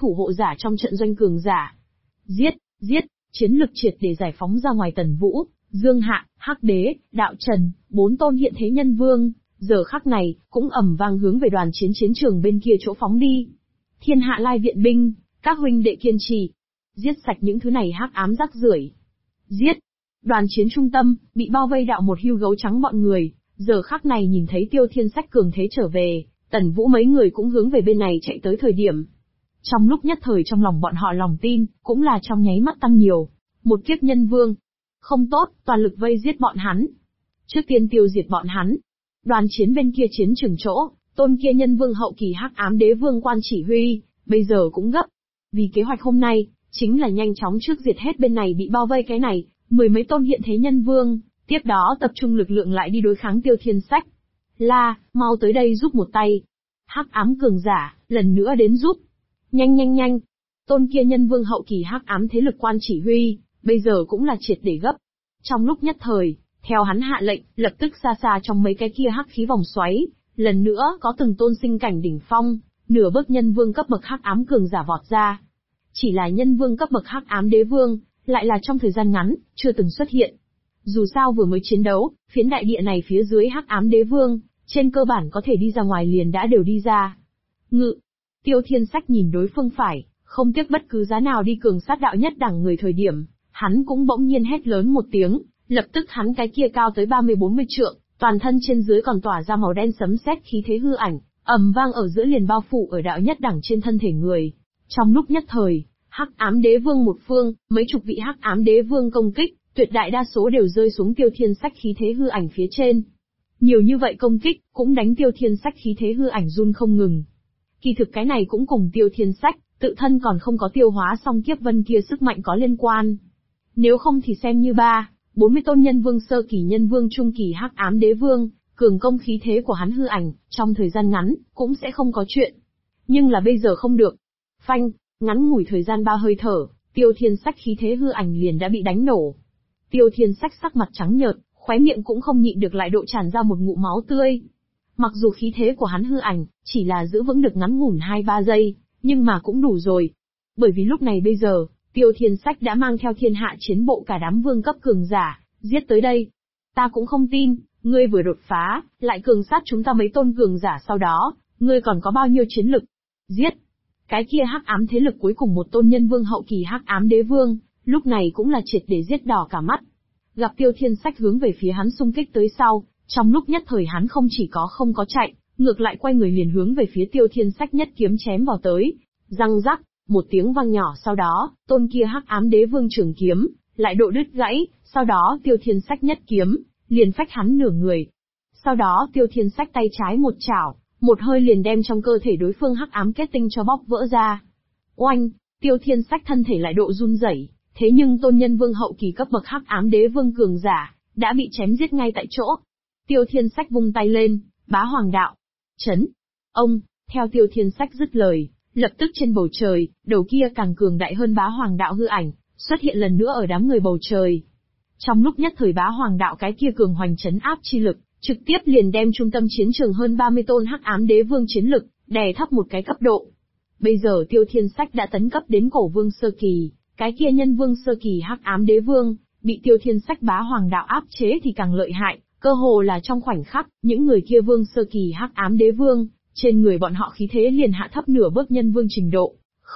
thủ hộ giả trong trận doanh cường giả. Giết, giết, chiến lực triệt để giải phóng ra ngoài. Tần Vũ, Dương Hạ, Hắc Đế, Đạo Trần, 4 tôn hiện thế nhân vương, giờ khắc này, cũng ầm vang hướng về đoàn chiến trường bên kia chỗ phóng đi. Thiên hạ lai viện binh, các huynh đệ kiên trì. Giết sạch những thứ này hắc ám rác rưởi. Giết. Đoàn chiến trung tâm, bị bao vây đạo một hưu gấu trắng bọn người, giờ khắc này nhìn thấy Tiêu Thiên Sách cường thế trở về, Tần Vũ mấy người cũng hướng về bên này chạy tới. Thời điểm. Trong lúc nhất thời trong lòng bọn họ lòng tin, cũng là trong nháy mắt tăng nhiều. Một kiếp nhân vương. Không tốt, toàn lực vây giết bọn hắn. Trước tiên tiêu diệt bọn hắn. Đoàn chiến bên kia chiến trường chỗ, tôn kia nhân vương hậu kỳ hắc ám đế vương quan chỉ huy, bây giờ cũng gấp. Vì kế hoạch hôm nay, chính là nhanh chóng trước diệt hết bên này bị bao vây cái này, 10 mấy tôn hiện thế nhân vương, tiếp đó tập trung lực lượng lại đi đối kháng Tiêu Thiên Sách. La, mau tới đây giúp một tay. Hắc ám cường giả, lần nữa đến giúp. Nhanh nhanh nhanh. Tôn kia nhân vương hậu kỳ hắc ám thế lực quan chỉ huy, bây giờ cũng là triệt để gấp. Trong lúc nhất thời, theo hắn hạ lệnh, lập tức xa xa trong mấy cái kia hắc khí vòng xoáy, lần nữa có từng tôn sinh cảnh đỉnh phong, nửa bước nhân vương cấp bậc hắc ám cường giả vọt ra. Chỉ là nhân vương cấp bậc hắc ám đế vương, lại là trong thời gian ngắn, chưa từng xuất hiện. Dù sao vừa mới chiến đấu, phiến đại địa này phía dưới hắc ám đế vương, trên cơ bản có thể đi ra ngoài liền đã đều đi ra. Ngự. Tiêu Thiên Sách nhìn đối phương phải, không tiếc bất cứ giá nào đi cường sát đạo nhất đẳng người. Thời điểm, hắn cũng bỗng nhiên hét lớn một tiếng, lập tức hắn cái kia cao tới 30-40 trượng, toàn thân trên dưới còn tỏa ra màu đen sấm sét khí thế hư ảnh, ầm vang ở giữa liền bao phủ ở đạo nhất đẳng trên thân thể người. Trong lúc nhất thời, hắc ám đế vương một phương, mấy chục vị hắc ám đế vương công kích, tuyệt đại đa số đều rơi xuống Tiêu Thiên Sách khí thế hư ảnh phía trên. Nhiều như vậy công kích, cũng đánh Tiêu Thiên Sách khí thế hư ảnh run không ngừng. Kỳ thực cái này cũng cùng Tiêu Thiên Sách, tự thân còn không có tiêu hóa xong kiếp vân kia sức mạnh có liên quan. Nếu không thì xem như 40 tôn nhân vương sơ kỳ nhân vương trung kỳ hắc ám đế vương, cường công khí thế của hắn hư ảnh, trong thời gian ngắn, cũng sẽ không có chuyện. Nhưng là bây giờ không được. Phanh, ngắn ngủi thời gian 3 hơi thở, Tiêu Thiên Sách khí thế hư ảnh liền đã bị đánh nổ. Tiêu Thiên Sách sắc mặt trắng nhợt, khóe miệng cũng không nhịn được lại độ tràn ra một ngụm máu tươi. Mặc dù khí thế của hắn hư ảnh, chỉ là giữ vững được ngắn ngủn 2-3 giây, nhưng mà cũng đủ rồi. Bởi vì lúc này bây giờ, Tiêu Thiên Sách đã mang theo thiên hạ chiến bộ cả đám vương cấp cường giả, giết tới đây. Ta cũng không tin, ngươi vừa đột phá, lại cường sát chúng ta mấy tôn cường giả sau đó, ngươi còn có bao nhiêu chiến lực. Giết! Cái kia hắc ám thế lực cuối cùng một tôn nhân vương hậu kỳ hắc ám đế vương, lúc này cũng là triệt để giết đỏ cả mắt. Gặp Tiêu Thiên Sách hướng về phía hắn xung kích tới sau, trong lúc nhất thời hắn không chỉ có không có chạy, ngược lại quay người liền hướng về phía Tiêu Thiên Sách nhất kiếm chém vào tới. Răng rắc, một tiếng vang nhỏ sau đó, tôn kia hắc ám đế vương trường kiếm, lại độ đứt gãy, sau đó Tiêu Thiên Sách nhất kiếm, liền phách hắn nửa người. Sau đó Tiêu Thiên Sách tay trái một chảo, một hơi liền đem trong cơ thể đối phương hắc ám kết tinh cho bóc vỡ ra. Oanh, Tiêu Thiên Sách thân thể lại độ run rẩy, thế nhưng tôn nhân vương hậu kỳ cấp bậc hắc ám đế vương cường giả, đã bị chém giết ngay tại chỗ. Tiêu Thiên Sách vung tay lên, bá hoàng đạo. Chấn. Ông, theo Tiêu Thiên Sách dứt lời, lập tức trên bầu trời, đầu kia càng cường đại hơn bá hoàng đạo hư ảnh, xuất hiện lần nữa ở đám người bầu trời. Trong lúc nhất thời bá hoàng đạo cái kia cường hoành chấn áp chi lực, trực tiếp liền đem trung tâm chiến trường hơn 30 tôn hắc ám đế vương chiến lực, đè thấp một cái cấp độ. Bây giờ Tiêu Thiên Sách đã tấn cấp đến cổ vương sơ kỳ, cái kia nhân vương sơ kỳ hắc ám đế vương, bị Tiêu Thiên Sách bá hoàng đạo áp chế thì càng lợi hại, cơ hồ là trong khoảnh khắc, những người kia vương sơ kỳ hắc ám đế vương, trên người bọn họ khí thế liền hạ thấp nửa bước nhân vương trình độ.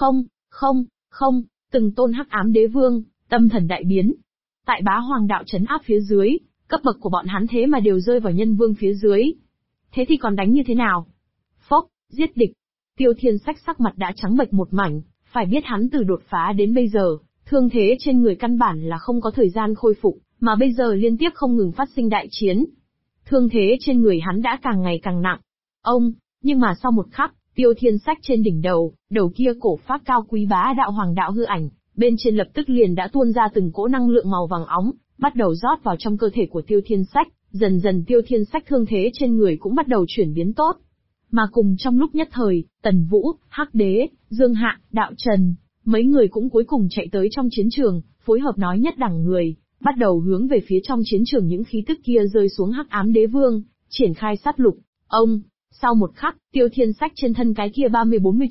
Không, từng tôn hắc ám đế vương, tâm thần đại biến. Tại bá hoàng đạo trấn áp phía dưới, cấp bậc của bọn hắn thế mà đều rơi vào nhân vương phía dưới. Thế thì còn đánh như thế nào? Phốc, giết địch. Tiêu Thiên Sách sắc mặt đã trắng bệch một mảnh, phải biết hắn từ đột phá đến bây giờ, thương thế trên người căn bản là không có thời gian khôi phục, mà bây giờ liên tiếp không ngừng phát sinh đại chiến. Thương thế trên người hắn đã càng ngày càng nặng. Nhưng mà sau một khắc, Tiêu Thiên Sách trên đỉnh đầu, đầu kia cổ phát cao quý bá đạo hoàng đạo hư ảnh, bên trên lập tức liền đã tuôn ra từng cỗ năng lượng màu vàng óng, bắt đầu rót vào trong cơ thể của Tiêu Thiên Sách, dần dần Tiêu Thiên Sách thương thế trên người cũng bắt đầu chuyển biến tốt. Mà cùng trong lúc nhất thời, Tần Vũ, Hắc Đế, Dương Hạ, Đạo Trần, mấy người cũng cuối cùng chạy tới trong chiến trường, phối hợp nói nhất đẳng người, bắt đầu hướng về phía trong chiến trường những khí tức kia rơi xuống hắc ám đế vương, triển khai sát lục. Sau một khắc, Tiêu Thiên Sách trên thân cái kia 30-40 trượng,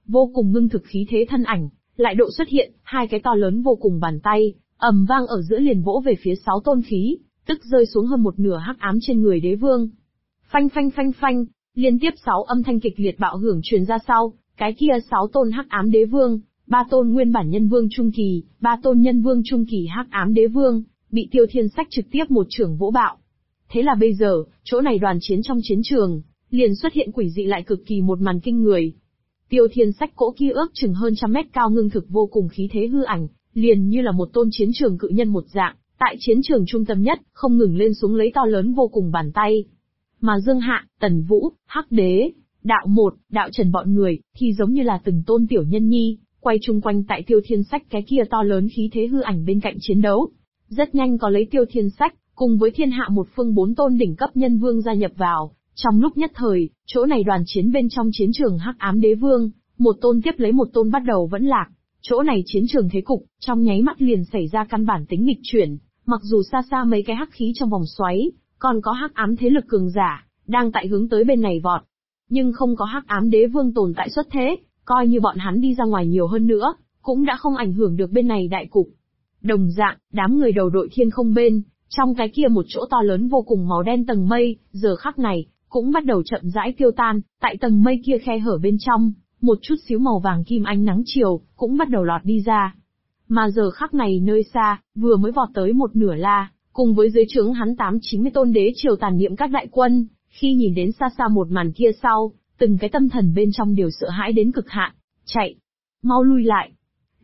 vô cùng ngưng thực khí thế thân ảnh, lại độ xuất hiện, hai cái to lớn vô cùng bàn tay, ầm vang ở giữa liền vỗ về phía 6 tôn khí, tức rơi xuống hơn một nửa hắc ám trên người đế vương. Phanh phanh phanh phanh, liên tiếp 6 âm thanh kịch liệt bạo hưởng truyền ra sau, cái kia 6 tôn hắc ám đế vương, 3 tôn nguyên bản nhân vương trung kỳ, 3 tôn nhân vương trung kỳ hắc ám đế vương, bị Tiêu Thiên Sách trực tiếp một chưởng vỗ bạo. Thế là bây giờ, chỗ này đoàn chiến trong chiến trường, liền xuất hiện quỷ dị lại cực kỳ một màn kinh người. Tiêu Thiên Sách cỗ kia ước chừng hơn trăm mét cao ngưng thực vô cùng khí thế hư ảnh, liền như là một tôn chiến trường cự nhân một dạng, tại chiến trường trung tâm nhất, không ngừng lên xuống lấy to lớn vô cùng bàn tay. Mà Dương Hạ, Tần Vũ, Hắc Đế, Đạo Một, Đạo Trần bọn người, thì giống như là từng tôn tiểu nhân nhi, quay chung quanh tại Tiêu Thiên Sách cái kia to lớn khí thế hư ảnh bên cạnh chiến đấu. Rất nhanh có lấy Tiêu Thiên Sách, cùng với thiên hạ một phương 4 tôn đỉnh cấp nhân vương gia nhập vào. Trong lúc nhất thời, chỗ này đoàn chiến bên trong chiến trường hắc ám đế vương, một tôn tiếp lấy một tôn bắt đầu vẫn lạc. Chỗ này chiến trường thế cục, trong nháy mắt liền xảy ra căn bản tính nghịch chuyển, mặc dù xa xa mấy cái hắc khí trong vòng xoáy, còn có hắc ám thế lực cường giả, đang tại hướng tới bên này vọt. Nhưng không có hắc ám đế vương tồn tại xuất thế, coi như bọn hắn đi ra ngoài nhiều hơn nữa, cũng đã không ảnh hưởng được bên này đại cục. Đồng dạng, đám người đầu đội thiên không bên, trong cái kia một chỗ to lớn vô cùng màu đen tầng mây, giờ khắc này, cũng bắt đầu chậm rãi tiêu tan, tại tầng mây kia khe hở bên trong, một chút xíu màu vàng kim ánh nắng chiều, cũng bắt đầu lọt đi ra. Mà giờ khắc này nơi xa, vừa mới vọt tới một nửa La, cùng với dưới trướng hắn 8-90 tôn đế triều tàn niệm các đại quân, khi nhìn đến xa xa một màn kia sau, từng cái tâm thần bên trong đều sợ hãi đến cực hạn, chạy, mau lui lại,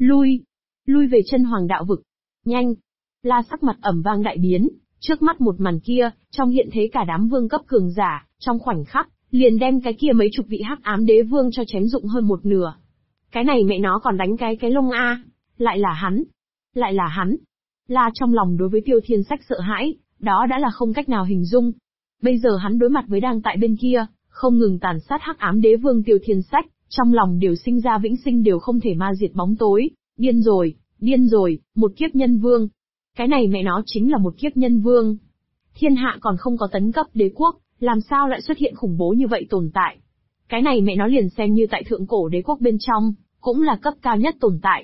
lui về chân hoàng đạo vực, nhanh. La sắc mặt ẩm vang đại biến, trước mắt một màn kia, trong hiện thế cả đám vương cấp cường giả, trong khoảnh khắc, liền đem cái kia mấy chục vị hắc ám đế vương cho chém dụng hơn một nửa. Cái này mẹ nó còn đánh cái lông a, lại là hắn. La trong lòng đối với Tiêu Thiên Sách sợ hãi, đó đã là không cách nào hình dung. Bây giờ hắn đối mặt với đang tại bên kia, không ngừng tàn sát hắc ám đế vương Tiêu Thiên Sách, trong lòng đều sinh ra vĩnh sinh đều không thể ma diệt bóng tối, điên rồi, một kiếp nhân vương. Cái này mẹ nó chính là một kiếp nhân vương. Thiên hạ còn không có tấn cấp đế quốc, làm sao lại xuất hiện khủng bố như vậy tồn tại. Cái này mẹ nó liền xem như tại thượng cổ đế quốc bên trong, cũng là cấp cao nhất tồn tại.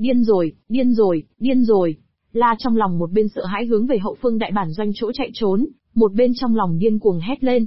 Điên rồi. La trong lòng một bên sợ hãi hướng về hậu phương đại bản doanh chỗ chạy trốn, một bên trong lòng điên cuồng hét lên.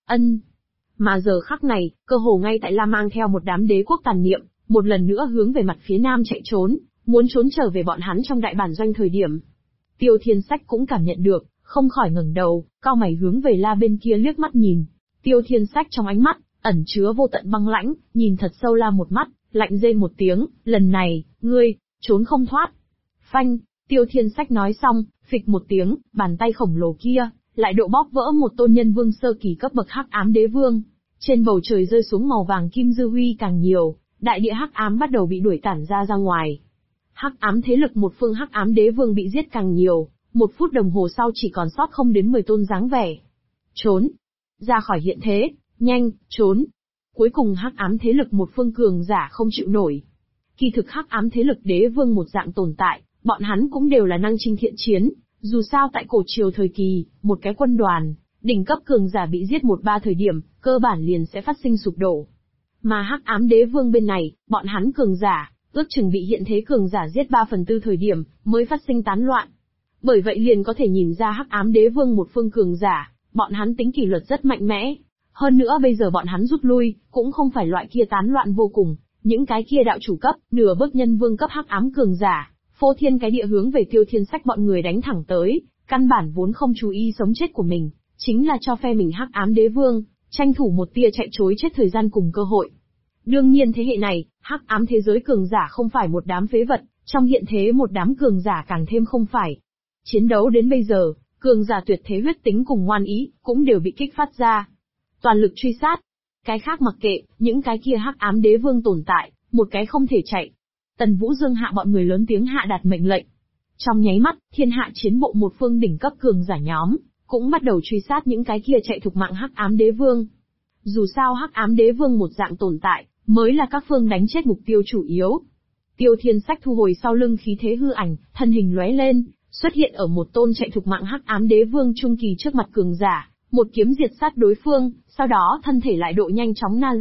Mà giờ khắc này, cơ hồ ngay tại La mang theo một đám đế quốc tàn niệm, một lần nữa hướng về mặt phía nam chạy trốn, muốn trốn trở về bọn hắn trong đại bản doanh thời điểm. Tiêu Thiên Sách cũng cảm nhận được, không khỏi ngẩng đầu, cau mày hướng về La bên kia liếc mắt nhìn. Tiêu Thiên Sách trong ánh mắt, ẩn chứa vô tận băng lãnh, nhìn thật sâu La một mắt, lạnh rên một tiếng, lần này, ngươi, trốn không thoát. Phanh, Tiêu Thiên Sách nói xong, phịch một tiếng, bàn tay khổng lồ kia, lại độ bóp vỡ một tôn nhân vương sơ kỳ cấp bậc hắc ám đế vương. Trên bầu trời rơi xuống màu vàng kim dư huy càng nhiều, đại địa hắc ám bắt đầu bị đuổi tản ra ngoài. Hắc ám thế lực một phương hắc ám đế vương bị giết càng nhiều, 1 phút đồng hồ sau chỉ còn sót không đến 10 tôn dáng vẻ. Trốn! Ra khỏi hiện thế, nhanh, trốn! Cuối cùng hắc ám thế lực một phương cường giả không chịu nổi. Kỳ thực hắc ám thế lực đế vương một dạng tồn tại, bọn hắn cũng đều là năng trinh thiện chiến, dù sao tại cổ triều thời kỳ, một cái quân đoàn, đỉnh cấp cường giả bị giết 1-3 thời điểm, cơ bản liền sẽ phát sinh sụp đổ. Mà hắc ám đế vương bên này, bọn hắn cường giả, ước chừng bị hiện thế cường giả giết 3/4 thời điểm, mới phát sinh tán loạn. Bởi vậy liền có thể nhìn ra hắc ám đế vương một phương cường giả, bọn hắn tính kỷ luật rất mạnh mẽ. Hơn nữa bây giờ bọn hắn rút lui, cũng không phải loại kia tán loạn vô cùng, những cái kia đạo chủ cấp, nửa bước nhân vương cấp hắc ám cường giả, phô thiên cái địa hướng về Tiêu Thiên Sách bọn người đánh thẳng tới, căn bản vốn không chú ý sống chết của mình, chính là cho phe mình hắc ám đế vương, tranh thủ một tia chạy trối chết thời gian cùng cơ hội. Đương nhiên thế hệ này, hắc ám thế giới cường giả không phải một đám phế vật, trong hiện thế một đám cường giả càng thêm không phải. Chiến đấu đến bây giờ, cường giả tuyệt thế huyết tính cùng ngoan ý, cũng đều bị kích phát ra. Toàn lực truy sát. Cái khác mặc kệ, những cái kia hắc ám đế vương tồn tại, một cái không thể chạy. Tần Vũ Dương Hạ bọn người lớn tiếng hạ đạt mệnh lệnh. Trong nháy mắt, thiên hạ chiến bộ một phương đỉnh cấp cường giả nhóm, cũng bắt đầu truy sát những cái kia chạy thục mạng hắc ám đế vương. Dù sao hắc ám đế vương một dạng tồn tại, mới là các phương đánh chết mục tiêu chủ yếu. Tiêu Thiên Sách thu hồi sau lưng khí thế hư ảnh, thân hình lóe lên, xuất hiện ở một tôn chạy thục mạng hắc ám đế vương trung kỳ trước mặt cường giả, một kiếm diệt sát đối phương, sau đó thân thể lại độ nhanh chóng Nazi,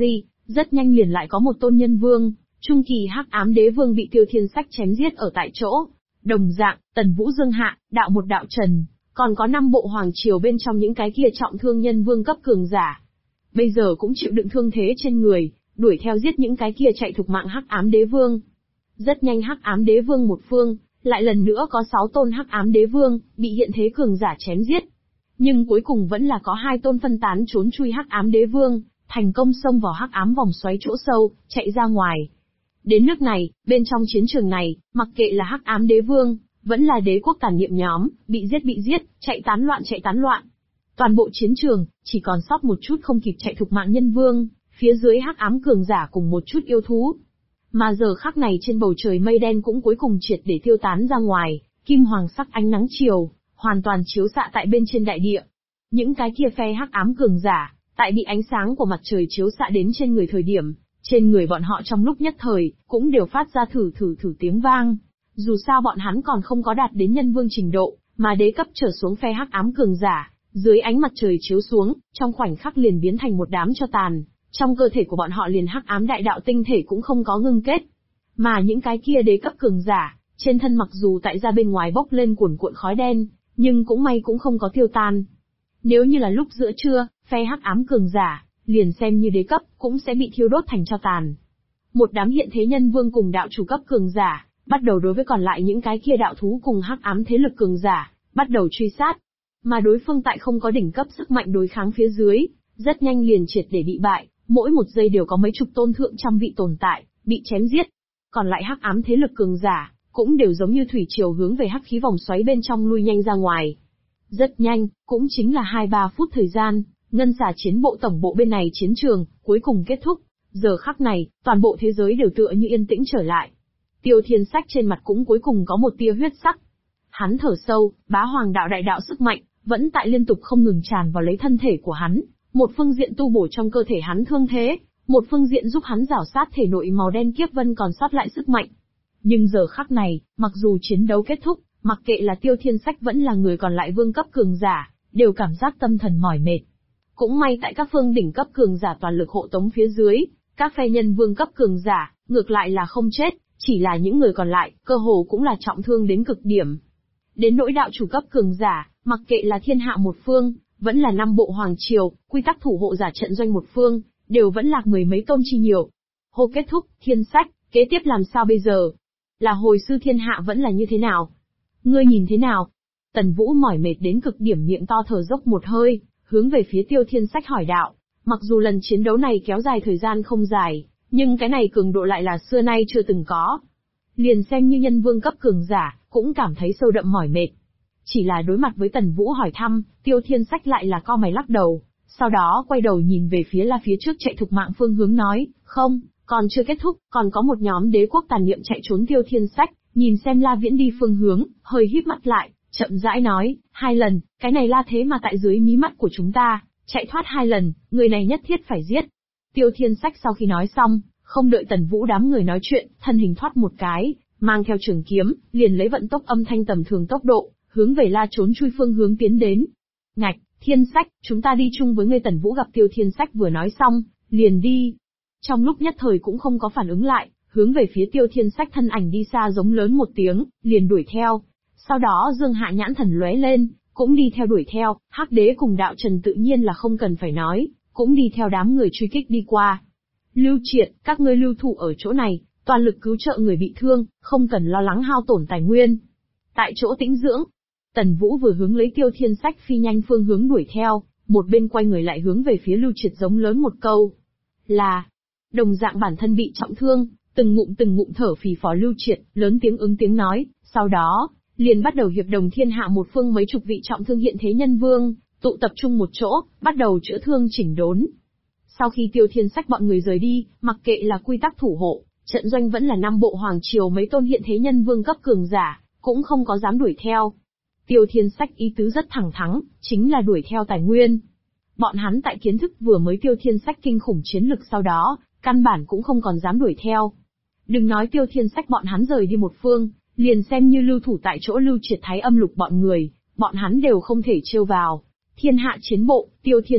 Rất nhanh liền lại có một tôn nhân vương, trung kỳ hắc ám đế vương bị Tiêu Thiên Sách chém giết ở tại chỗ. Đồng dạng, Tần Vũ Dương Hạ, đạo một đạo trần, còn có 5 bộ hoàng triều bên trong những cái kia trọng thương nhân vương cấp cường giả. Bây giờ cũng chịu đựng thương thế trên người, đuổi theo giết những cái kia chạy thục mạng hắc ám đế vương. Rất nhanh hắc ám đế vương một phương, lại lần nữa có 6 tôn hắc ám đế vương, bị hiện thế cường giả chém giết. Nhưng cuối cùng vẫn là có 2 tôn phân tán trốn chui hắc ám đế vương, thành công xông vào hắc ám vòng xoáy chỗ sâu, chạy ra ngoài. Đến nước này, bên trong chiến trường này, mặc kệ là hắc ám đế vương, vẫn là đế quốc tàn niệm nhóm, bị giết, chạy tán loạn. Toàn bộ chiến trường, chỉ còn sót một chút không kịp chạy thục mạng nhân vương, phía dưới hắc ám cường giả cùng một chút yêu thú. Mà giờ khắc này trên bầu trời mây đen cũng cuối cùng triệt để tiêu tán ra ngoài, kim hoàng sắc ánh nắng chiều, hoàn toàn chiếu xạ tại bên trên đại địa. Những cái kia phe hắc ám cường giả, tại bị ánh sáng của mặt trời chiếu xạ đến trên người thời điểm, trên người bọn họ trong lúc nhất thời, cũng đều phát ra thử tiếng vang. Dù sao bọn hắn còn không có đạt đến nhân vương trình độ, mà đế cấp trở xuống phe hắc ám cường giả, dưới ánh mặt trời chiếu xuống, trong khoảnh khắc liền biến thành một đám tro tàn, trong cơ thể của bọn họ liền hắc ám đại đạo tinh thể cũng không có ngưng kết. Mà những cái kia đế cấp cường giả, trên thân mặc dù tại ra bên ngoài bốc lên cuồn cuộn khói đen, nhưng cũng may cũng không có tiêu tan. Nếu như là lúc giữa trưa, phe hắc ám cường giả, liền xem như đế cấp, cũng sẽ bị thiêu đốt thành tro tàn. Một đám hiện thế nhân vương cùng đạo chủ cấp cường giả, bắt đầu đối với còn lại những cái kia đạo thú cùng hắc ám thế lực cường giả, bắt đầu truy sát. Mà đối phương tại không có đỉnh cấp sức mạnh đối kháng phía dưới, rất nhanh liền triệt để bị bại, mỗi một giây đều có mấy chục tôn thượng trăm vị tồn tại, bị chém giết. Còn lại hắc ám thế lực cường giả, cũng đều giống như thủy triều hướng về hắc khí vòng xoáy bên trong lui nhanh ra ngoài. Rất nhanh, cũng chính là 2-3 phút thời gian, ngân xà chiến bộ tổng bộ bên này chiến trường, cuối cùng kết thúc. Giờ khắc này, toàn bộ thế giới đều tựa như yên tĩnh trở lại. Tiêu Thiên Sách trên mặt cũng cuối cùng có một tia huyết sắc. Hắn thở sâu, bá hoàng đạo đại đạo sức mạnh, vẫn tại liên tục không ngừng tràn vào lấy thân thể của hắn, một phương diện tu bổ trong cơ thể hắn thương thế, một phương diện giúp hắn rảo sát thể nội màu đen kiếp vân còn sót lại sức mạnh. Nhưng giờ khắc này, mặc dù chiến đấu kết thúc, mặc kệ là Tiêu Thiên Sách vẫn là người còn lại vương cấp cường giả, đều cảm giác tâm thần mỏi mệt. Cũng may tại các phương đỉnh cấp cường giả toàn lực hộ tống phía dưới, các phe nhân vương cấp cường giả, ngược lại là không chết, chỉ là những người còn lại, cơ hồ cũng là trọng thương đến cực điểm. Đến nỗi đạo chủ cấp cường giả, mặc kệ là thiên hạ một phương, vẫn là 5 bộ hoàng triều, quy tắc thủ hộ giả trận doanh một phương, đều vẫn lạc 10 mấy tôn chi nhiều. Hô kết thúc, Thiên Sách, kế tiếp làm sao bây giờ? Là hồi sư thiên hạ vẫn là như thế nào? Ngươi nhìn thế nào? Tần Vũ mỏi mệt đến cực điểm miệng to thở dốc một hơi, hướng về phía Tiêu Thiên Sách hỏi đạo. Mặc dù lần chiến đấu này kéo dài thời gian không dài, nhưng cái này cường độ lại là xưa nay chưa từng có. Liền xem như nhân vương cấp cường giả, cũng cảm thấy sâu đậm mỏi mệt. Chỉ là đối mặt với Tần Vũ hỏi thăm, Tiêu Thiên Sách lại là co mày lắc đầu, sau đó quay đầu nhìn về phía trước chạy thục mạng phương hướng nói, không, còn chưa kết thúc, còn có một nhóm đế quốc tàn niệm chạy trốn. Tiêu Thiên Sách nhìn xem La Viễn đi phương hướng, hơi híp mắt lại, chậm rãi nói, 2 lần, cái này La thế mà tại dưới mí mắt của chúng ta, chạy thoát 2 lần, người này nhất thiết phải giết. Tiêu Thiên Sách sau khi nói xong, không đợi Tần Vũ đám người nói chuyện, thân hình thoát một cái, mang theo trường kiếm, liền lấy vận tốc âm thanh tầm thường tốc độ, hướng về La trốn chui phương hướng tiến đến. Ngạch, Thiên Sách, chúng ta đi chung với ngươi. Tần Vũ gặp Tiêu Thiên Sách vừa nói xong, liền đi. Trong lúc nhất thời cũng không có phản ứng lại, hướng về phía Tiêu Thiên Sách thân ảnh đi xa giống lớn một tiếng, liền đuổi theo. Sau đó Dương Hạ nhãn thần lóe lên, cũng đi theo đuổi theo, Hắc Đế cùng Đạo Trần tự nhiên là không cần phải nói, cũng đi theo đám người truy kích đi qua. Lưu Triệt, các ngươi lưu thủ ở chỗ này, toàn lực cứu trợ người bị thương, không cần lo lắng hao tổn tài nguyên. Tại chỗ tĩnh dưỡng, Tần Vũ vừa hướng lấy Tiêu Thiên Sách phi nhanh phương hướng đuổi theo, một bên quay người lại hướng về phía Lưu Triệt giống lớn một câu. Là, đồng dạng bản thân bị trọng thương, từng ngụm thở phì phò. Lưu Triệt, lớn tiếng ứng tiếng nói, sau đó, liền bắt đầu hiệp đồng thiên hạ một phương mấy chục vị trọng thương hiện thế nhân vương, tụ tập trung một chỗ, bắt đầu chữa thương chỉnh đốn. Sau khi Tiêu Thiên Sách bọn người rời đi, mặc kệ là quy tắc thủ hộ, trận doanh vẫn là 5 bộ hoàng triều mấy tôn hiện thế nhân vương cấp cường giả, cũng không có dám đuổi theo. Tiêu Thiên Sách ý tứ rất thẳng thắn, chính là đuổi theo tài nguyên. Bọn hắn tại kiến thức vừa mới Tiêu Thiên Sách kinh khủng chiến lực sau đó, căn bản cũng không còn dám đuổi theo. Đừng nói Tiêu Thiên Sách bọn hắn rời đi một phương, liền xem như lưu thủ tại chỗ Lưu Triệt Thái Âm Lục bọn người, bọn hắn đều không thể trêu vào. Thiên hạ chiến bộ, Tiêu Thiên Sách,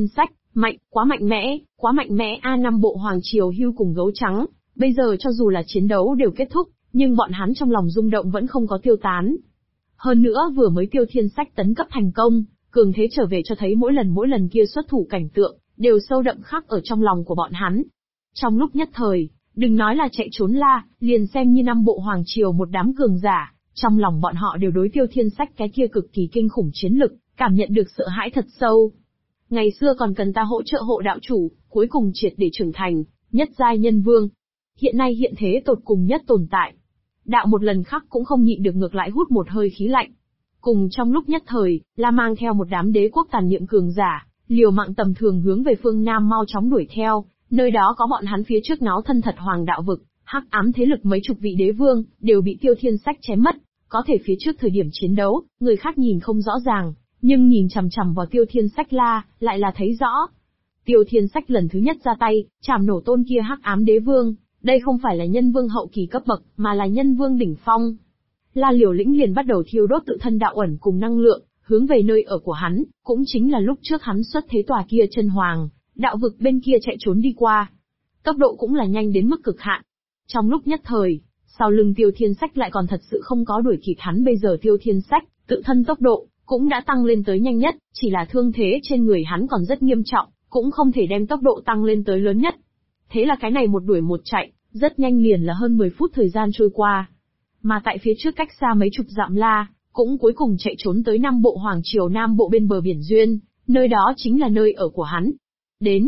Mạnh, quá mạnh mẽ năm bộ hoàng triều hưu cùng gấu trắng, bây giờ cho dù là chiến đấu đều kết thúc, nhưng bọn hắn trong lòng rung động vẫn không có tiêu tán. Hơn nữa vừa mới Tiêu Thiên Sách tấn cấp thành công, cường thế trở về cho thấy mỗi lần kia xuất thủ cảnh tượng, đều sâu đậm khắc ở trong lòng của bọn hắn. Trong lúc nhất thời, đừng nói là chạy trốn la, liền xem như năm bộ hoàng triều một đám cường giả, trong lòng bọn họ đều đối Tiêu Thiên Sách cái kia cực kỳ kinh khủng chiến lực, cảm nhận được sợ hãi thật sâu. Ngày xưa còn cần ta hỗ trợ hộ đạo chủ, cuối cùng triệt để trưởng thành, nhất giai nhân vương. Hiện nay hiện thế tột cùng nhất tồn tại. Đạo một lần khắc cũng không nhịn được ngược lại hút một hơi khí lạnh. Cùng trong lúc nhất thời, La mang theo một đám đế quốc tàn niệm cường giả, liều mạng tầm thường hướng về phương Nam mau chóng đuổi theo, nơi đó có bọn hắn phía trước náo thân thật hoàng đạo vực, hắc ám thế lực mấy chục vị đế vương, đều bị Tiêu Thiên Sách chém mất. Có thể phía trước thời điểm chiến đấu, người khác nhìn không rõ ràng, nhưng nhìn chằm chằm vào Tiêu Thiên Sách lại là thấy rõ. Tiêu Thiên Sách lần thứ nhất ra tay, chảm nổ tôn kia hắc ám đế vương, đây không phải là nhân vương hậu kỳ cấp bậc, mà là nhân vương đỉnh phong. La liều lĩnh liền bắt đầu thiêu đốt tự thân đạo ẩn cùng năng lượng, hướng về nơi ở của hắn, cũng chính là lúc trước hắn xuất thế tòa kia chân hoàng, đạo vực bên kia chạy trốn đi qua. Tốc độ cũng là nhanh đến mức cực hạn. Trong lúc nhất thời, sau lưng Tiêu Thiên Sách lại còn thật sự không có đuổi kịp hắn, bây giờ Tiêu Thiên Sách, tự thân tốc độ, cũng đã tăng lên tới nhanh nhất, chỉ là thương thế trên người hắn còn rất nghiêm trọng, cũng không thể đem tốc độ tăng lên tới lớn nhất. Thế là cái này một đuổi một chạy, rất nhanh liền là hơn 10 phút thời gian trôi qua. Mà tại phía trước cách xa mấy chục dặm La, cũng cuối cùng chạy trốn tới Nam bộ hoàng triều Nam bộ bên bờ biển Duyên, nơi đó chính là nơi ở của hắn. Đến,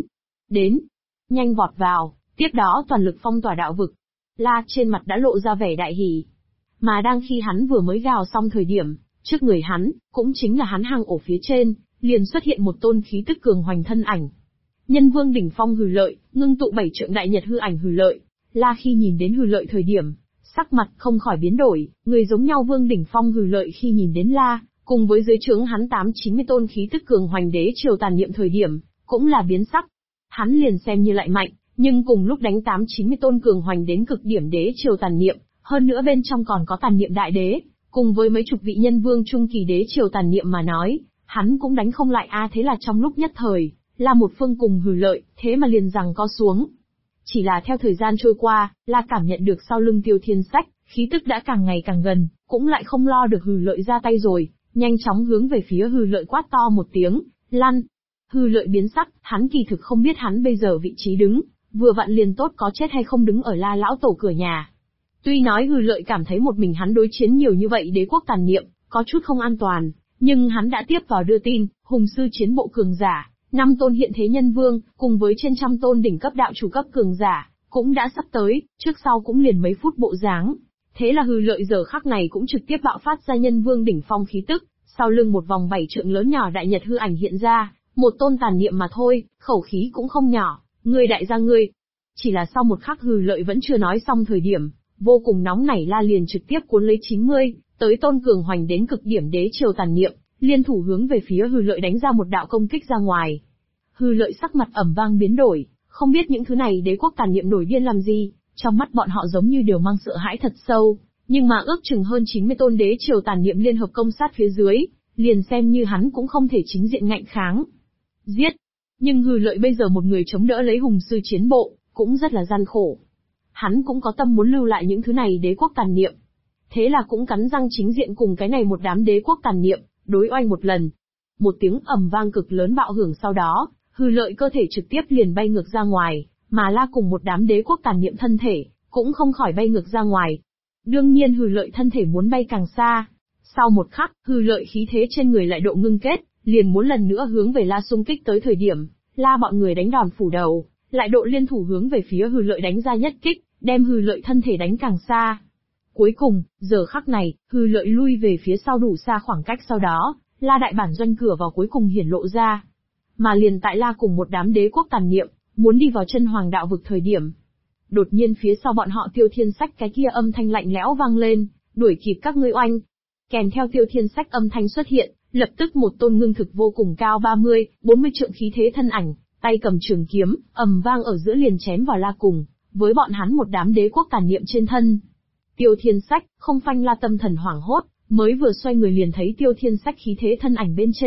nhanh vọt vào, tiếp đó toàn lực phong tỏa đạo vực. La trên mặt đã lộ ra vẻ đại hỉ. Mà đang khi hắn vừa mới gào xong thời điểm, trước người hắn, cũng chính là hắn hang ổ phía trên, liền xuất hiện một tôn khí tức cường hoành thân ảnh. Nhân vương đỉnh phong Hừ Lợi, ngưng tụ 7 trượng đại nhật hư ảnh Hừ Lợi. La khi nhìn đến Hừ Lợi thời điểm, sắc mặt không khỏi biến đổi, người giống nhau vương đỉnh phong Hừ Lợi khi nhìn đến La, cùng với dưới trướng hắn 8-90 tôn khí tức cường hoành đế triều tàn niệm thời điểm, cũng là biến sắc. Hắn liền xem như lại mạnh, nhưng cùng lúc đánh 8-90 tôn cường hoành đến cực điểm đế triều tàn niệm, hơn nữa bên trong còn có tàn niệm đại đế, cùng với mấy chục vị nhân vương trung kỳ đế triều tàn niệm mà nói, hắn cũng đánh không lại thế là trong lúc nhất thời, là một phương cùng Hừ Lợi, thế mà liền giằng co xuống. Chỉ là theo thời gian trôi qua, là cảm nhận được sau lưng Tiêu Thiên Sách, khí tức đã càng ngày càng gần, cũng lại không lo được Hừ Lợi ra tay rồi, nhanh chóng hướng về phía Hừ Lợi quát to một tiếng, lăn. Hừ Lợi biến sắc, hắn kỳ thực không biết hắn bây giờ vị trí đứng, vừa vặn liền tốt có chết hay không đứng ở La lão tổ cửa nhà. Tuy nói Hừ Lợi cảm thấy một mình hắn đối chiến nhiều như vậy đế quốc tàn niệm, có chút không an toàn, nhưng hắn đã tiếp vào đưa tin, hùng sư chiến bộ cường giả, 5 tôn hiện thế nhân vương, cùng với trên trăm tôn đỉnh cấp đạo chủ cấp cường giả, cũng đã sắp tới, trước sau cũng liền mấy phút bộ dáng. Thế là Hừ Lợi giờ khắc này cũng trực tiếp bạo phát ra nhân vương đỉnh phong khí tức, sau lưng một vòng 7 trượng lớn nhỏ đại nhật hư ảnh hiện ra, một tôn tàn niệm mà thôi, khẩu khí cũng không nhỏ, ngươi đại gia ngươi. Chỉ là sau một khắc Hừ Lợi vẫn chưa nói xong thời điểm, vô cùng nóng nảy La liền trực tiếp cuốn lấy 90, tới tôn cường hoành đến cực điểm đế triều tàn niệm, liên thủ hướng về phía Hừ Lợi đánh ra một đạo công kích ra ngoài. Hừ Lợi sắc mặt ẩm vang biến đổi, không biết những thứ này đế quốc tàn niệm nổi điên làm gì, trong mắt bọn họ giống như đều mang sợ hãi thật sâu, nhưng mà ước chừng hơn 90 tôn đế triều tàn niệm liên hợp công sát phía dưới, liền xem như hắn cũng không thể chính diện ngạnh kháng. Giết! Nhưng Hừ Lợi bây giờ một người chống đỡ lấy hùng sư chiến bộ, cũng rất là gian khổ. Hắn cũng có tâm muốn lưu lại những thứ này đế quốc tàn niệm. Thế là cũng cắn răng chính diện cùng cái này một đám đế quốc tàn niệm, đối oanh một lần. Một tiếng ầm vang cực lớn bạo hưởng sau đó, Hừ Lợi cơ thể trực tiếp liền bay ngược ra ngoài, mà La cùng một đám đế quốc tàn niệm thân thể, cũng không khỏi bay ngược ra ngoài. Đương nhiên Hừ Lợi thân thể muốn bay càng xa. Sau một khắc, Hừ Lợi khí thế trên người lại độ ngưng kết, liền muốn lần nữa hướng về La xung kích tới thời điểm, La bọn người đánh đòn phủ đầu, lại độ liên thủ hướng về phía Hừ Lợi đánh ra nhất kích, đem Hừ Lợi thân thể đánh càng xa. Cuối cùng, giờ khắc này, Hừ Lợi lui về phía sau đủ xa khoảng cách, sau đó, La đại bản doanh cửa vào cuối cùng hiển lộ ra. Mà liền tại La cùng một đám đế quốc tàn niệm, muốn đi vào chân hoàng đạo vực thời điểm. Đột nhiên phía sau bọn họ Tiêu Thiên Sách cái kia âm thanh lạnh lẽo vang lên, đuổi kịp các ngươi oanh. Kèm theo Tiêu Thiên Sách âm thanh xuất hiện, lập tức một tôn ngưng thực vô cùng cao 30-40 trượng khí thế thân ảnh, tay cầm trường kiếm, ầm vang ở giữa liền chém vào La cùng, với bọn hắn một đám đế quốc tàn niệm trên thân. Tiêu Thiên Sách, không phanh La tâm thần hoảng hốt, mới vừa xoay người liền thấy Tiêu Thiên Sách khí thế thân ảnh bên trên,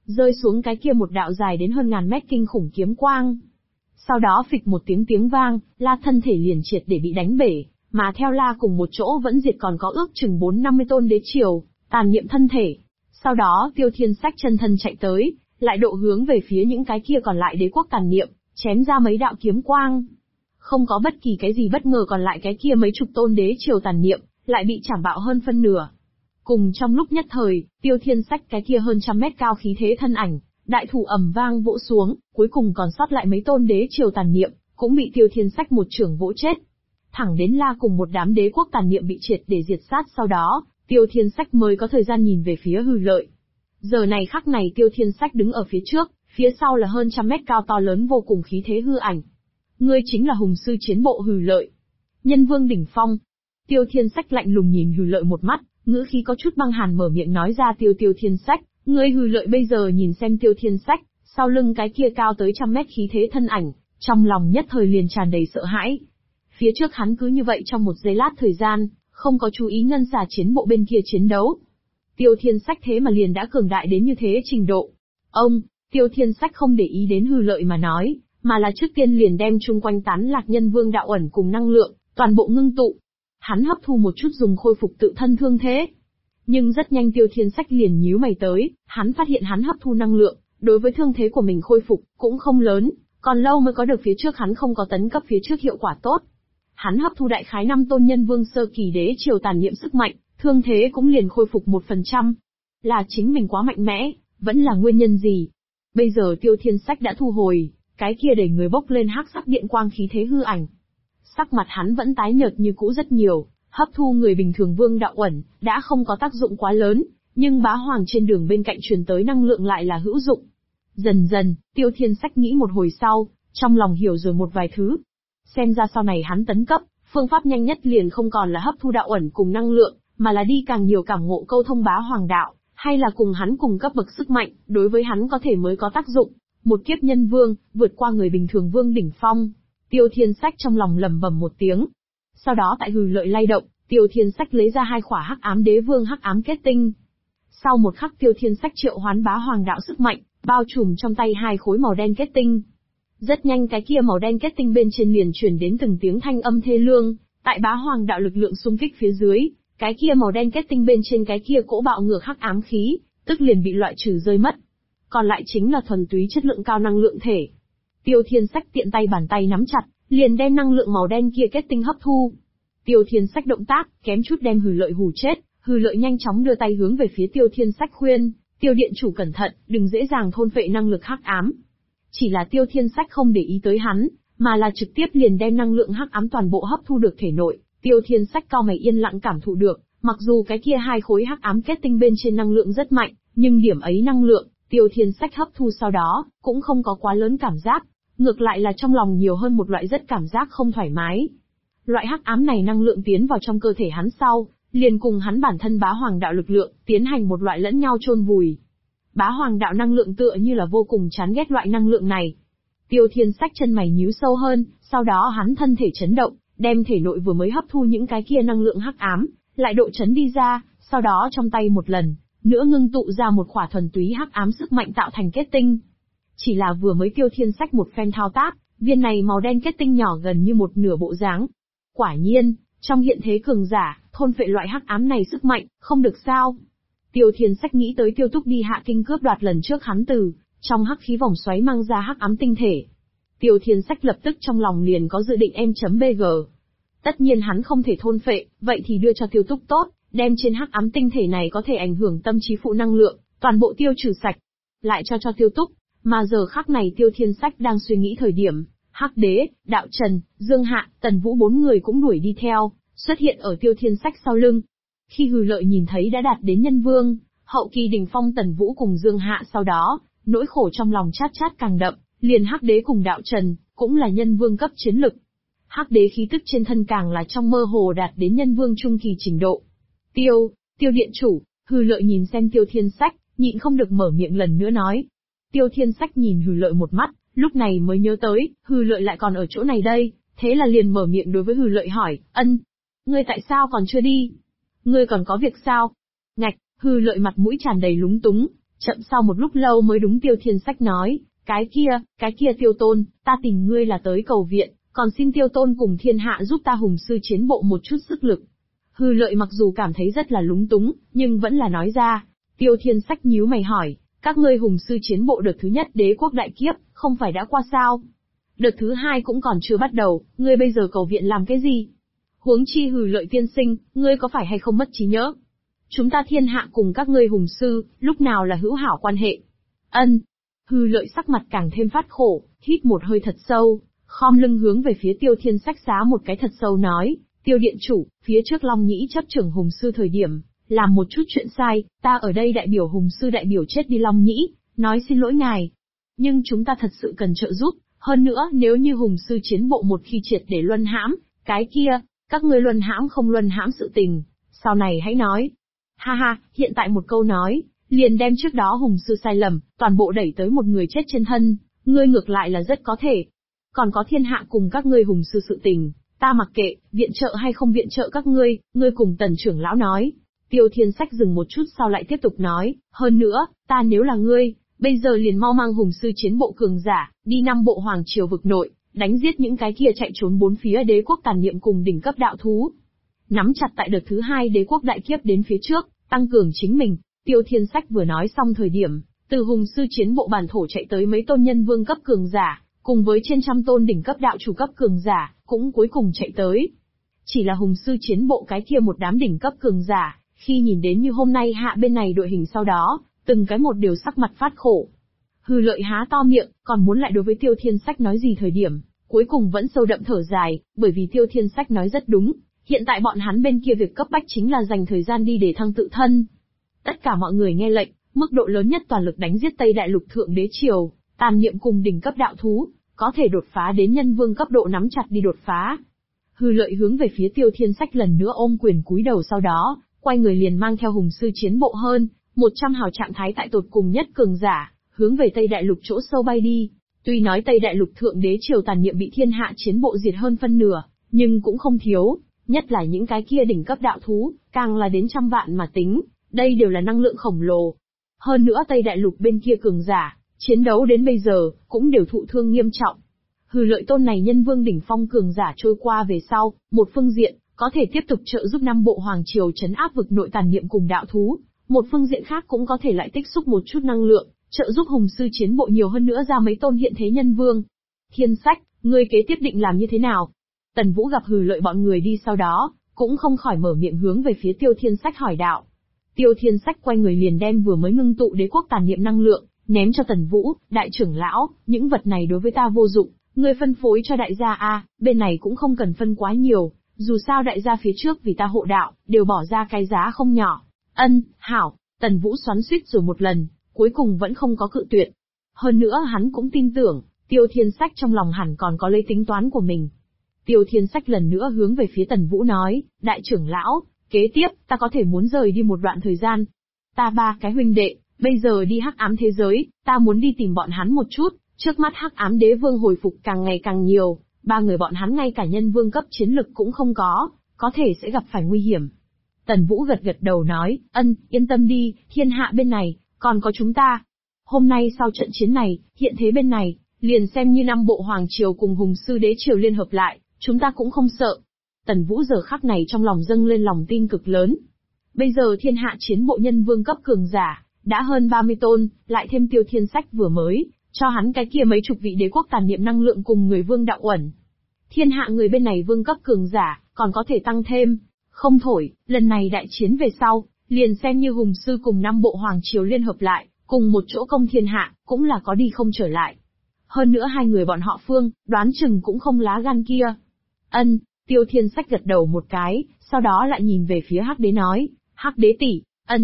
rơi xuống cái kia một đạo dài đến hơn ngàn mét kinh khủng kiếm quang. Sau đó phịch một tiếng vang, La thân thể liền triệt để bị đánh bể, mà theo La cùng một chỗ vẫn diệt còn có ước chừng 450 tôn đế triều, tàn niệm thân thể. Sau đó Tiêu Thiên Sách chân thân chạy tới, lại độ hướng về phía những cái kia còn lại đế quốc tàn niệm, chém ra mấy đạo kiếm quang. Không có bất kỳ cái gì bất ngờ, còn lại cái kia mấy chục tôn đế triều tàn niệm, lại bị chảm bạo hơn phân nửa. Cùng trong lúc nhất thời, Tiêu Thiên Sách cái kia hơn trăm mét cao khí thế thân ảnh, đại thủ ầm vang vỗ xuống, cuối cùng còn sót lại mấy tôn đế triều tàn niệm, cũng bị Tiêu Thiên Sách một chưởng vỗ chết. Thẳng đến La cùng một đám đế quốc tàn niệm bị triệt để diệt sát, sau đó, Tiêu Thiên Sách mới có thời gian nhìn về phía Hư Lợi. Giờ này khắc này Tiêu Thiên Sách đứng ở phía trước, phía sau là hơn trăm mét cao to lớn vô cùng khí thế hư ảnh. Ngươi chính là hùng sư chiến bộ Hư Lợi, nhân vương đỉnh phong. Tiêu Thiên Sách lạnh lùng nhìn Hư Lợi một mắt, ngữ khí có chút băng hàn mở miệng nói ra. Tiêu Thiên Sách, ngươi Hư Lợi bây giờ nhìn xem Tiêu Thiên Sách, sau lưng cái kia cao tới trăm mét khí thế thân ảnh, trong lòng nhất thời liền tràn đầy sợ hãi. Phía trước hắn cứ như vậy trong một giây lát thời gian, không có chú ý ngân xà chiến bộ bên kia chiến đấu. Tiêu Thiên Sách thế mà liền đã cường đại đến như thế trình độ. Tiêu Thiên Sách không để ý đến Hư Lợi mà nói, mà là trước tiên liền đem chung quanh tán lạc nhân vương đạo ẩn cùng năng lượng, toàn bộ ngưng tụ. Hắn hấp thu một chút dùng khôi phục tự thân thương thế. Nhưng rất nhanh Tiêu Thiên Sách liền nhíu mày tới, hắn phát hiện hắn hấp thu năng lượng, đối với thương thế của mình khôi phục, cũng không lớn, còn lâu mới có được phía trước hắn không có tấn cấp phía trước hiệu quả tốt. Hắn hấp thu đại khái 5 tôn nhân vương sơ kỳ đế triều tàn niệm sức mạnh, thương thế cũng liền khôi phục 1%. Là chính mình quá mạnh mẽ, vẫn là nguyên nhân gì? Bây giờ Tiêu Thiên Sách đã thu hồi, cái kia để người bốc lên hắc sắc điện quang khí thế hư ảnh. Sắc mặt hắn vẫn tái nhợt như cũ rất nhiều, hấp thu người bình thường vương đạo ẩn, đã không có tác dụng quá lớn, nhưng bá hoàng trên đường bên cạnh truyền tới năng lượng lại là hữu dụng. Dần dần, Tiêu Thiên Sách nghĩ một hồi sau, trong lòng hiểu rồi một vài thứ. Xem ra sau này hắn tấn cấp, phương pháp nhanh nhất liền không còn là hấp thu đạo ẩn cùng năng lượng, mà là đi càng nhiều cảm ngộ câu thông bá hoàng đạo, hay là cùng hắn cùng cấp bậc sức mạnh, đối với hắn có thể mới có tác dụng. Một kiếp nhân vương, vượt qua người bình thường vương đỉnh phong. Tiêu Thiên Sách trong lòng lẩm bẩm một tiếng. Sau đó tại Hư Lợi lay động, Tiêu Thiên Sách lấy ra 2 khỏa hắc ám đế vương hắc ám kết tinh. Sau một khắc Tiêu Thiên Sách triệu hoán bá hoàng đạo sức mạnh, bao trùm trong tay 2 khối màu đen kết tinh. Rất nhanh cái kia màu đen kết tinh bên trên liền truyền đến từng tiếng thanh âm thê lương, tại bá hoàng đạo lực lượng xung kích phía dưới, cái kia màu đen kết tinh bên trên cái kia cỗ bạo ngược hắc ám khí, tức liền bị loại trừ rơi mất. Còn lại chính là thuần túy chất lượng cao năng lượng thể. Tiêu Thiên Sách tiện tay bàn tay nắm chặt, liền đem năng lượng màu đen kia kết tinh hấp thu. Tiêu Thiên Sách động tác, kém chút đem Hư Lợi hù chết, Hư Lợi nhanh chóng đưa tay hướng về phía Tiêu Thiên Sách khuyên, Tiêu điện chủ cẩn thận, đừng dễ dàng thôn phệ năng lực hắc ám. Chỉ là Tiêu Thiên Sách không để ý tới hắn, mà là trực tiếp liền đem năng lượng hắc ám toàn bộ hấp thu được thể nội. Tiêu Thiên Sách cau mày yên lặng cảm thụ được, mặc dù cái kia 2 khối hắc ám kết tinh bên trên năng lượng rất mạnh, nhưng điểm ấy năng lượng, Tiêu Thiên Sách hấp thu sau đó, cũng không có quá lớn cảm giác, ngược lại là trong lòng nhiều hơn một loại rất cảm giác không thoải mái. Loại hắc ám này năng lượng tiến vào trong cơ thể hắn sau, liền cùng hắn bản thân bá hoàng đạo lực lượng, tiến hành một loại lẫn nhau chôn vùi. Bá hoàng đạo năng lượng tựa như là vô cùng chán ghét loại năng lượng này. Tiêu Thiên Sách chân mày nhíu sâu hơn, sau đó hắn thân thể chấn động, đem thể nội vừa mới hấp thu những cái kia năng lượng hắc ám, lại độ chấn đi ra, sau đó trong tay một lần nữa ngưng tụ ra một khỏa thuần túy hắc ám sức mạnh tạo thành kết tinh. Chỉ là vừa mới Tiêu Thiên Sách một phen thao tác, viên này màu đen kết tinh nhỏ gần như một nửa bộ dáng. Quả nhiên, trong hiện thế cường giả, thôn phệ loại hắc ám này sức mạnh, không được sao? Tiêu Thiên Sách nghĩ tới Tiêu Túc đi hạ kinh cướp đoạt lần trước hắn từ trong hắc khí vòng xoáy mang ra hắc ám tinh thể. Tiêu Thiên Sách lập tức trong lòng liền có dự định M.BG. Tất nhiên hắn không thể thôn phệ, vậy thì đưa cho Tiêu Túc tốt, đem trên hắc ám tinh thể này có thể ảnh hưởng tâm trí phụ năng lượng, toàn bộ tiêu trừ sạch, lại cho Tiêu Túc. Mà giờ khắc này Tiêu Thiên Sách đang suy nghĩ thời điểm, Hắc Đế, Đạo Trần, Dương Hạ, Tần Vũ 4 người cũng đuổi đi theo, xuất hiện ở Tiêu Thiên Sách sau lưng. Khi Hư Lợi nhìn thấy đã đạt đến nhân vương, hậu kỳ đỉnh phong Tần Vũ cùng Dương Hạ sau đó, nỗi khổ trong lòng chát càng đậm, liền Hắc Đế cùng Đạo Trần, cũng là nhân vương cấp chiến lực. Hắc Đế khí tức trên thân càng là trong mơ hồ đạt đến nhân vương trung kỳ trình độ. Tiêu điện chủ, Hư Lợi nhìn xem Tiêu Thiên Sách, nhịn không được mở miệng lần nữa nói. Tiêu Thiên Sách nhìn Hư Lợi một mắt, lúc này mới nhớ tới, Hư Lợi lại còn ở chỗ này đây, thế là liền mở miệng đối với Hư Lợi hỏi, ngươi tại sao còn chưa đi? Ngươi còn có việc sao? Ngạch, Hư Lợi mặt mũi tràn đầy lúng túng, Chậm sau một lúc lâu mới đúng Tiêu Thiên Sách nói, cái kia Tiêu Tôn, ta tìm ngươi là tới cầu viện, còn xin Tiêu Tôn cùng thiên hạ giúp ta hùng sư chiến bộ một chút sức lực. Hư Lợi mặc dù cảm thấy rất là lúng túng, nhưng vẫn là nói ra. Tiêu Thiên Sách nhíu mày hỏi, các ngươi hùng sư chiến bộ đợt thứ nhất Đế quốc đại kiếp, không phải đã qua sao? Đợt thứ hai cũng còn chưa bắt đầu, ngươi bây giờ cầu viện làm cái gì? Huống chi Hư Lợi tiên sinh, ngươi có phải hay không mất trí nhớ? Chúng ta thiên hạ cùng các ngươi hùng sư, lúc nào là hữu hảo quan hệ? Ân. Hư Lợi sắc mặt càng thêm phát khổ, hít một hơi thật sâu, khom lưng hướng về phía Tiêu Thiên Sách xá một cái thật sâu nói, Tiêu điện chủ, phía trước Long Nhĩ chấp trưởng hùng sư thời điểm, làm một chút chuyện sai, ta ở đây đại biểu hùng sư đại biểu chết đi Long Nhĩ, nói xin lỗi ngài. Nhưng chúng ta thật sự cần trợ giúp, hơn nữa nếu như hùng sư chiến bộ một khi triệt để luân hãm, cái kia, các ngươi luân hãm không luân hãm sự tình, sau này hãy nói. Ha ha, hiện tại một câu nói, liền đem trước đó hùng sư sai lầm, toàn bộ đẩy tới một người chết trên thân, ngươi ngược lại là rất có thể. Còn có thiên hạ cùng các ngươi hùng sư sự tình, ta mặc kệ, viện trợ hay không viện trợ các ngươi cùng Tần trưởng lão nói. Tiêu Thiên Sách dừng một chút sau lại tiếp tục nói, hơn nữa, ta nếu là ngươi, bây giờ liền mau mang hùng sư chiến bộ cường giả, đi 5 bộ hoàng triều vực nội, đánh giết những cái kia chạy trốn bốn phía đế quốc tàn niệm cùng đỉnh cấp đạo thú. Nắm chặt tại đợt thứ hai đế quốc đại kiếp đến phía trước, tăng cường chính mình. Tiêu Thiên Sách vừa nói xong thời điểm, từ hùng sư chiến bộ bản thổ chạy tới mấy tôn nhân vương cấp cường giả, cùng với trên trăm tôn đỉnh cấp đạo chủ cấp cường giả, cũng cuối cùng chạy tới. Chỉ là hùng sư chiến bộ cái kia một đám đỉnh cấp cường giả, khi nhìn đến như hôm nay hạ bên này đội hình sau đó, từng cái một đều sắc mặt phát khổ. Hư Lợi há to miệng, còn muốn lại đối với Tiêu Thiên Sách nói gì thời điểm, cuối cùng vẫn sâu đậm thở dài, bởi vì Tiêu Thiên Sách nói rất đúng, hiện tại bọn hắn bên kia việc cấp bách chính là dành thời gian đi để thăng tự thân. Tất cả mọi người nghe lệnh, mức độ lớn nhất toàn lực đánh giết Tây Đại Lục Thượng Đế Triều, tàn niệm cùng đỉnh cấp đạo thú, có thể đột phá đến nhân vương cấp độ nắm chặt đi đột phá. Hư Lợi hướng về phía Tiêu Thiên Sách lần nữa ôm quyền cúi đầu sau đó, quay người liền mang theo hùng sư chiến bộ hơn, 100 hào trạng thái tại tột cùng nhất cường giả, hướng về Tây Đại Lục chỗ sâu bay đi. Tuy nói Tây Đại Lục Thượng Đế Triều tàn niệm bị thiên hạ chiến bộ diệt hơn phân nửa, nhưng cũng không thiếu, nhất là những cái kia đỉnh cấp đạo thú, càng là đến trăm vạn mà tính, đây đều là năng lượng khổng lồ. Hơn nữa Tây Đại Lục bên kia cường giả, chiến đấu đến bây giờ, cũng đều thụ thương nghiêm trọng. Hư Lợi tôn này nhân vương đỉnh phong cường giả trôi qua về sau, một phương diện, có thể tiếp tục trợ giúp 5 bộ hoàng triều trấn áp vực nội tàn niệm cùng đạo thú, một phương diện khác cũng có thể lại tích xúc một chút năng lượng, trợ giúp hùng sư chiến bộ nhiều hơn nữa ra mấy tôn hiện thế nhân vương. Thiên Sách, ngươi kế tiếp định làm như thế nào? Tần Vũ gặp Hư Lợi bọn người đi sau đó, cũng không khỏi mở miệng hướng về phía Tiêu Thiên Sách hỏi đạo. Tiêu Thiên Sách quay người liền đem vừa mới ngưng tụ đế quốc tàn niệm năng lượng, ném cho Tần Vũ, đại trưởng lão, những vật này đối với ta vô dụng, ngươi phân phối cho đại gia a, bên này cũng không cần phân quá nhiều, dù sao đại gia phía trước vì ta hộ đạo, đều bỏ ra cái giá không nhỏ. Ân, hảo, Tần Vũ xoắn xuýt rồi một lần, cuối cùng vẫn không có cự tuyệt. Hơn nữa hắn cũng tin tưởng, Tiêu Thiên Sách trong lòng hẳn còn có lấy tính toán của mình. Tiêu Thiên Sách lần nữa hướng về phía Tần Vũ nói, đại trưởng lão, kế tiếp, ta có thể muốn rời đi một đoạn thời gian. Ta 3 cái huynh đệ, bây giờ đi hắc ám thế giới, ta muốn đi tìm bọn hắn một chút, trước mắt hắc ám đế vương hồi phục càng ngày càng nhiều, 3 người bọn hắn ngay cả nhân vương cấp chiến lực cũng không có thể sẽ gặp phải nguy hiểm. Tần Vũ gật gật đầu nói, yên tâm đi, thiên hạ bên này, còn có chúng ta. Hôm nay sau trận chiến này, hiện thế bên này, liền xem như 5 bộ hoàng triều cùng hùng sư đế triều liên hợp lại, chúng ta cũng không sợ. Tần Vũ giờ khắc này trong lòng dâng lên lòng tin cực lớn. Bây giờ thiên hạ chiến bộ nhân vương cấp cường giả, đã hơn 30 tôn, lại thêm Tiêu Thiên Sách vừa mới, cho hắn cái kia mấy chục vị đế quốc tàn niệm năng lượng cùng người vương đạo uẩn. Thiên hạ người bên này vương cấp cường giả, còn có thể tăng thêm. Không thổi, lần này đại chiến về sau, liền xem như hùng sư cùng 5 bộ hoàng triều liên hợp lại, cùng một chỗ công thiên hạ, cũng là có đi không trở lại. Hơn nữa 2 người bọn họ phương, đoán chừng cũng không lá gan kia. Tiêu Thiên Sách gật đầu một cái, sau đó lại nhìn về phía Hắc Đế nói, Hắc Đế tỷ,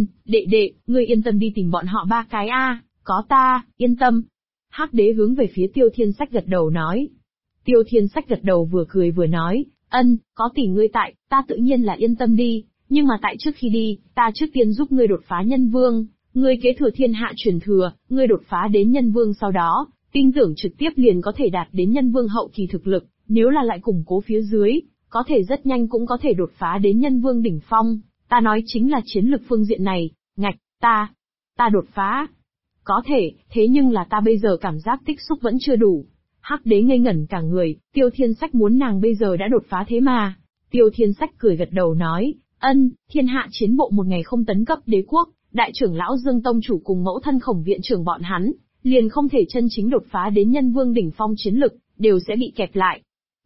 đệ, ngươi yên tâm đi tìm bọn họ 3 cái a, có ta, yên tâm. Hắc Đế hướng về phía Tiêu Thiên Sách gật đầu nói. Tiêu Thiên Sách gật đầu vừa cười vừa nói, có tỷ ngươi tại, ta tự nhiên là yên tâm đi, nhưng mà tại trước khi đi, ta trước tiên giúp ngươi đột phá nhân vương, ngươi kế thừa thiên hạ truyền thừa, ngươi đột phá đến nhân vương sau đó, tin tưởng trực tiếp liền có thể đạt đến nhân vương hậu kỳ thực lực, nếu là lại củng cố phía dưới, có thể rất nhanh cũng có thể đột phá đến nhân vương đỉnh phong, ta nói chính là chiến lực phương diện này, ta đột phá. Có thể, thế nhưng là ta bây giờ cảm giác tích xúc vẫn chưa đủ. Hắc đế ngây ngẩn cả người, Tiêu Thiên Sách muốn nàng bây giờ đã đột phá thế mà. Tiêu Thiên Sách cười gật đầu nói, thiên hạ chiến bộ một ngày không tấn cấp đế quốc, đại trưởng lão Dương Tông chủ cùng mẫu thân Khổng viện trưởng bọn hắn, liền không thể chân chính đột phá đến nhân vương đỉnh phong chiến lực, đều sẽ bị kẹp lại.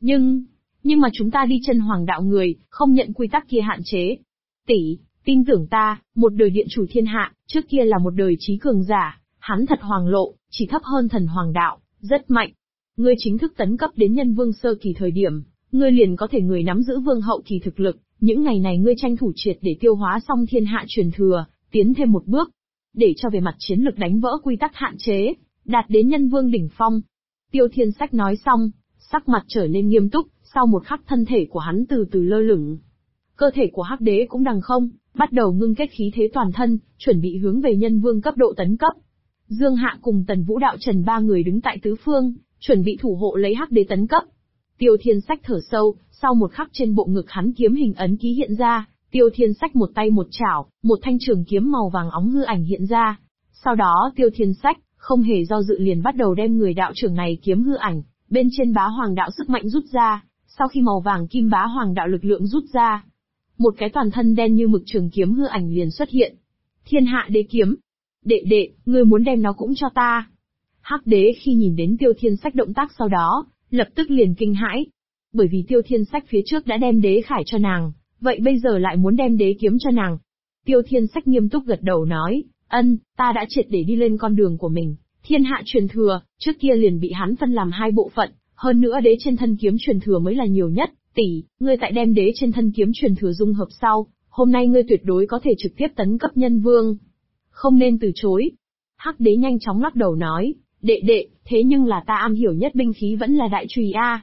Nhưng mà chúng ta đi chân hoàng đạo người, không nhận quy tắc kia hạn chế. Tỷ, tin tưởng ta, một đời điện chủ thiên hạ, trước kia là một đời trí cường giả, hắn thật hoàng lộ, chỉ thấp hơn thần hoàng đạo, rất mạnh. Ngươi chính thức tấn cấp đến nhân vương sơ kỳ thời điểm, ngươi liền có thể người nắm giữ vương hậu kỳ thực lực, những ngày này ngươi tranh thủ triệt để tiêu hóa xong thiên hạ truyền thừa, tiến thêm một bước, để cho về mặt chiến lực đánh vỡ quy tắc hạn chế, đạt đến nhân vương đỉnh phong. Tiêu Thiên Sách nói xong, sắc mặt trở nên nghiêm túc, sau một khắc thân thể của hắn từ từ lơ lửng. Cơ thể của Hắc Đế cũng đằng không, bắt đầu ngưng kết khí thế toàn thân, chuẩn bị hướng về nhân vương cấp độ tấn cấp. Dương Hạ cùng Tần Vũ Đạo Trần ba người đứng tại tứ phương, chuẩn bị thủ hộ lấy Hắc Đế tấn cấp. Tiêu Thiên Sách thở sâu, sau một khắc trên bộ ngực hắn kiếm hình ấn ký hiện ra, Tiêu Thiên Sách một tay một chảo, một thanh trường kiếm màu vàng óng hư ảnh hiện ra. Sau đó Tiêu Thiên Sách, không hề do dự liền bắt đầu đem người đạo trưởng này kiếm hư ảnh, bên trên bá hoàng đạo sức mạnh rút ra, sau khi màu vàng kim bá hoàng đạo lực lượng rút ra. Một cái toàn thân đen như mực trường kiếm hư ảnh liền xuất hiện. Thiên hạ đế kiếm. Đệ, ngươi muốn đem nó cũng cho ta. Hắc Đế khi nhìn đến Tiêu Thiên Sách động tác sau đó, lập tức liền kinh hãi. Bởi vì Tiêu Thiên Sách phía trước đã đem đế khải cho nàng, vậy bây giờ lại muốn đem đế kiếm cho nàng. Tiêu Thiên Sách nghiêm túc gật đầu nói, ta đã triệt để đi lên con đường của mình. Thiên hạ truyền thừa, trước kia liền bị hắn phân làm hai bộ phận, hơn nữa đế trên thân kiếm truyền thừa mới là nhiều nhất. Tỷ, ngươi tại đem đế trên thân kiếm truyền thừa dung hợp sau, hôm nay ngươi tuyệt đối có thể trực tiếp tấn cấp nhân vương. Không nên từ chối. Hắc Đế nhanh chóng lắc đầu nói, đệ, thế nhưng là ta am hiểu nhất binh khí vẫn là đại chùy a,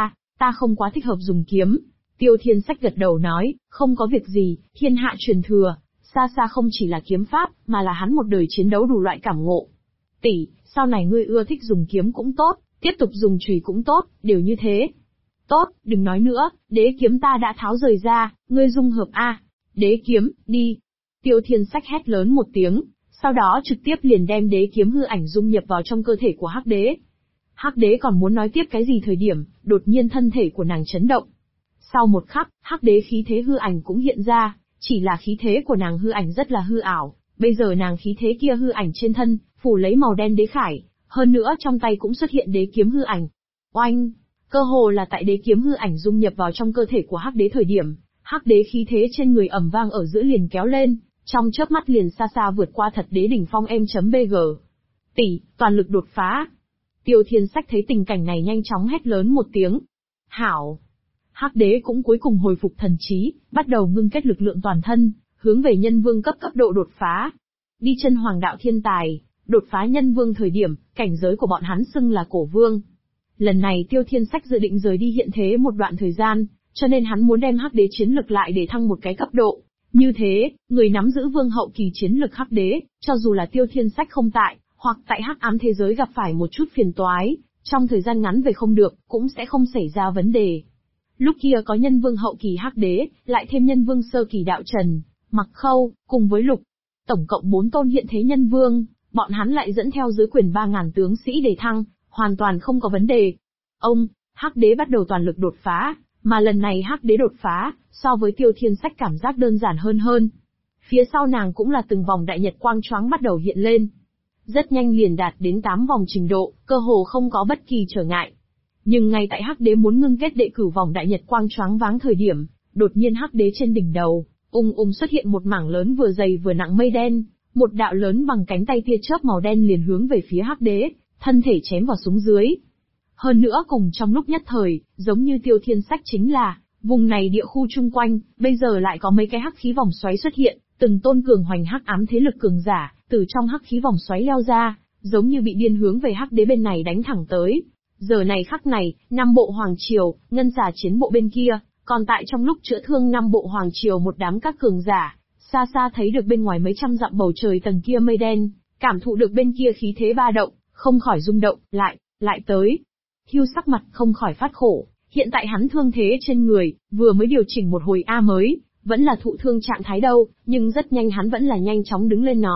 ta không quá thích hợp dùng kiếm. Tiêu Thiên Sách gật đầu nói, không có việc gì, thiên hạ truyền thừa, xa xa không chỉ là kiếm pháp, mà là hắn một đời chiến đấu đủ loại cảm ngộ. Tỷ, sau này ngươi ưa thích dùng kiếm cũng tốt, tiếp tục dùng chùy cũng tốt, đều như thế. Tốt, đừng nói nữa, đế kiếm ta đã tháo rời ra, ngươi dung hợp a. Đế kiếm, đi. Tiêu Thiên Sách hét lớn một tiếng, sau đó trực tiếp liền đem đế kiếm hư ảnh dung nhập vào trong cơ thể của Hắc Đế. Hắc Đế còn muốn nói tiếp cái gì thời điểm, đột nhiên thân thể của nàng chấn động. Sau một khắc, Hắc Đế khí thế hư ảnh cũng hiện ra, chỉ là khí thế của nàng hư ảnh rất là hư ảo, bây giờ nàng khí thế kia hư ảnh trên thân, phủ lấy màu đen đế khải, hơn nữa trong tay cũng xuất hiện đế kiếm hư ảnh. Oanh! Cơ hồ là tại đế kiếm hư ảnh dung nhập vào trong cơ thể của Hắc Đế thời điểm, Hắc Đế khí thế trên người ầm vang ở giữa liền kéo lên, trong chớp mắt liền xa xa vượt qua thật đế đỉnh phong m.bg. Tỷ, toàn lực đột phá. Tiêu Thiên Sách thấy tình cảnh này nhanh chóng hét lớn một tiếng. Hảo! Hắc Đế cũng cuối cùng hồi phục thần trí, bắt đầu ngưng kết lực lượng toàn thân, hướng về nhân vương cấp độ đột phá. Đi chân hoàng đạo thiên tài, đột phá nhân vương thời điểm, cảnh giới của bọn hắn xưng là cổ vương. Lần này Tiêu Thiên Sách dự định rời đi hiện thế một đoạn thời gian, cho nên hắn muốn đem Hắc Đế chiến lực lại để thăng một cái cấp độ. Như thế, người nắm giữ vương hậu kỳ chiến lực Hắc Đế, cho dù là Tiêu Thiên Sách không tại, hoặc tại hắc ám thế giới gặp phải một chút phiền toái, trong thời gian ngắn về không được, cũng sẽ không xảy ra vấn đề. Lúc kia có nhân vương hậu kỳ Hắc Đế, lại thêm nhân vương sơ kỳ Đạo Trần, Mặc Khâu, cùng với Lục. Tổng cộng 4 tôn hiện thế nhân vương, bọn hắn lại dẫn theo dưới quyền 3.000 tướng sĩ để thăng, hoàn toàn không có vấn đề. Hắc Đế bắt đầu toàn lực đột phá, mà lần này Hắc Đế đột phá, so với Tiêu Thiên Sách cảm giác đơn giản hơn. Phía sau nàng cũng là từng vòng đại nhật quang choáng bắt đầu hiện lên. Rất nhanh liền đạt đến 8 vòng trình độ, cơ hồ không có bất kỳ trở ngại. Nhưng ngay tại Hắc Đế muốn ngưng kết đệ cửu vòng đại nhật quang choáng váng thời điểm, đột nhiên Hắc Đế trên đỉnh đầu, xuất hiện một mảng lớn vừa dày vừa nặng mây đen, một đạo lớn bằng cánh tay tia chớp màu đen liền hướng về phía Hắc Đế, thân thể chém vào xuống dưới. Hơn nữa cùng trong lúc nhất thời, giống như Tiêu Thiên Sách chính là, vùng này địa khu chung quanh, bây giờ lại có mấy cái hắc khí vòng xoáy xuất hiện, từng tôn cường hoành hắc ám thế lực cường giả, từ trong hắc khí vòng xoáy leo ra, giống như bị điên hướng về Hắc Đế bên này đánh thẳng tới. Giờ này khắc này, năm bộ hoàng triều, ngân xà chiến bộ bên kia, còn tại trong lúc chữa thương năm bộ hoàng triều một đám các cường giả, xa xa thấy được bên ngoài mấy trăm dặm bầu trời tầng kia mây đen, cảm thụ được bên kia khí thế ba động, không khỏi rung động, lại tới. Hưu sắc mặt không khỏi phát khổ, hiện tại hắn thương thế trên người, vừa mới điều chỉnh một hồi mới, vẫn là thụ thương trạng thái đâu, nhưng rất nhanh hắn vẫn là nhanh chóng đứng lên nói,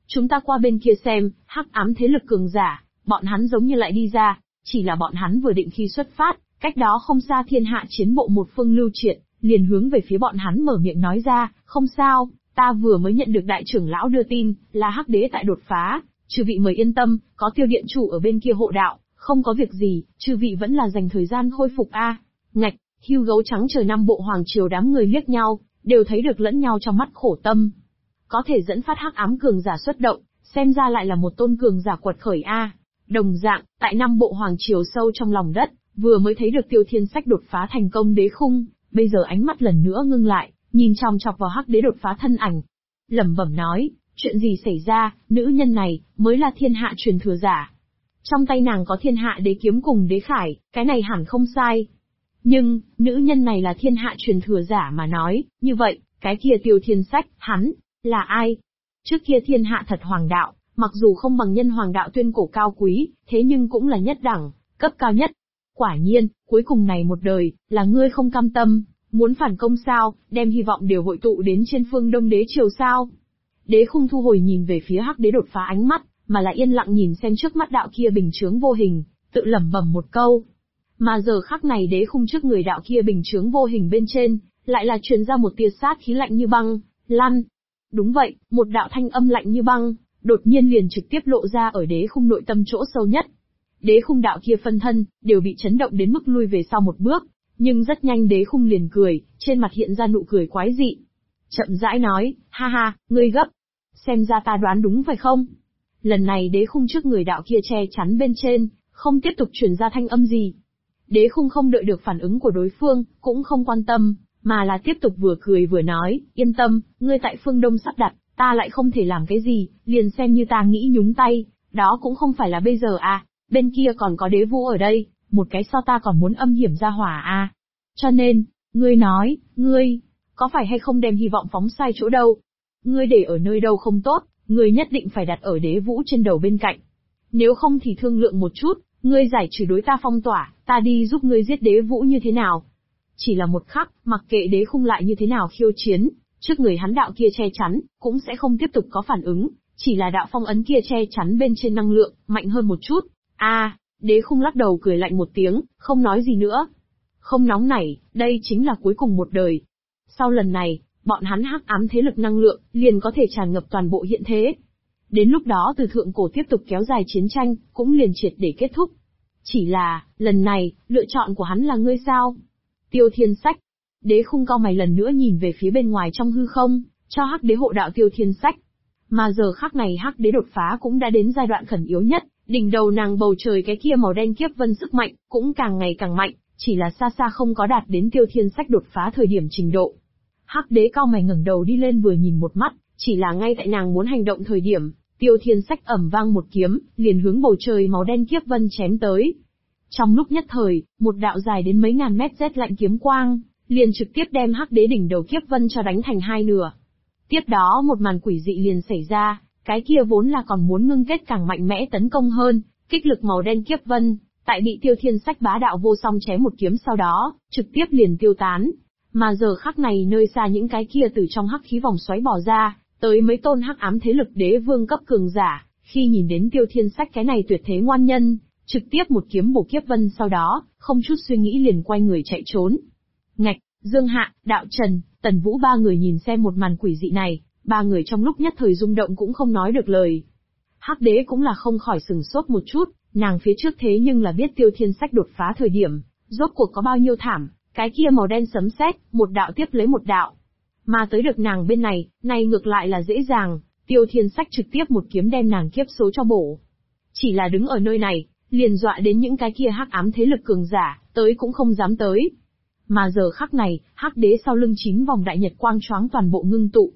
Chúng ta qua bên kia xem, hắc ám thế lực cường giả, bọn hắn giống như lại đi ra, chỉ là bọn hắn vừa định khi xuất phát, cách đó không xa thiên hạ chiến bộ một phương Lưu Triệt, liền hướng về phía bọn hắn mở miệng nói ra, không sao, ta vừa mới nhận được đại trưởng lão đưa tin, là hắc đế tại đột phá, chư vị mời yên tâm, có tiêu điện chủ ở bên kia hộ đạo, không có việc gì, chư vị vẫn là dành thời gian khôi phục a. Ngạch, hưu gấu trắng trời năm bộ hoàng triều đám người liếc nhau, đều thấy được lẫn nhau trong mắt khổ tâm. Có thể dẫn phát hắc ám cường giả xuất động, xem ra lại là một tôn cường giả quật khởi a. Đồng dạng, tại năm bộ hoàng triều sâu trong lòng đất, vừa mới thấy được Tiêu Thiên Sách đột phá thành công đế khung, bây giờ ánh mắt lần nữa ngưng lại, nhìn chòng chọc vào hắc đế đột phá thân ảnh. Lẩm bẩm nói, chuyện gì xảy ra, nữ nhân này, mới là thiên hạ truyền thừa giả. Trong tay nàng có thiên hạ đế kiếm cùng đế khải, cái này hẳn không sai. Nhưng, nữ nhân này là thiên hạ truyền thừa giả mà nói, như vậy, cái kia Tiêu Thiên Sách, hắn, là ai? Trước kia thiên hạ thật hoàng đạo, mặc dù không bằng nhân hoàng đạo tuyên cổ cao quý, thế nhưng cũng là nhất đẳng, cấp cao nhất. Quả nhiên, cuối cùng này một đời, là ngươi không cam tâm, muốn phản công sao, đem hy vọng đều hội tụ đến trên phương Đông đế triều sao. Đế khung thu hồi nhìn về phía hắc đế đột phá ánh mắt, mà lại yên lặng nhìn xem trước mắt đạo kia bình chướng vô hình, tự lẩm bẩm một câu. Mà giờ khắc này đế khung trước người đạo kia bình chướng vô hình bên trên, lại là truyền ra một tia sát khí lạnh như băng, lăn. Đúng vậy, một đạo thanh âm lạnh như băng, đột nhiên liền trực tiếp lộ ra ở đế khung nội tâm chỗ sâu nhất. Đế khung đạo kia phân thân, đều bị chấn động đến mức lui về sau một bước, nhưng rất nhanh đế khung liền cười, trên mặt hiện ra nụ cười quái dị. Chậm rãi nói, ha ha, ngươi gấp. Xem ra ta đoán đúng phải không? Lần này đế khung trước người đạo kia che chắn bên trên, không tiếp tục truyền ra thanh âm gì. Đế khung không đợi được phản ứng của đối phương, cũng không quan tâm, mà là tiếp tục vừa cười vừa nói, yên tâm, ngươi tại phương Đông sắp đặt, ta lại không thể làm cái gì, liền xem như ta nghĩ nhúng tay, đó cũng không phải là bây giờ à, bên kia còn có đế vũ ở đây, một cái so ta còn muốn âm hiểm ra hỏa à. Cho nên, ngươi nói, ngươi, có phải hay không đem hy vọng phóng sai chỗ đâu? Ngươi để ở nơi đâu không tốt, ngươi nhất định phải đặt ở đế vũ trên đầu bên cạnh. Nếu không thì thương lượng một chút, ngươi giải trừ đối ta phong tỏa, ta đi giúp ngươi giết đế vũ như thế nào? Chỉ là một khắc, mặc kệ đế khung lại như thế nào khiêu chiến, trước người hắn đạo kia che chắn, cũng sẽ không tiếp tục có phản ứng, chỉ là đạo phong ấn kia che chắn bên trên năng lượng, mạnh hơn một chút. Đế khung lắc đầu cười lạnh một tiếng, không nói gì nữa. Không nóng nảy, đây chính là cuối cùng một đời. Sau lần này, bọn hắn hắc ám thế lực năng lượng, liền có thể tràn ngập toàn bộ hiện thế. Đến lúc đó từ thượng cổ tiếp tục kéo dài chiến tranh, cũng liền triệt để kết thúc. Chỉ là, lần này, lựa chọn của hắn là ngươi sao? Tiêu Thiên Sách. Đế khung cao mày lần nữa nhìn về phía bên ngoài trong hư không, cho hắc đế hộ đạo Tiêu Thiên Sách. Mà giờ khắc này hắc đế đột phá cũng đã đến giai đoạn khẩn yếu nhất, đỉnh đầu nàng bầu trời cái kia màu đen kiếp vân sức mạnh, cũng càng ngày càng mạnh, chỉ là xa xa không có đạt đến Tiêu Thiên Sách đột phá thời điểm trình độ. Hắc đế cao mày ngẩng đầu đi lên vừa nhìn một mắt, chỉ là ngay tại nàng muốn hành động thời điểm, Tiêu Thiên Sách ầm vang một kiếm, liền hướng bầu trời màu đen kiếp vân chém tới. Trong lúc nhất thời, một đạo dài đến mấy ngàn mét rét lạnh kiếm quang, liền trực tiếp đem hắc đế đỉnh đầu kiếp vân cho đánh thành hai nửa. Tiếp đó một màn quỷ dị liền xảy ra, cái kia vốn là còn muốn ngưng kết càng mạnh mẽ tấn công hơn, kích lực màu đen kiếp vân, tại bị Tiêu Thiên Sách bá đạo vô song chém một kiếm sau đó, trực tiếp liền tiêu tán. Mà giờ khắc này nơi xa những cái kia từ trong hắc khí vòng xoáy bỏ ra, tới mấy tôn hắc ám thế lực đế vương cấp cường giả, khi nhìn đến Tiêu Thiên Sách cái này tuyệt thế ngoan nhân, trực tiếp một kiếm bổ kiếp vân sau đó, không chút suy nghĩ liền quay người chạy trốn. Ngạch, Dương Hạ, Đạo Trần, Tần Vũ ba người nhìn xem một màn quỷ dị này, ba người trong lúc nhất thời rung động cũng không nói được lời. Hắc đế cũng là không khỏi sừng sốt một chút, nàng phía trước thế nhưng là biết Tiêu Thiên Sách đột phá thời điểm, rốt cuộc có bao nhiêu thảm, cái kia màu đen sấm sét, một đạo tiếp lấy một đạo. Mà tới được nàng bên này, ngược lại là dễ dàng, Tiêu Thiên Sách trực tiếp một kiếm đem nàng kiếp số cho bổ. Chỉ là đứng ở nơi này, liền dọa đến những cái kia hắc ám thế lực cường giả, tới cũng không dám tới. Mà giờ khắc này, hắc đế sau lưng 9 vòng đại nhật quang choáng toàn bộ ngưng tụ.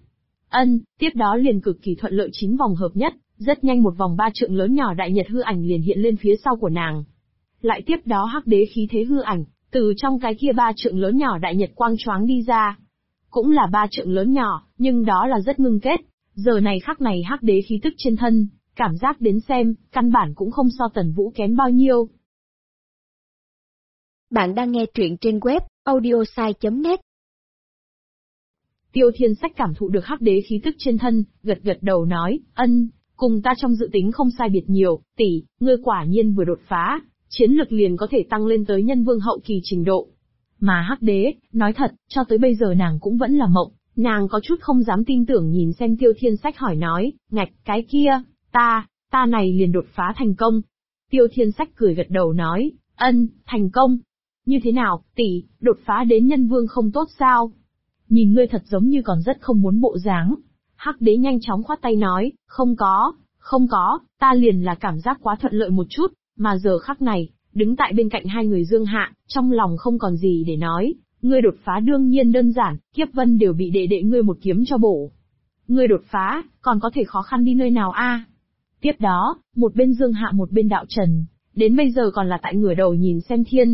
Tiếp đó liền cực kỳ thuận lợi 9 vòng hợp nhất, rất nhanh một vòng 3 trượng lớn nhỏ đại nhật hư ảnh liền hiện lên phía sau của nàng. Lại tiếp đó hắc đế khí thế hư ảnh, từ trong cái kia 3 trượng lớn nhỏ đại nhật quang choáng đi ra. Cũng là 3 trượng lớn nhỏ, nhưng đó là rất ngưng kết. Giờ này khắc này hắc đế khí tức trên thân, cảm giác đến xem, căn bản cũng không so Tần Vũ kém bao nhiêu. Bạn đang nghe truyện trên web audiosai.net. Tiêu Thiên Sách cảm thụ được hắc đế khí tức trên thân, gật gật đầu nói, cùng ta trong dự tính không sai biệt nhiều, tỷ, ngươi quả nhiên vừa đột phá, chiến lực liền có thể tăng lên tới nhân vương hậu kỳ trình độ. Mà Hắc Đế, nói thật, cho tới bây giờ nàng cũng vẫn là mộng, nàng có chút không dám tin tưởng nhìn xem Tiêu Thiên Sách hỏi nói, ngạch, cái kia, ta này liền đột phá thành công. Tiêu Thiên Sách cười gật đầu nói, thành công. Như thế nào, tỷ, đột phá đến nhân vương không tốt sao? Nhìn ngươi thật giống như còn rất không muốn bộ dáng. Hắc Đế nhanh chóng khoát tay nói, không có, ta liền là cảm giác quá thuận lợi một chút, mà giờ khắc này, đứng tại bên cạnh hai người Dương Hạ, trong lòng không còn gì để nói, ngươi đột phá đương nhiên đơn giản, kiếp vân đều bị đệ đệ ngươi một kiếm cho bổ. Ngươi đột phá, còn có thể khó khăn đi nơi nào a? Tiếp đó, một bên Dương Hạ một bên Đạo Trần, đến bây giờ còn là tại ngửa đầu nhìn xem thiên,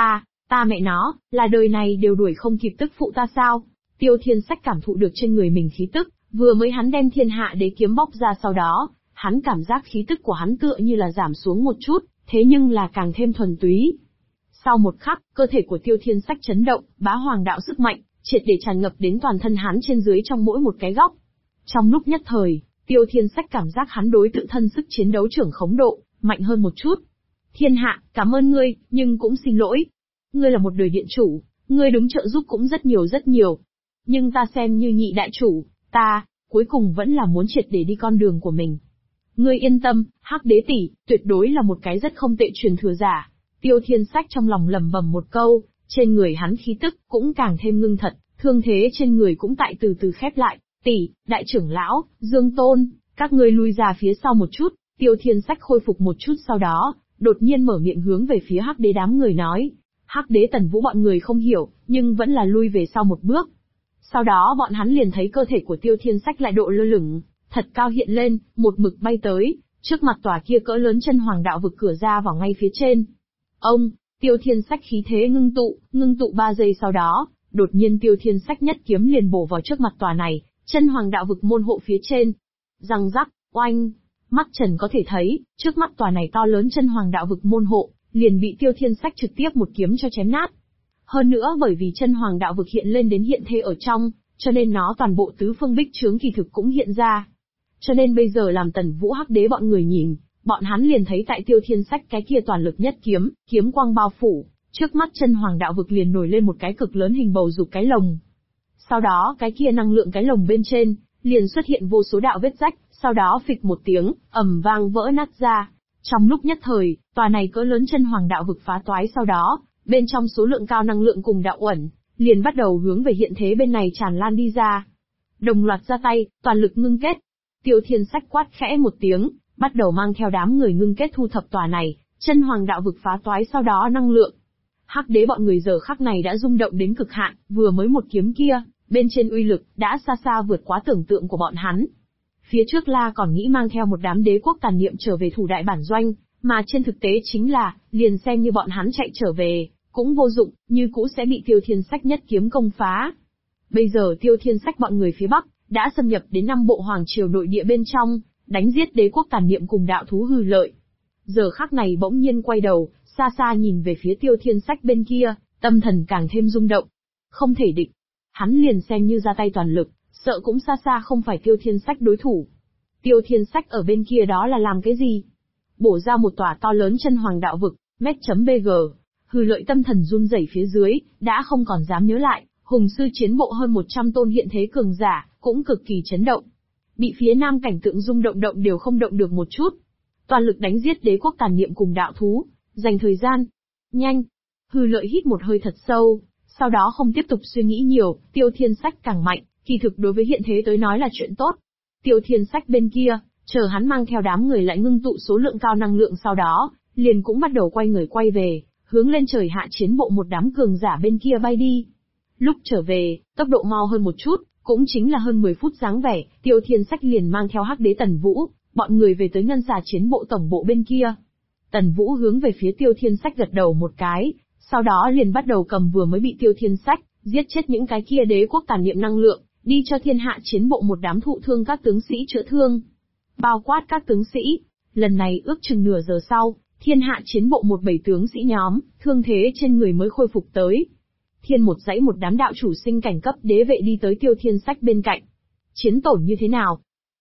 ta mẹ nó, là đời này đều đuổi không kịp tức phụ ta sao? Tiêu Thiên Sách cảm thụ được trên người mình khí tức, vừa mới hắn đem Thiên Hạ Đế kiếm bóc ra sau đó, hắn cảm giác khí tức của hắn tựa như là giảm xuống một chút, thế nhưng là càng thêm thuần túy. Sau một khắc, cơ thể của Tiêu Thiên Sách chấn động, bá hoàng đạo sức mạnh, triệt để tràn ngập đến toàn thân hắn trên dưới trong mỗi một cái góc. Trong lúc nhất thời, Tiêu Thiên Sách cảm giác hắn đối tự thân sức chiến đấu trưởng khống độ, mạnh hơn một chút. Thiên Hạ, cảm ơn ngươi, nhưng cũng xin lỗi. Ngươi là một đời điện chủ, ngươi đúng trợ giúp cũng rất nhiều. Nhưng ta xem như nhị đại chủ, ta, cuối cùng vẫn là muốn triệt để đi con đường của mình. Ngươi yên tâm, Hắc Đế tỷ, tuyệt đối là một cái rất không tệ truyền thừa giả. Tiêu Thiên Sách trong lòng lẩm bẩm một câu, trên người hắn khí tức cũng càng thêm ngưng thật, thương thế trên người cũng tại từ từ khép lại. Tỷ, đại trưởng lão, Dương Tôn, các ngươi lui ra phía sau một chút. Tiêu Thiên Sách khôi phục một chút sau đó, đột nhiên mở miệng hướng về phía Hắc Đế đám người nói. Hắc Đế Tần Vũ bọn người không hiểu, nhưng vẫn là lui về sau một bước. Sau đó bọn hắn liền thấy cơ thể của Tiêu Thiên Sách lại độ lơ lửng, thật cao hiện lên, một mực bay tới, trước mặt tòa kia cỡ lớn chân hoàng đạo vực cửa ra vào ngay phía trên. Ông, Tiêu Thiên Sách khí thế ngưng tụ 3 giây sau đó, đột nhiên Tiêu Thiên Sách nhất kiếm liền bổ vào trước mặt tòa này, chân hoàng đạo vực môn hộ phía trên. Răng rắc, oanh, mắt Trần có thể thấy, trước mắt tòa này to lớn chân hoàng đạo vực môn hộ, liền bị Tiêu Thiên Sách trực tiếp một kiếm cho chém nát. Hơn nữa bởi vì chân hoàng đạo vực hiện lên đến hiện thế ở trong, cho nên nó toàn bộ tứ phương bích chướng kỳ thực cũng hiện ra. Cho nên bây giờ làm Tần Vũ Hắc Đế bọn người nhìn, bọn hắn liền thấy tại Tiêu Thiên Sách cái kia toàn lực nhất kiếm, kiếm quang bao phủ, trước mắt chân hoàng đạo vực liền nổi lên một cái cực lớn hình bầu dục cái lồng. Sau đó cái kia năng lượng cái lồng bên trên, liền xuất hiện vô số đạo vết rách, sau đó phịch một tiếng, ầm vang vỡ nát ra. Trong lúc nhất thời, tòa này cỡ lớn chân hoàng đạo vực phá toái sau đó, bên trong số lượng cao năng lượng cùng đạo uẩn, liền bắt đầu hướng về hiện thế bên này tràn lan đi ra. Đồng loạt ra tay, toàn lực ngưng kết. Tiêu Thiên Sách quát khẽ một tiếng, bắt đầu mang theo đám người ngưng kết thu thập tòa này, chân hoàng đạo vực phá toái sau đó năng lượng. Hắc Đế bọn người giờ khắc này đã rung động đến cực hạn, vừa mới một kiếm kia, bên trên uy lực, đã xa xa vượt quá tưởng tượng của bọn hắn. Phía trước La còn nghĩ mang theo một đám đế quốc tàn niệm trở về thủ đại bản doanh, mà trên thực tế chính là, liền xem như bọn hắn chạy trở về, cũng vô dụng, như cũ sẽ bị Tiêu Thiên Sách nhất kiếm công phá. Bây giờ Tiêu Thiên Sách bọn người phía Bắc, đã xâm nhập đến 5 bộ hoàng triều nội địa bên trong, đánh giết đế quốc tàn niệm cùng đạo thú hư lợi. Giờ khắc này bỗng nhiên quay đầu, xa xa nhìn về phía Tiêu Thiên Sách bên kia, tâm thần càng thêm rung động. Không thể địch. Hắn liền xem như ra tay toàn lực, sợ cũng xa xa không phải Tiêu Thiên Sách đối thủ. Tiêu Thiên Sách ở bên kia đó là làm cái gì? Bổ ra một tòa to lớn chân hoàng đạo vực, met.bg. Hư lợi tâm thần run rẩy phía dưới, đã không còn dám nhớ lại, hùng sư chiến bộ hơn 100 tôn hiện thế cường giả, cũng cực kỳ chấn động. Bị phía nam cảnh tượng rung động đều không động được một chút. Toàn lực đánh giết đế quốc tàn niệm cùng đạo thú, dành thời gian. Nhanh. Hư lợi hít một hơi thật sâu, sau đó không tiếp tục suy nghĩ nhiều, Tiêu Thiên Sách càng mạnh, kỳ thực đối với hiện thế tới nói là chuyện tốt. Tiêu Thiên Sách bên kia, chờ hắn mang theo đám người lại ngưng tụ số lượng cao năng lượng sau đó, liền cũng bắt đầu quay người quay về, hướng lên trời hạ chiến bộ một đám cường giả bên kia bay đi. Lúc trở về, tốc độ mau hơn một chút, cũng chính là hơn 10 phút dáng vẻ, Tiêu Thiên Sách liền mang theo Hắc Đế Tần Vũ, bọn người về tới ngân xà chiến bộ tổng bộ bên kia. Tần Vũ hướng về phía Tiêu Thiên Sách gật đầu một cái, sau đó liền bắt đầu cầm vừa mới bị Tiêu Thiên Sách giết chết những cái kia đế quốc tàn niệm năng lượng, đi cho thiên hạ chiến bộ một đám thụ thương các tướng sĩ chữa thương. Bao quát các tướng sĩ, lần này ước chừng nửa giờ sau, thiên hạ chiến bộ một 7 tướng sĩ nhóm, thương thế trên người mới khôi phục tới. Thiên một dãy một đám đạo chủ sinh cảnh cấp đế vệ đi tới Tiêu Thiên Sách bên cạnh. Chiến tổn như thế nào?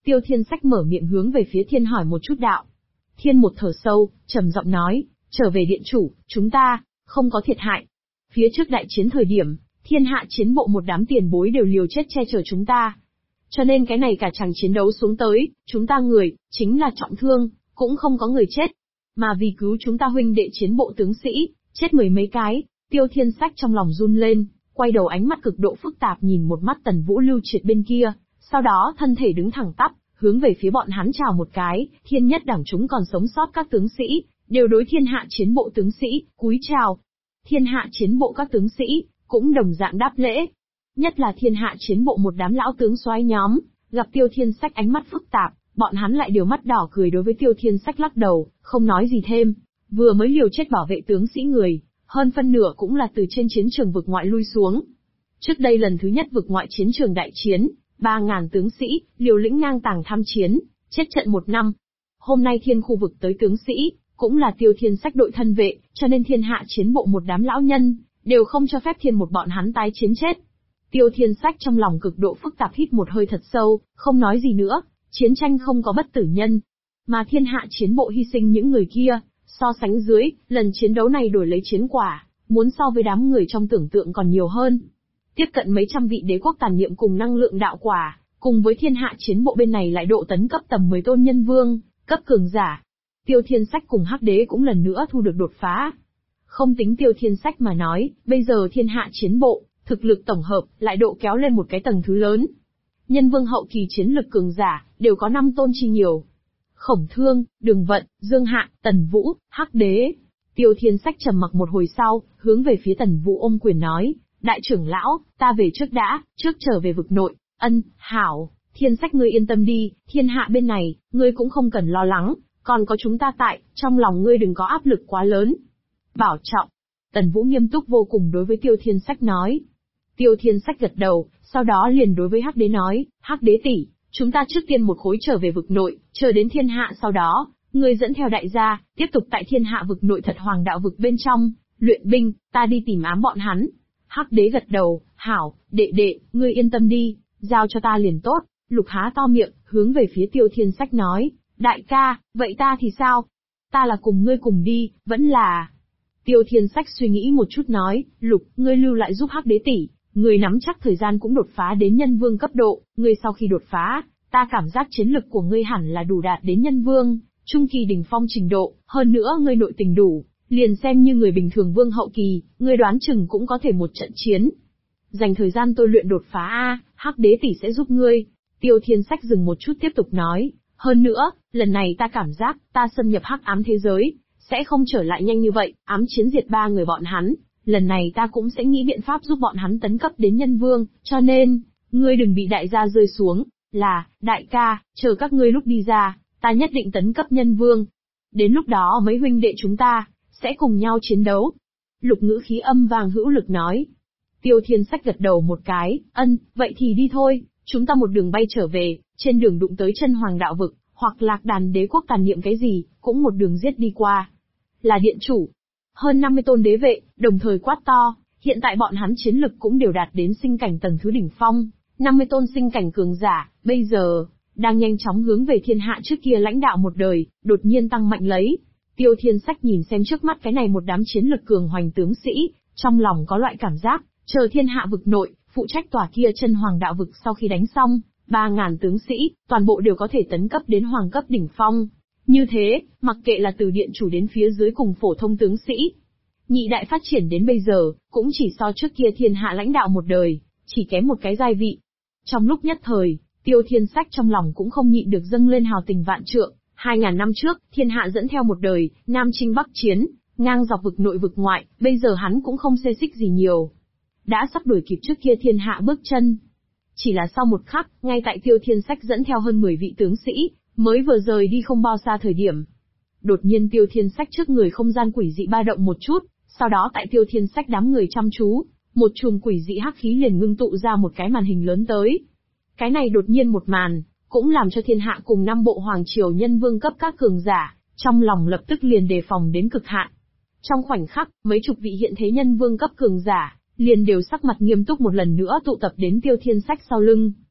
Tiêu Thiên Sách mở miệng hướng về phía Thiên hỏi một chút đạo. Thiên một thở sâu, trầm giọng nói, trở về điện chủ, chúng ta, không có thiệt hại. Phía trước đại chiến thời điểm, thiên hạ chiến bộ một đám tiền bối đều liều chết che chở chúng ta. Cho nên cái này cả chàng chiến đấu xuống tới, chúng ta người, chính là trọng thương, cũng không có người chết. Mà vì cứu chúng ta huynh đệ chiến bộ tướng sĩ, chết mười mấy cái, Tiêu Thiên Sách trong lòng run lên, quay đầu ánh mắt cực độ phức tạp nhìn một mắt Tần Vũ Lưu Triệt bên kia, sau đó thân thể đứng thẳng tắp, hướng về phía bọn hắn chào một cái, thiên nhất đẳng chúng còn sống sót các tướng sĩ, đều đối thiên hạ chiến bộ tướng sĩ, cúi chào. Thiên hạ chiến bộ các tướng sĩ, cũng đồng dạng đáp lễ. Nhất là thiên hạ chiến bộ một đám lão tướng soái nhóm, gặp Tiêu Thiên Sách ánh mắt phức tạp, bọn hắn lại đều mắt đỏ cười đối với Tiêu Thiên Sách lắc đầu, không nói gì thêm. Vừa mới liều chết bảo vệ tướng sĩ người, hơn phân nửa cũng là từ trên chiến trường vực ngoại lui xuống. Trước đây lần thứ nhất vực ngoại chiến trường đại chiến, 3.000 tướng sĩ, liều lĩnh ngang tàng tham chiến, chết trận 1 năm. Hôm nay thiên khu vực tới tướng sĩ, cũng là Tiêu Thiên Sách đội thân vệ, cho nên thiên hạ chiến bộ một đám lão nhân, đều không cho phép thiên một bọn hắn tái chiến chết. Tiêu Thiên Sách trong lòng cực độ phức tạp hít một hơi thật sâu, không nói gì nữa, chiến tranh không có bất tử nhân. Mà thiên hạ chiến bộ hy sinh những người kia, so sánh dưới, lần chiến đấu này đổi lấy chiến quả, muốn so với đám người trong tưởng tượng còn nhiều hơn. Tiếp cận mấy trăm vị đế quốc tàn niệm cùng năng lượng đạo quả, cùng với thiên hạ chiến bộ bên này lại độ tấn cấp tầm 10 tôn nhân vương, cấp cường giả. Tiêu Thiên Sách cùng Hắc Đế cũng lần nữa thu được đột phá. Không tính Tiêu Thiên Sách mà nói, bây giờ thiên hạ chiến bộ, thực lực tổng hợp, lại độ kéo lên một cái tầng thứ lớn. Nhân vương hậu kỳ chiến lực cường giả, đều có 5 tôn chi nhiều. Khổng Thương, Đường Vận, Dương Hạ, Tần Vũ, Hắc Đế. Tiêu Thiên Sách trầm mặc một hồi sau, hướng về phía Tần Vũ ôm quyền nói, đại trưởng lão, ta về trước đã, trước trở về vực nội. Ân, hảo, Thiên Sách ngươi yên tâm đi, thiên hạ bên này, ngươi cũng không cần lo lắng, còn có chúng ta tại, trong lòng ngươi đừng có áp lực quá lớn. Bảo trọng. Tần Vũ nghiêm túc vô cùng đối với Tiêu Thiên Sách nói. Tiêu Thiên Sách gật đầu, sau đó liền đối với Hắc Đế nói, Hắc Đế tỷ, chúng ta trước tiên một khối trở về vực nội, chờ đến thiên hạ sau đó, ngươi dẫn theo đại gia, tiếp tục tại thiên hạ vực nội thật hoàng đạo vực bên trong, luyện binh, ta đi tìm ám bọn hắn. Hắc Đế gật đầu, hảo, đệ đệ, ngươi yên tâm đi, giao cho ta liền tốt. Lục há to miệng, hướng về phía Tiêu Thiên Sách nói, đại ca, vậy ta thì sao? Ta là cùng ngươi cùng đi, vẫn là... Tiêu Thiên Sách suy nghĩ một chút nói, Lục, ngươi lưu lại giúp Hắc Đế tỷ, ngươi nắm chắc thời gian cũng đột phá đến nhân vương cấp độ, ngươi sau khi đột phá, ta cảm giác chiến lực của ngươi hẳn là đủ đạt đến nhân vương, trung kỳ đỉnh phong trình độ, hơn nữa ngươi nội tình đủ, liền xem như người bình thường vương hậu kỳ, ngươi đoán chừng cũng có thể một trận chiến. Dành thời gian tôi luyện đột phá a, Hắc Đế tỷ sẽ giúp ngươi. Tiêu Thiên Sách dừng một chút tiếp tục nói, hơn nữa, lần này ta cảm giác, ta xâm nhập hắc ám thế giới, sẽ không trở lại nhanh như vậy, ám chiến diệt 3 người bọn hắn, lần này ta cũng sẽ nghĩ biện pháp giúp bọn hắn tấn cấp đến nhân vương, cho nên, ngươi đừng bị đại gia rơi xuống, là, đại ca, chờ các ngươi lúc đi ra, ta nhất định tấn cấp nhân vương. Đến lúc đó mấy huynh đệ chúng ta, sẽ cùng nhau chiến đấu. Lục ngữ khí âm vang hữu lực nói. Tiêu Thiên Sách gật đầu một cái, ân, vậy thì đi thôi, chúng ta một đường bay trở về, trên đường đụng tới chân hoàng đạo vực, hoặc lạc đàn đế quốc tàn niệm cái gì, cũng một đường giết đi qua. Là điện chủ. Hơn 50 tôn đế vệ, đồng thời quát to, hiện tại bọn hắn chiến lực cũng đều đạt đến sinh cảnh tầng thứ đỉnh phong, 50 tôn sinh cảnh cường giả, bây giờ, đang nhanh chóng hướng về thiên hạ trước kia lãnh đạo một đời, đột nhiên tăng mạnh lấy. Tiêu Thiên Sách nhìn xem trước mắt cái này một đám chiến lực cường hoành tướng sĩ, trong lòng có loại cảm giác, chờ thiên hạ vực nội, phụ trách tòa kia chân hoàng đạo vực sau khi đánh xong, 3.000 tướng sĩ, toàn bộ đều có thể tấn cấp đến hoàng cấp đỉnh phong. Như thế, mặc kệ là từ điện chủ đến phía dưới cùng phổ thông tướng sĩ, nhị đại phát triển đến bây giờ, cũng chỉ so trước kia thiên hạ lãnh đạo một đời, chỉ kém một cái giai vị. Trong lúc nhất thời, Tiêu Thiên Sách trong lòng cũng không nhịn được dâng lên hào tình vạn trượng. 2.000 năm trước, thiên hạ dẫn theo một đời, Nam chinh Bắc chiến, ngang dọc vực nội vực ngoại, bây giờ hắn cũng không xê xích gì nhiều. Đã sắp đuổi kịp trước kia thiên hạ bước chân. Chỉ là sau một khắc, ngay tại Tiêu Thiên Sách dẫn theo hơn 10 vị tướng sĩ, mới vừa rời đi không bao xa thời điểm. Đột nhiên Tiêu Thiên Sách trước người không gian quỷ dị ba động một chút, sau đó tại Tiêu Thiên Sách đám người chăm chú, một chùm quỷ dị hắc khí liền ngưng tụ ra một cái màn hình lớn tới. Cái này đột nhiên một màn, cũng làm cho thiên hạ cùng 5 bộ hoàng triều nhân vương cấp các cường giả, trong lòng lập tức liền đề phòng đến cực hạn. Trong khoảnh khắc, mấy chục vị hiện thế nhân vương cấp cường giả, liền đều sắc mặt nghiêm túc một lần nữa tụ tập đến Tiêu Thiên Sách sau lưng.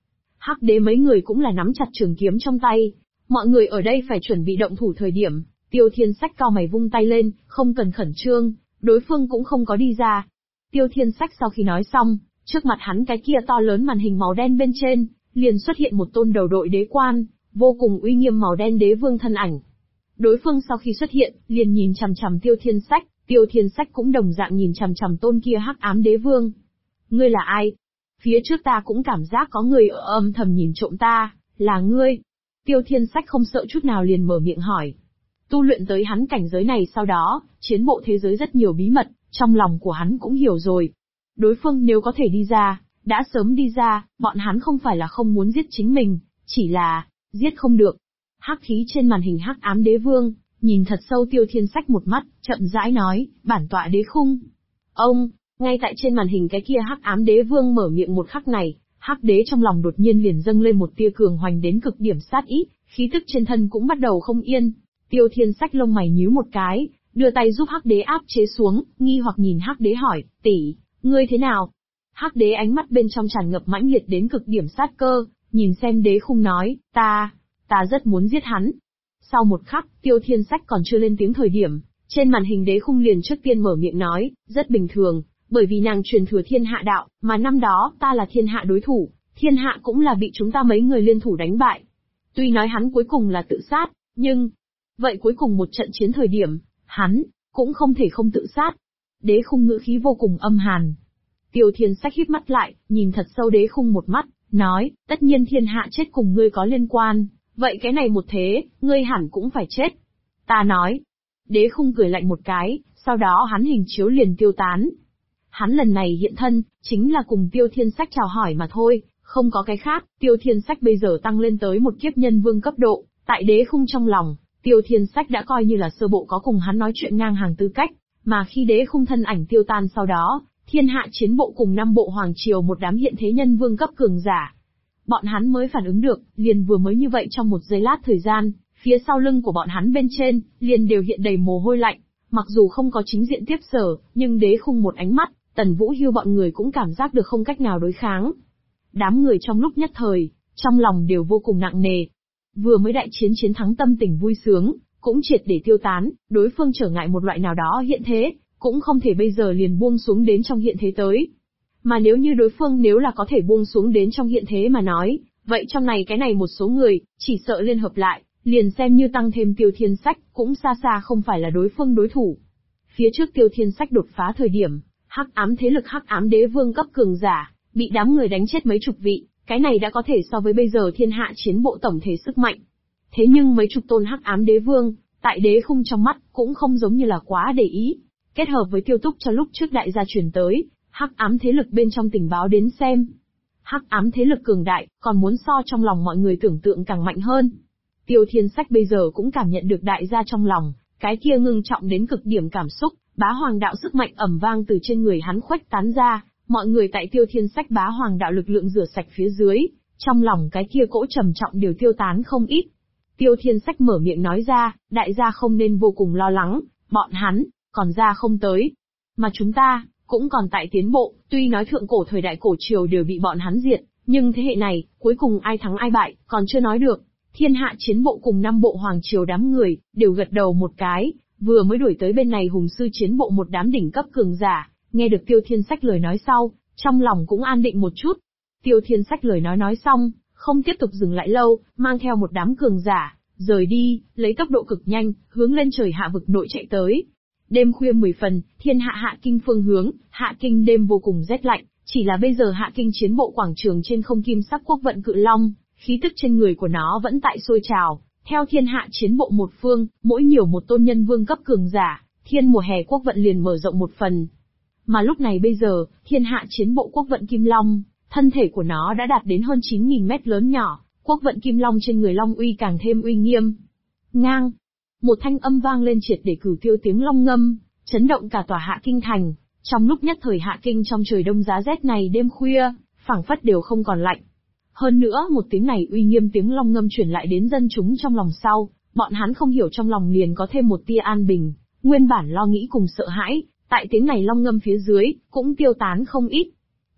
Hắc đế mấy người cũng là nắm chặt trường kiếm trong tay. Mọi người ở đây phải chuẩn bị động thủ thời điểm, Tiêu Thiên Sách cau mày vung tay lên, không cần khẩn trương, đối phương cũng không có đi ra. Tiêu Thiên Sách sau khi nói xong, trước mặt hắn cái kia to lớn màn hình màu đen bên trên, liền xuất hiện một tôn đầu đội đế quan, vô cùng uy nghiêm màu đen đế vương thân ảnh. Đối phương sau khi xuất hiện, liền nhìn chằm chằm Tiêu Thiên Sách cũng đồng dạng nhìn chằm chằm tôn kia hắc ám đế vương. Ngươi là ai? Phía trước ta cũng cảm giác có người ở âm thầm nhìn trộm ta, là ngươi. Tiêu Thiên Sách không sợ chút nào liền mở miệng hỏi. Tu luyện tới hắn cảnh giới này sau đó, chiến bộ thế giới rất nhiều bí mật, trong lòng của hắn cũng hiểu rồi. Đối phương nếu có thể đi ra, đã sớm đi ra, bọn hắn không phải là không muốn giết chính mình, chỉ là, giết không được. Hắc khí trên màn hình hắc ám đế vương, nhìn thật sâu Tiêu Thiên Sách một mắt, chậm rãi nói, bản tọa đế khung. Ông, ngay tại trên màn hình cái kia hắc ám đế vương mở miệng một khắc này, hắc đế trong lòng đột nhiên liền dâng lên một tia cường hoành đến cực điểm sát ý, khí tức trên thân cũng bắt đầu không yên. Tiêu Thiên Sách lông mày nhíu một cái, đưa tay giúp hắc đế áp chế xuống, nghi hoặc nhìn hắc đế hỏi, tỷ, ngươi thế nào? Hắc đế ánh mắt bên trong tràn ngập mãnh liệt đến cực điểm sát cơ, nhìn xem đế khung nói, ta rất muốn giết hắn. Sau một khắc, Tiêu Thiên Sách còn chưa lên tiếng thời điểm, trên màn hình đế khung liền trước tiên mở miệng nói, rất bình thường, bởi vì nàng truyền thừa thiên hạ đạo, mà năm đó ta là thiên hạ đối thủ, thiên hạ cũng là bị chúng ta mấy người liên thủ đánh bại. Tuy nói hắn cuối cùng là tự sát, nhưng, vậy cuối cùng một trận chiến thời điểm, hắn cũng không thể không tự sát. Đế khung ngữ khí vô cùng âm hàn. Tiêu Thiên Sách híp mắt lại, nhìn thật sâu đế khung một mắt, nói, tất nhiên thiên hạ chết cùng ngươi có liên quan, vậy cái này một thế, ngươi hẳn cũng phải chết. Ta nói. Đế khung cười lạnh một cái, sau đó hắn hình chiếu liền tiêu tán. Hắn lần này hiện thân, chính là cùng Tiêu Thiên Sách chào hỏi mà thôi, không có cái khác. Tiêu Thiên Sách bây giờ tăng lên tới một kiếp nhân vương cấp độ, tại đế khung trong lòng, Tiêu Thiên Sách đã coi như là sơ bộ có cùng hắn nói chuyện ngang hàng tư cách, mà khi đế khung thân ảnh tiêu tan sau đó, thiên hạ chiến bộ cùng 5 bộ hoàng triều một đám hiện thế nhân vương cấp cường giả. Bọn hắn mới phản ứng được, liền vừa mới như vậy trong một giây lát thời gian, phía sau lưng của bọn hắn bên trên, liền đều hiện đầy mồ hôi lạnh. Mặc dù không có chính diện tiếp sở, nhưng đế khung một ánh mắt, Tần Vũ Hưu bọn người cũng cảm giác được không cách nào đối kháng. Đám người trong lúc nhất thời, trong lòng đều vô cùng nặng nề. Vừa mới đại chiến chiến thắng tâm tình vui sướng, cũng triệt để tiêu tán, đối phương trở ngại một loại nào đó hiện thế, cũng không thể bây giờ liền buông xuống đến trong hiện thế tới. Mà nếu như đối phương nếu là có thể buông xuống đến trong hiện thế mà nói, vậy trong này cái này một số người, chỉ sợ liên hợp lại, liền xem như tăng thêm Tiêu Thiên Sách, cũng xa xa không phải là đối phương đối thủ. Phía trước Tiêu Thiên Sách đột phá thời điểm, hắc ám thế lực hắc ám đế vương cấp cường giả, bị đám người đánh chết mấy chục vị, cái này đã có thể so với bây giờ thiên hạ chiến bộ tổng thể sức mạnh. Thế nhưng mấy chục tôn hắc ám đế vương, tại đế khung trong mắt, cũng không giống như là quá để ý. Kết hợp với Tiêu Túc cho lúc trước đại gia truyền tới, hắc ám thế lực bên trong tình báo đến xem. Hắc ám thế lực cường đại, còn muốn so trong lòng mọi người tưởng tượng càng mạnh hơn. Tiêu Thiên Sách bây giờ cũng cảm nhận được đại gia trong lòng, cái kia ngưng trọng đến cực điểm cảm xúc, bá hoàng đạo sức mạnh ầm vang từ trên người hắn khuếch tán ra, mọi người tại Tiêu Thiên Sách bá hoàng đạo lực lượng rửa sạch phía dưới, trong lòng cái kia cỗ trầm trọng đều tiêu tán không ít. Tiêu Thiên Sách mở miệng nói ra, đại gia không nên vô cùng lo lắng, bọn hắn còn ra không tới, mà chúng ta cũng còn tại tiến bộ, tuy nói thượng cổ thời đại cổ triều đều bị bọn hắn diệt, nhưng thế hệ này, cuối cùng ai thắng ai bại, còn chưa nói được. Thiên hạ chiến bộ cùng 5 bộ hoàng triều đám người, đều gật đầu một cái, vừa mới đuổi tới bên này hùng sư chiến bộ một đám đỉnh cấp cường giả, nghe được Tiêu Thiên Sách lời nói sau, trong lòng cũng an định một chút. Tiêu Thiên Sách lời nói xong, không tiếp tục dừng lại lâu, mang theo một đám cường giả, rời đi, lấy tốc độ cực nhanh, hướng lên trời hạ vực nội chạy tới. Đêm khuya 10 phần, thiên hạ hạ kinh phương hướng, hạ kinh đêm vô cùng rét lạnh, chỉ là bây giờ hạ kinh chiến bộ quảng trường trên không kim sắc quốc vận cự long, khí tức trên người của nó vẫn tại sôi trào, theo thiên hạ chiến bộ một phương, mỗi nhiều một tôn nhân vương cấp cường giả, thiên mùa hè quốc vận liền mở rộng một phần. Mà lúc này bây giờ, thiên hạ chiến bộ quốc vận kim long, thân thể của nó đã đạt đến hơn 9.000 mét lớn nhỏ, quốc vận kim long trên người long uy càng thêm uy nghiêm. Ngang! Một thanh âm vang lên triệt để cửu tiêu tiếng long ngâm, chấn động cả tòa hạ kinh thành. Trong lúc nhất thời hạ kinh trong trời đông giá rét này đêm khuya, phảng phất đều không còn lạnh. Hơn nữa một tiếng này uy nghiêm tiếng long ngâm truyền lại đến dân chúng trong lòng sau, bọn hắn không hiểu trong lòng liền có thêm một tia an bình, nguyên bản lo nghĩ cùng sợ hãi, tại tiếng này long ngâm phía dưới, cũng tiêu tán không ít.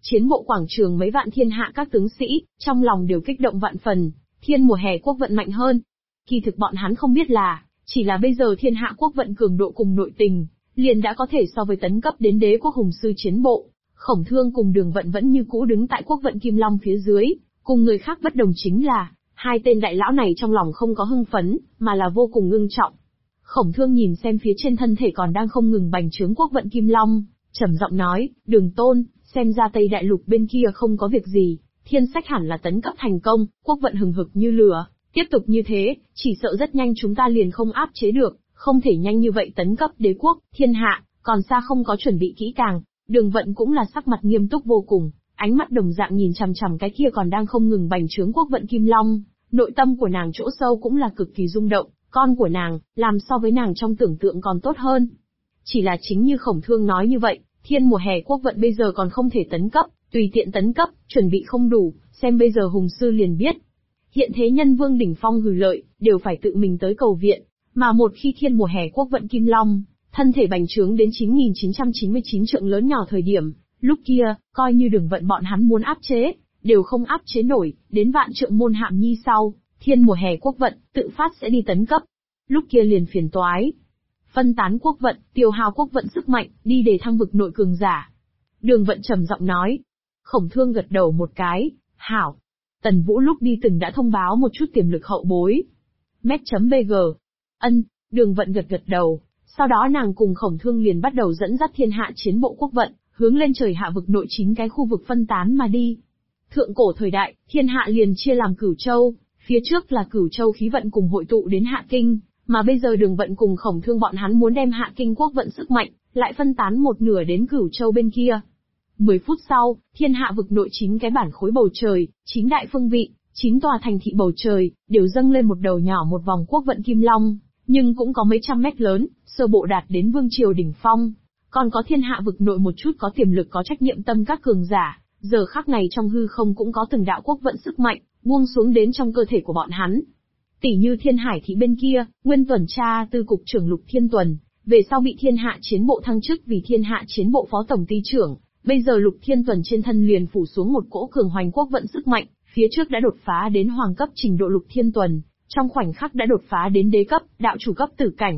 Chiến bộ quảng trường mấy vạn thiên hạ các tướng sĩ, trong lòng đều kích động vạn phần, thiên mùa hè quốc vận mạnh hơn. Kỳ thực bọn hắn không biết là, chỉ là bây giờ thiên hạ quốc vận cường độ cùng nội tình, liền đã có thể so với tấn cấp đến đế quốc hùng sư chiến bộ. Khổng Thương cùng Đường Vận vẫn như cũ đứng tại quốc vận Kim Long phía dưới, cùng người khác bất đồng chính là, hai tên đại lão này trong lòng không có hưng phấn, mà là vô cùng ngưng trọng. Khổng Thương nhìn xem phía trên thân thể còn đang không ngừng bành trướng quốc vận Kim Long, trầm giọng nói, Đường Tôn, xem ra Tây Đại Lục bên kia không có việc gì, thiên sách hẳn là tấn cấp thành công, quốc vận hừng hực như lửa, tiếp tục như thế, chỉ sợ rất nhanh chúng ta liền không áp chế được, không thể nhanh như vậy tấn cấp đế quốc, thiên hạ, còn xa không có chuẩn bị kỹ càng. Đường Vận cũng là sắc mặt nghiêm túc vô cùng, ánh mắt đồng dạng nhìn chằm chằm cái kia còn đang không ngừng bành trướng quốc vận Kim Long, nội tâm của nàng chỗ sâu cũng là cực kỳ rung động, con của nàng, làm so với nàng trong tưởng tượng còn tốt hơn. Chỉ là chính như Khổng Thương nói như vậy, thiên mùa hè quốc vận bây giờ còn không thể tấn cấp, tùy tiện tấn cấp, chuẩn bị không đủ, xem bây giờ hùng sư liền biết. Hiện thế nhân vương đỉnh phong hừ lợi, đều phải tự mình tới cầu viện, mà một khi thiên mùa hè quốc vận Kim Long, thân thể bành trướng đến 9.999 trượng lớn nhỏ thời điểm, lúc kia, coi như Đường Vận bọn hắn muốn áp chế, đều không áp chế nổi, đến vạn trượng môn hạm nhi sau, thiên mùa hè quốc vận, tự phát sẽ đi tấn cấp. Lúc kia liền phiền toái. Phân tán quốc vận, tiêu hao quốc vận sức mạnh, đi để thăng vực nội cường giả. Đường Vận trầm giọng nói. Khổng Thương gật đầu một cái, hảo. Tần Vũ lúc đi từng đã thông báo một chút tiềm lực hậu bối. Met.bg. Ân, Đường Vận gật đầu. Sau đó nàng cùng Khổng Thương liền bắt đầu dẫn dắt thiên hạ chiến bộ quốc vận, hướng lên trời hạ vực nội 9 cái khu vực phân tán mà đi. Thượng cổ thời đại, thiên hạ liền chia làm Cửu Châu, phía trước là Cửu Châu khí vận cùng hội tụ đến Hạ Kinh, mà bây giờ Đường Vận cùng Khổng Thương bọn hắn muốn đem Hạ Kinh quốc vận sức mạnh, lại phân tán một nửa đến Cửu Châu bên kia. 10 phút sau, thiên hạ vực nội 9 cái bản khối bầu trời, 9 đại phương vị, 9 tòa thành thị bầu trời, đều dâng lên một đầu nhỏ một vòng quốc vận Kim Long, nhưng cũng có mấy trăm mét lớn, sơ bộ đạt đến vương triều đỉnh phong. Còn có thiên hạ vực nội một chút có tiềm lực có trách nhiệm tâm các cường giả, giờ khắc này trong hư không cũng có từng đạo quốc vận sức mạnh, buông xuống đến trong cơ thể của bọn hắn. Tỷ như thiên hải thị bên kia, nguyên tuần tra tư cục trưởng Lục Thiên Tuần, về sau bị thiên hạ chiến bộ thăng chức vì thiên hạ chiến bộ phó tổng ty trưởng, bây giờ Lục Thiên Tuần trên thân liền phủ xuống một cỗ cường hoành quốc vận sức mạnh, phía trước đã đột phá đến hoàng cấp trình độ Lục Thiên Tuần, trong khoảnh khắc đã đột phá đến đế cấp, đạo chủ cấp tử cảnh,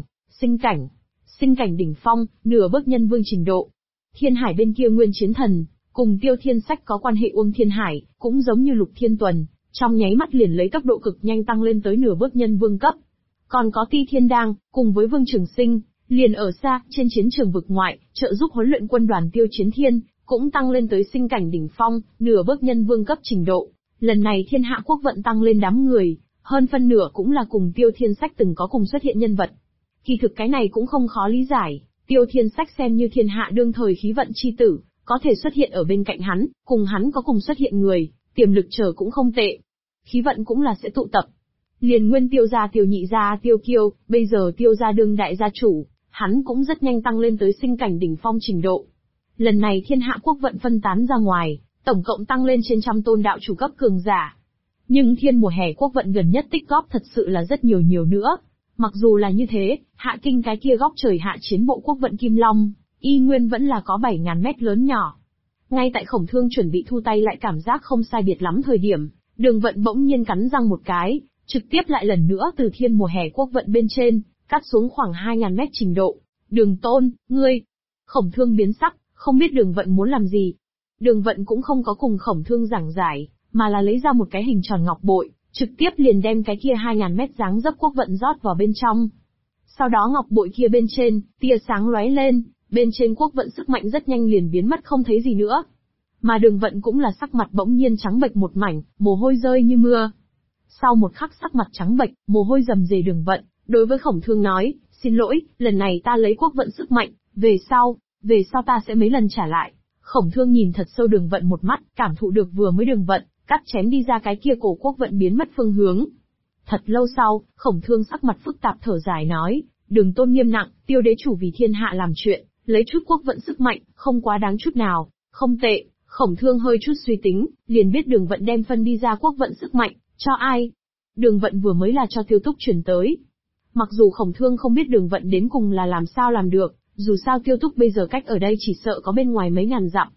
sinh cảnh đỉnh phong, nửa bước nhân vương trình độ. Thiên hải bên kia Nguyên Chiến Thần, cùng Tiêu Thiên Sách có quan hệ Uông Thiên Hải, cũng giống như Lục Thiên Tuần, trong nháy mắt liền lấy tốc độ cực nhanh tăng lên tới nửa bước nhân vương cấp. Còn có Ti Thiên Đang, cùng với Vương Trường Sinh, liền ở xa, trên chiến trường vực ngoại, trợ giúp huấn luyện quân đoàn Tiêu Chiến Thiên, cũng tăng lên tới sinh cảnh đỉnh phong, nửa bước nhân vương cấp trình độ. Lần này thiên hạ quốc vận tăng lên đám người, hơn phân nửa cũng là cùng Tiêu Thiên Sách từng có cùng xuất hiện nhân vật. Kỳ thực cái này cũng không khó lý giải, Tiêu Thiên Sách xem như thiên hạ đương thời khí vận chi tử, có thể xuất hiện ở bên cạnh hắn, cùng hắn có cùng xuất hiện người, tiềm lực trở cũng không tệ. Khí vận cũng là sẽ tụ tập. Liền nguyên Tiêu gia Tiêu nhị gia Tiêu Kiêu, bây giờ Tiêu gia đương đại gia chủ, hắn cũng rất nhanh tăng lên tới sinh cảnh đỉnh phong trình độ. Lần này thiên hạ quốc vận phân tán ra ngoài, tổng cộng tăng lên trên trăm tôn đạo chủ cấp cường giả. Nhưng thiên mùa hè quốc vận gần nhất tích góp thật sự là rất nhiều nữa. Mặc dù là như thế, Hạ Kinh cái kia góc trời hạ chiến bộ quốc vận Kim Long, y nguyên vẫn là có 7.000 mét lớn nhỏ. Ngay tại Khổng Thương chuẩn bị thu tay lại cảm giác không sai biệt lắm thời điểm, Đường Vận bỗng nhiên cắn răng một cái, trực tiếp lại lần nữa từ thiên mùa hè quốc vận bên trên, cắt xuống khoảng 2.000 mét trình độ. Đường Tôn, ngươi! Khổng Thương biến sắc, không biết Đường Vận muốn làm gì. Đường Vận cũng không có cùng Khổng Thương giảng giải, mà là lấy ra một cái hình tròn ngọc bội, trực tiếp liền đem cái kia 2.000 mét dáng dấp quốc vận rót vào bên trong. Sau đó ngọc bội kia bên trên, tia sáng lóe lên, bên trên quốc vận sức mạnh rất nhanh liền biến mất không thấy gì nữa. Mà Đường Vận cũng là sắc mặt bỗng nhiên trắng bệch một mảnh, mồ hôi rơi như mưa. Sau một khắc sắc mặt trắng bệch, mồ hôi rầm rề Đường Vận, đối với Khổng Thương nói, xin lỗi, lần này ta lấy quốc vận sức mạnh, về sau ta sẽ mấy lần trả lại. Khổng Thương nhìn thật sâu Đường Vận một mắt, cảm thụ được vừa mới Đường Vận cắt chém đi ra cái kia cổ quốc vận biến mất phương hướng. Thật lâu sau, Khổng Thương sắc mặt phức tạp thở dài nói, Đường Tôn nghiêm nặng, Tiêu đế chủ vì thiên hạ làm chuyện, lấy chút quốc vận sức mạnh, không quá đáng chút nào, không tệ. Khổng Thương hơi chút suy tính, liền biết Đường Vận đem phân đi ra quốc vận sức mạnh, cho ai? Đường Vận vừa mới là cho Tiêu Túc chuyển tới. Mặc dù Khổng Thương không biết Đường Vận đến cùng là làm sao làm được, dù sao Tiêu Túc bây giờ cách ở đây chỉ sợ có bên ngoài mấy ngàn dặm.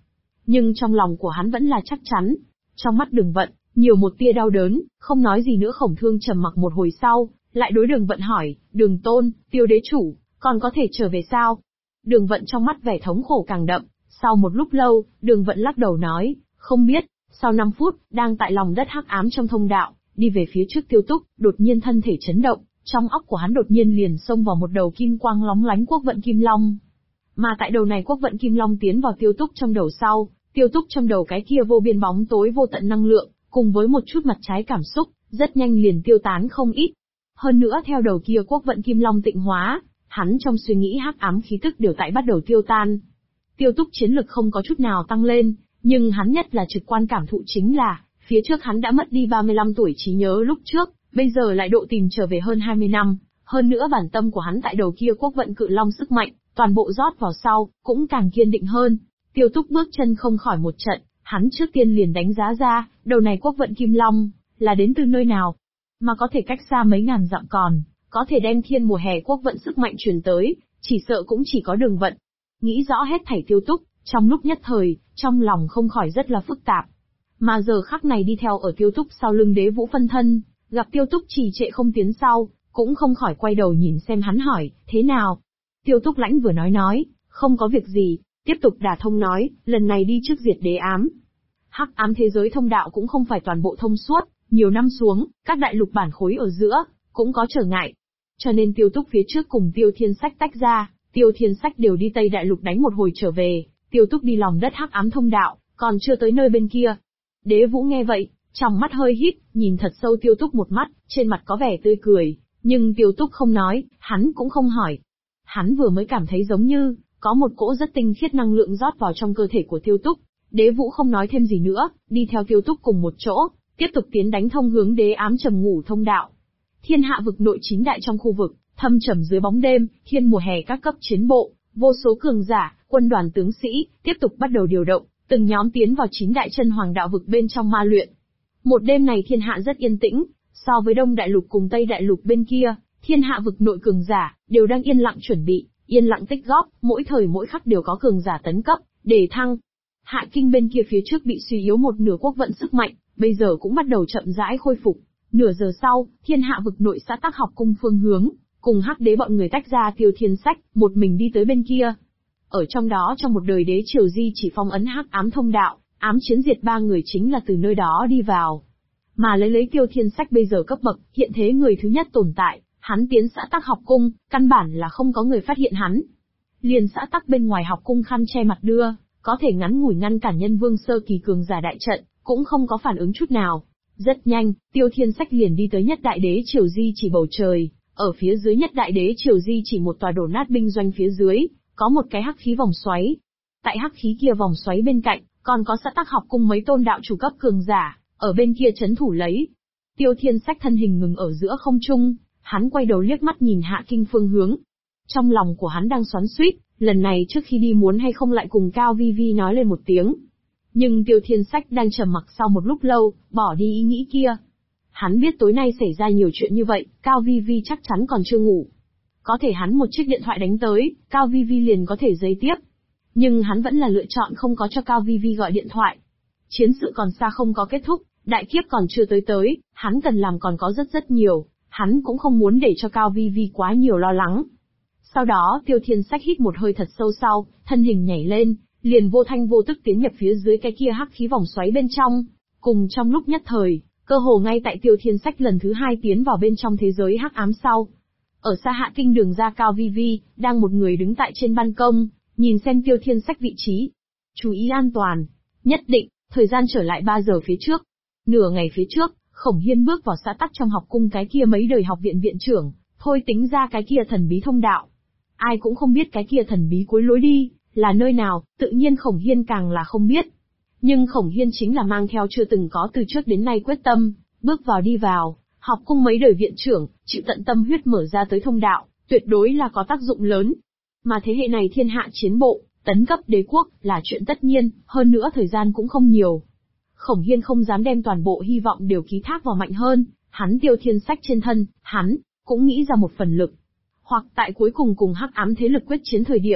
nhưng trong lòng của hắn vẫn là chắc chắn. Trong mắt Đường Vận, nhiều một tia đau đớn, không nói gì nữa. Khổng Thương trầm mặc một hồi sau, lại đối Đường Vận hỏi, Đường Tôn, Tiêu đế chủ, còn có thể trở về sao? Đường Vận trong mắt vẻ thống khổ càng đậm, sau một lúc lâu, Đường Vận lắc đầu nói, không biết. Sau 5 phút, đang tại lòng đất hắc ám trong thông đạo, đi về phía trước Tiêu Túc, đột nhiên thân thể chấn động, trong óc của hắn đột nhiên liền xông vào một đầu kim quang lóng lánh quốc vận kim long. Mà tại đầu này quốc vận kim long tiến vào Tiêu Túc trong đầu sau, Tiêu Túc trong đầu cái kia vô biên bóng tối vô tận năng lượng, cùng với một chút mặt trái cảm xúc, rất nhanh liền tiêu tán không ít. Hơn nữa theo đầu kia quốc vận kim long tịnh hóa, hắn trong suy nghĩ hắc ám khí tức đều tại bắt đầu tiêu tan. Tiêu Túc chiến lực không có chút nào tăng lên, nhưng hắn nhất là trực quan cảm thụ chính là, phía trước hắn đã mất đi 35 tuổi trí nhớ lúc trước, bây giờ lại độ tìm trở về hơn 20 năm, hơn nữa bản tâm của hắn tại đầu kia quốc vận cự long sức mạnh, toàn bộ rót vào sau, cũng càng kiên định hơn. Tiêu Túc bước chân không khỏi một trận, hắn trước tiên liền đánh giá ra, đầu này quốc vận kim long, là đến từ nơi nào, mà có thể cách xa mấy ngàn dặm còn, có thể đem thiên mùa hè quốc vận sức mạnh truyền tới, chỉ sợ cũng chỉ có Đường Vận. Nghĩ rõ hết thảy Tiêu Túc, trong lúc nhất thời, trong lòng không khỏi rất là phức tạp. Mà giờ khắc này đi theo ở Tiêu Túc sau lưng Đế Vũ phân thân, gặp Tiêu Túc trì trệ không tiến sau, cũng không khỏi quay đầu nhìn xem hắn hỏi, thế nào? Tiêu Túc lãnh vừa nói, không có việc gì, tiếp tục đả thông nói, lần này đi trước diệt đế ám. Hắc ám thế giới thông đạo cũng không phải toàn bộ thông suốt, nhiều năm xuống, các đại lục bản khối ở giữa, cũng có trở ngại. Cho nên Tiêu Túc phía trước cùng Tiêu Thiên Sách tách ra, Tiêu Thiên Sách đều đi Tây Đại Lục đánh một hồi trở về, Tiêu Túc đi lòng đất hắc ám thông đạo, còn chưa tới nơi bên kia. Đế Vũ nghe vậy, trong mắt hơi híp, nhìn thật sâu Tiêu Túc một mắt, trên mặt có vẻ tươi cười, nhưng Tiêu Túc không nói, hắn cũng không hỏi. Hắn vừa mới cảm thấy giống như, có một cỗ rất tinh khiết năng lượng rót vào trong cơ thể của Tiêu Túc. Đế Vũ không nói thêm gì nữa, đi theo Tiêu Túc cùng một chỗ, tiếp tục tiến đánh thông hướng đế ám trầm ngủ thông đạo. Thiên hạ vực nội 9 đại trong khu vực, thâm trầm dưới bóng đêm, thiên mùa hè các cấp chiến bộ, vô số cường giả, quân đoàn tướng sĩ, tiếp tục bắt đầu điều động, từng nhóm tiến vào 9 đại chân hoàng đạo vực bên trong ma luyện. Một đêm này thiên hạ rất yên tĩnh, so với Đông Đại Lục cùng Tây Đại Lục bên kia, thiên hạ vực nội cường giả, đều đang yên lặng chuẩn bị, yên lặng tích góp, mỗi thời mỗi khắc đều có cường giả tấn cấp, đề thăng. Hạ Kinh bên kia phía trước bị suy yếu một nửa quốc vận sức mạnh, bây giờ cũng bắt đầu chậm rãi khôi phục. Nửa giờ sau, thiên hạ vực nội xã Tắc Học cung phương hướng, cùng Hắc Đế bọn người tách ra Tiêu Thiên Sách, một mình đi tới bên kia. Ở trong đó trong một đời đế triều di chỉ phong ấn hắc ám thông đạo, ám chiến diệt 3 người chính là từ nơi đó đi vào. Mà lấy Tiêu Thiên Sách bây giờ cấp bậc, hiện thế người thứ nhất tồn tại, hắn tiến xã Tắc Học cung, căn bản là không có người phát hiện hắn. Liền xã Tắc bên ngoài học cung khăn che mặt đưa, có thể ngắn ngủi ngăn cản nhân vương sơ kỳ cường giả đại trận, cũng không có phản ứng chút nào. Rất nhanh, Tiêu Thiên Sách liền đi tới nhất đại đế triều di chỉ bầu trời, ở phía dưới nhất đại đế triều di chỉ một tòa đổ nát binh doanh phía dưới, có một cái hắc khí vòng xoáy. Tại hắc khí kia vòng xoáy bên cạnh, còn có xã Tắc Học cung mấy tôn đạo chủ cấp cường giả, ở bên kia trấn thủ lấy. Tiêu Thiên Sách thân hình ngừng ở giữa không trung, hắn quay đầu liếc mắt nhìn Hạ Kinh phương hướng. Trong lòng của hắn đang xoắn xuýt, lần này trước khi đi muốn hay không lại cùng Cao Vi Vi nói lên một tiếng. Nhưng Tiêu Thiên Sách đang trầm mặc sau một lúc lâu, bỏ đi ý nghĩ kia. Hắn biết tối nay xảy ra nhiều chuyện như vậy, Cao Vi Vi chắc chắn còn chưa ngủ. Có thể hắn một chiếc điện thoại đánh tới, Cao Vi Vi liền có thể giấy tiếp. Nhưng hắn vẫn là lựa chọn không có cho Cao Vi Vi gọi điện thoại. Chiến sự còn xa không có kết thúc, đại kiếp còn chưa tới, hắn cần làm còn có rất nhiều, hắn cũng không muốn để cho Cao Vi Vi quá nhiều lo lắng. Sau đó Tiêu Thiên Sách hít một hơi thật sâu sau, thân hình nhảy lên, liền vô thanh vô tức tiến nhập phía dưới cái kia hắc khí vòng xoáy bên trong. Cùng trong lúc nhất thời, cơ hồ ngay tại Tiêu Thiên Sách lần thứ 2 tiến vào bên trong thế giới hắc ám sau. Ở xa Hạ Kinh đường ra Cao Vi Vi, đang một người đứng tại trên ban công, nhìn xem Tiêu Thiên Sách vị trí. Chú ý an toàn. Nhất định, thời gian trở lại 3 giờ phía trước. Nửa ngày phía trước, Khổng Hiên bước vào xã Tắc trong học cung cái kia mấy đời học viện viện trưởng, thôi tính ra cái kia thần bí thông đạo. Ai cũng không biết cái kia thần bí cuối lối đi, là nơi nào, tự nhiên Khổng Hiên càng là không biết. Nhưng Khổng Hiên chính là mang theo chưa từng có từ trước đến nay quyết tâm, bước vào đi vào, học cung mấy đời viện trưởng, chịu tận tâm huyết mở ra tới thông đạo, tuyệt đối là có tác dụng lớn. Mà thế hệ này thiên hạ chiến bộ, tấn cấp đế quốc, là chuyện tất nhiên, hơn nữa thời gian cũng không nhiều. Khổng Hiên không dám đem toàn bộ hy vọng đều ký thác vào mạnh hơn, hắn Tiêu Thiên Sách trên thân, hắn cũng nghĩ ra một phần lực. Hoặc tại cuối cùng cùng hắc ám thế lực quyết chiến thời điểm,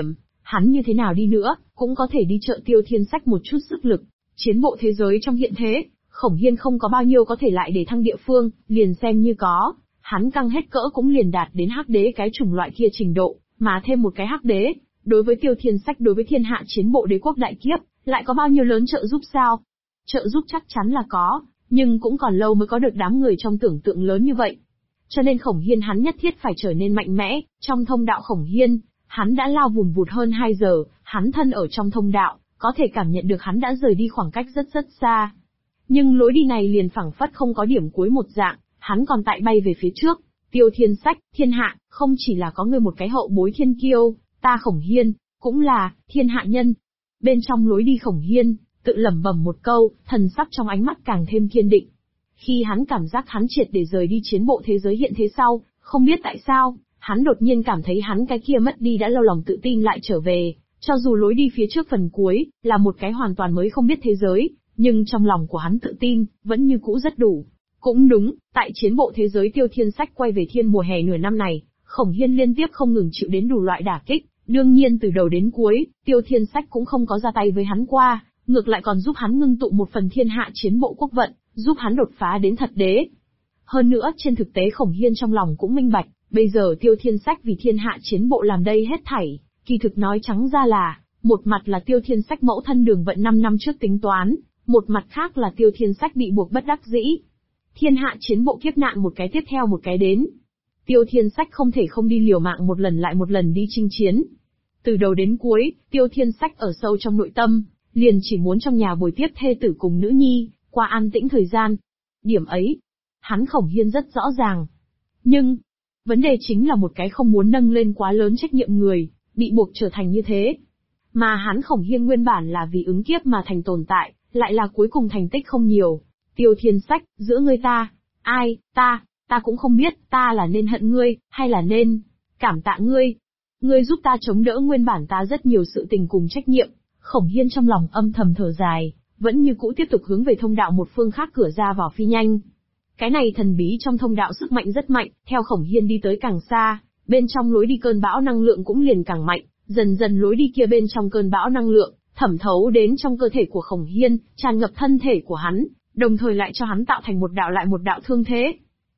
hắn như thế nào đi nữa, cũng có thể đi trợ Tiêu Thiên Sách một chút sức lực. Chiến bộ thế giới trong hiện thế, Khổng Hiên không có bao nhiêu có thể lại để thăng địa phương, liền xem như có, hắn căng hết cỡ cũng liền đạt đến hắc đế cái chủng loại kia trình độ, mà thêm một cái hắc đế, đối với Tiêu Thiên Sách đối với thiên hạ chiến bộ đế quốc đại kiếp, lại có bao nhiêu lớn trợ giúp sao? Trợ giúp chắc chắn là có, nhưng cũng còn lâu mới có được đám người trong tưởng tượng lớn như vậy. Cho nên Khổng Hiên hắn nhất thiết phải trở nên mạnh mẽ, trong thông đạo Khổng Hiên, hắn đã lao vùn vụt hơn 2 giờ, hắn thân ở trong thông đạo, có thể cảm nhận được hắn đã rời đi khoảng cách rất rất xa. Nhưng lối đi này liền phảng phất không có điểm cuối một dạng, hắn còn tại bay về phía trước. Tiêu Thiên Sách, thiên hạ, không chỉ là có ngươi một cái hậu bối thiên kiêu, ta Khổng Hiên, cũng là, thiên hạ nhân. Bên trong lối đi Khổng Hiên, tự lẩm bẩm một câu, thần sắc trong ánh mắt càng thêm kiên định. Khi hắn cảm giác hắn triệt để rời đi chiến bộ thế giới hiện thế sau, không biết tại sao, hắn đột nhiên cảm thấy hắn cái kia mất đi đã lâu lòng tự tin lại trở về, cho dù lối đi phía trước phần cuối, là một cái hoàn toàn mới không biết thế giới, nhưng trong lòng của hắn tự tin, vẫn như cũ rất đủ. Cũng đúng, tại chiến bộ thế giới Tiêu Thiên Sách quay về thiên mùa hè nửa năm này, Khổng Hiên liên tiếp không ngừng chịu đến đủ loại đả kích, đương nhiên từ đầu đến cuối, Tiêu Thiên Sách cũng không có ra tay với hắn qua, ngược lại còn giúp hắn ngưng tụ một phần thiên hạ chiến bộ quốc vận, giúp hắn đột phá đến thật đế. Hơn nữa trên thực tế Khổng Hiên trong lòng cũng minh bạch, bây giờ Tiêu Thiên Sách vì thiên hạ chiến bộ làm đây hết thảy, kỳ thực nói trắng ra là, một mặt là Tiêu Thiên Sách mẫu thân Đường Vận 5 năm trước tính toán, một mặt khác là Tiêu Thiên Sách bị buộc bất đắc dĩ. Thiên hạ chiến bộ kiếp nạn một cái tiếp theo một cái đến. Tiêu Thiên Sách không thể không đi liều mạng một lần lại một lần đi chinh chiến. Từ đầu đến cuối, Tiêu Thiên Sách ở sâu trong nội tâm, liền chỉ muốn trong nhà bồi tiếp thê tử cùng nữ nhi, qua an tĩnh thời gian. Điểm ấy, hắn Khổng Hiên rất rõ ràng. Nhưng, vấn đề chính là một cái không muốn nâng lên quá lớn trách nhiệm người, bị buộc trở thành như thế. Mà hắn Khổng Hiên nguyên bản là vì ứng kiếp mà thành tồn tại, lại là cuối cùng thành tích không nhiều. Tiêu Thiên Sách, giữa ngươi ta, ai, ta cũng không biết, ta là nên hận ngươi, hay là nên cảm tạ ngươi. Ngươi giúp ta chống đỡ nguyên bản ta rất nhiều sự tình cùng trách nhiệm. Khổng Hiên trong lòng âm thầm thở dài, vẫn như cũ tiếp tục hướng về thông đạo một phương khác cửa ra vào phi nhanh. Cái này thần bí trong thông đạo sức mạnh rất mạnh, theo Khổng Hiên đi tới càng xa, bên trong lối đi cơn bão năng lượng cũng liền càng mạnh, dần dần lối đi kia bên trong cơn bão năng lượng, thẩm thấu đến trong cơ thể của Khổng Hiên, tràn ngập thân thể của hắn, đồng thời lại cho hắn tạo thành một đạo lại một đạo thương thế.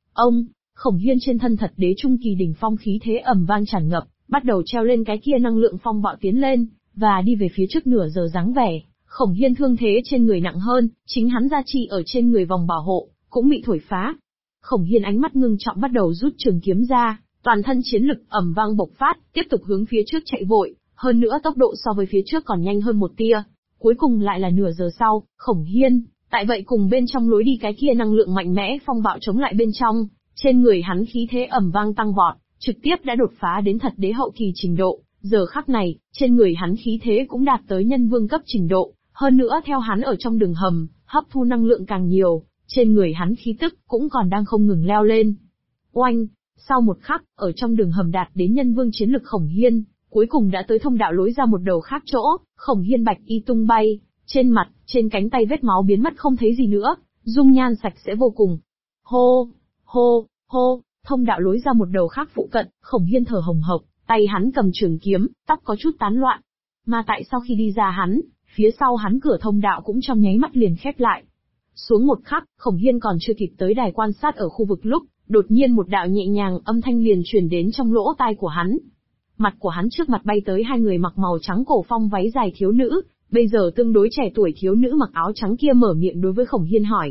Khổng Hiên trên thân thật đế trung kỳ đỉnh phong khí thế ầm vang tràn ngập, bắt đầu treo lên cái kia năng lượng phong bạo tiến lên, và đi về phía trước nửa giờ dáng vẻ. Khổng Hiên thương thế trên người nặng hơn, chính hắn gia trì ở trên người vòng bảo hộ, cũng bị thổi phá. Khổng Hiên ánh mắt ngưng trọng bắt đầu rút trường kiếm ra, toàn thân chiến lực ầm vang bộc phát, tiếp tục hướng phía trước chạy vội, hơn nữa tốc độ so với phía trước còn nhanh hơn một tia. Cuối cùng lại là nửa giờ sau, Khổng Hiên, tại vậy cùng bên trong lối đi cái kia năng lượng mạnh mẽ phong bạo chống lại bên trong, trên người hắn khí thế ầm vang tăng vọt, trực tiếp đã đột phá đến thật đế hậu kỳ trình độ. Giờ khắc này, trên người hắn khí thế cũng đạt tới nhân vương cấp trình độ, hơn nữa theo hắn ở trong đường hầm, hấp thu năng lượng càng nhiều, trên người hắn khí tức cũng còn đang không ngừng leo lên. Oanh, sau một khắc, ở trong đường hầm đạt đến nhân vương chiến lực Khổng Hiên, cuối cùng đã tới thông đạo lối ra một đầu khác chỗ, Khổng Hiên bạch y tung bay, trên mặt, trên cánh tay vết máu biến mất không thấy gì nữa, dung nhan sạch sẽ vô cùng. Hô, hô, hô, thông đạo lối ra một đầu khác phụ cận, Khổng Hiên thở hồng hộc, tay hắn cầm trường kiếm, tóc có chút tán loạn. Mà tại sau khi đi ra hắn, phía sau hắn cửa thông đạo cũng trong nháy mắt liền khép lại. Xuống một khắc, Khổng Hiên còn chưa kịp tới đài quan sát ở khu vực lúc, đột nhiên một đạo nhẹ nhàng âm thanh liền truyền đến trong lỗ tai của hắn. Mặt của hắn trước mặt bay tới hai người mặc màu trắng cổ phong váy dài thiếu nữ, bây giờ tương đối trẻ tuổi thiếu nữ mặc áo trắng kia mở miệng đối với Khổng Hiên hỏi,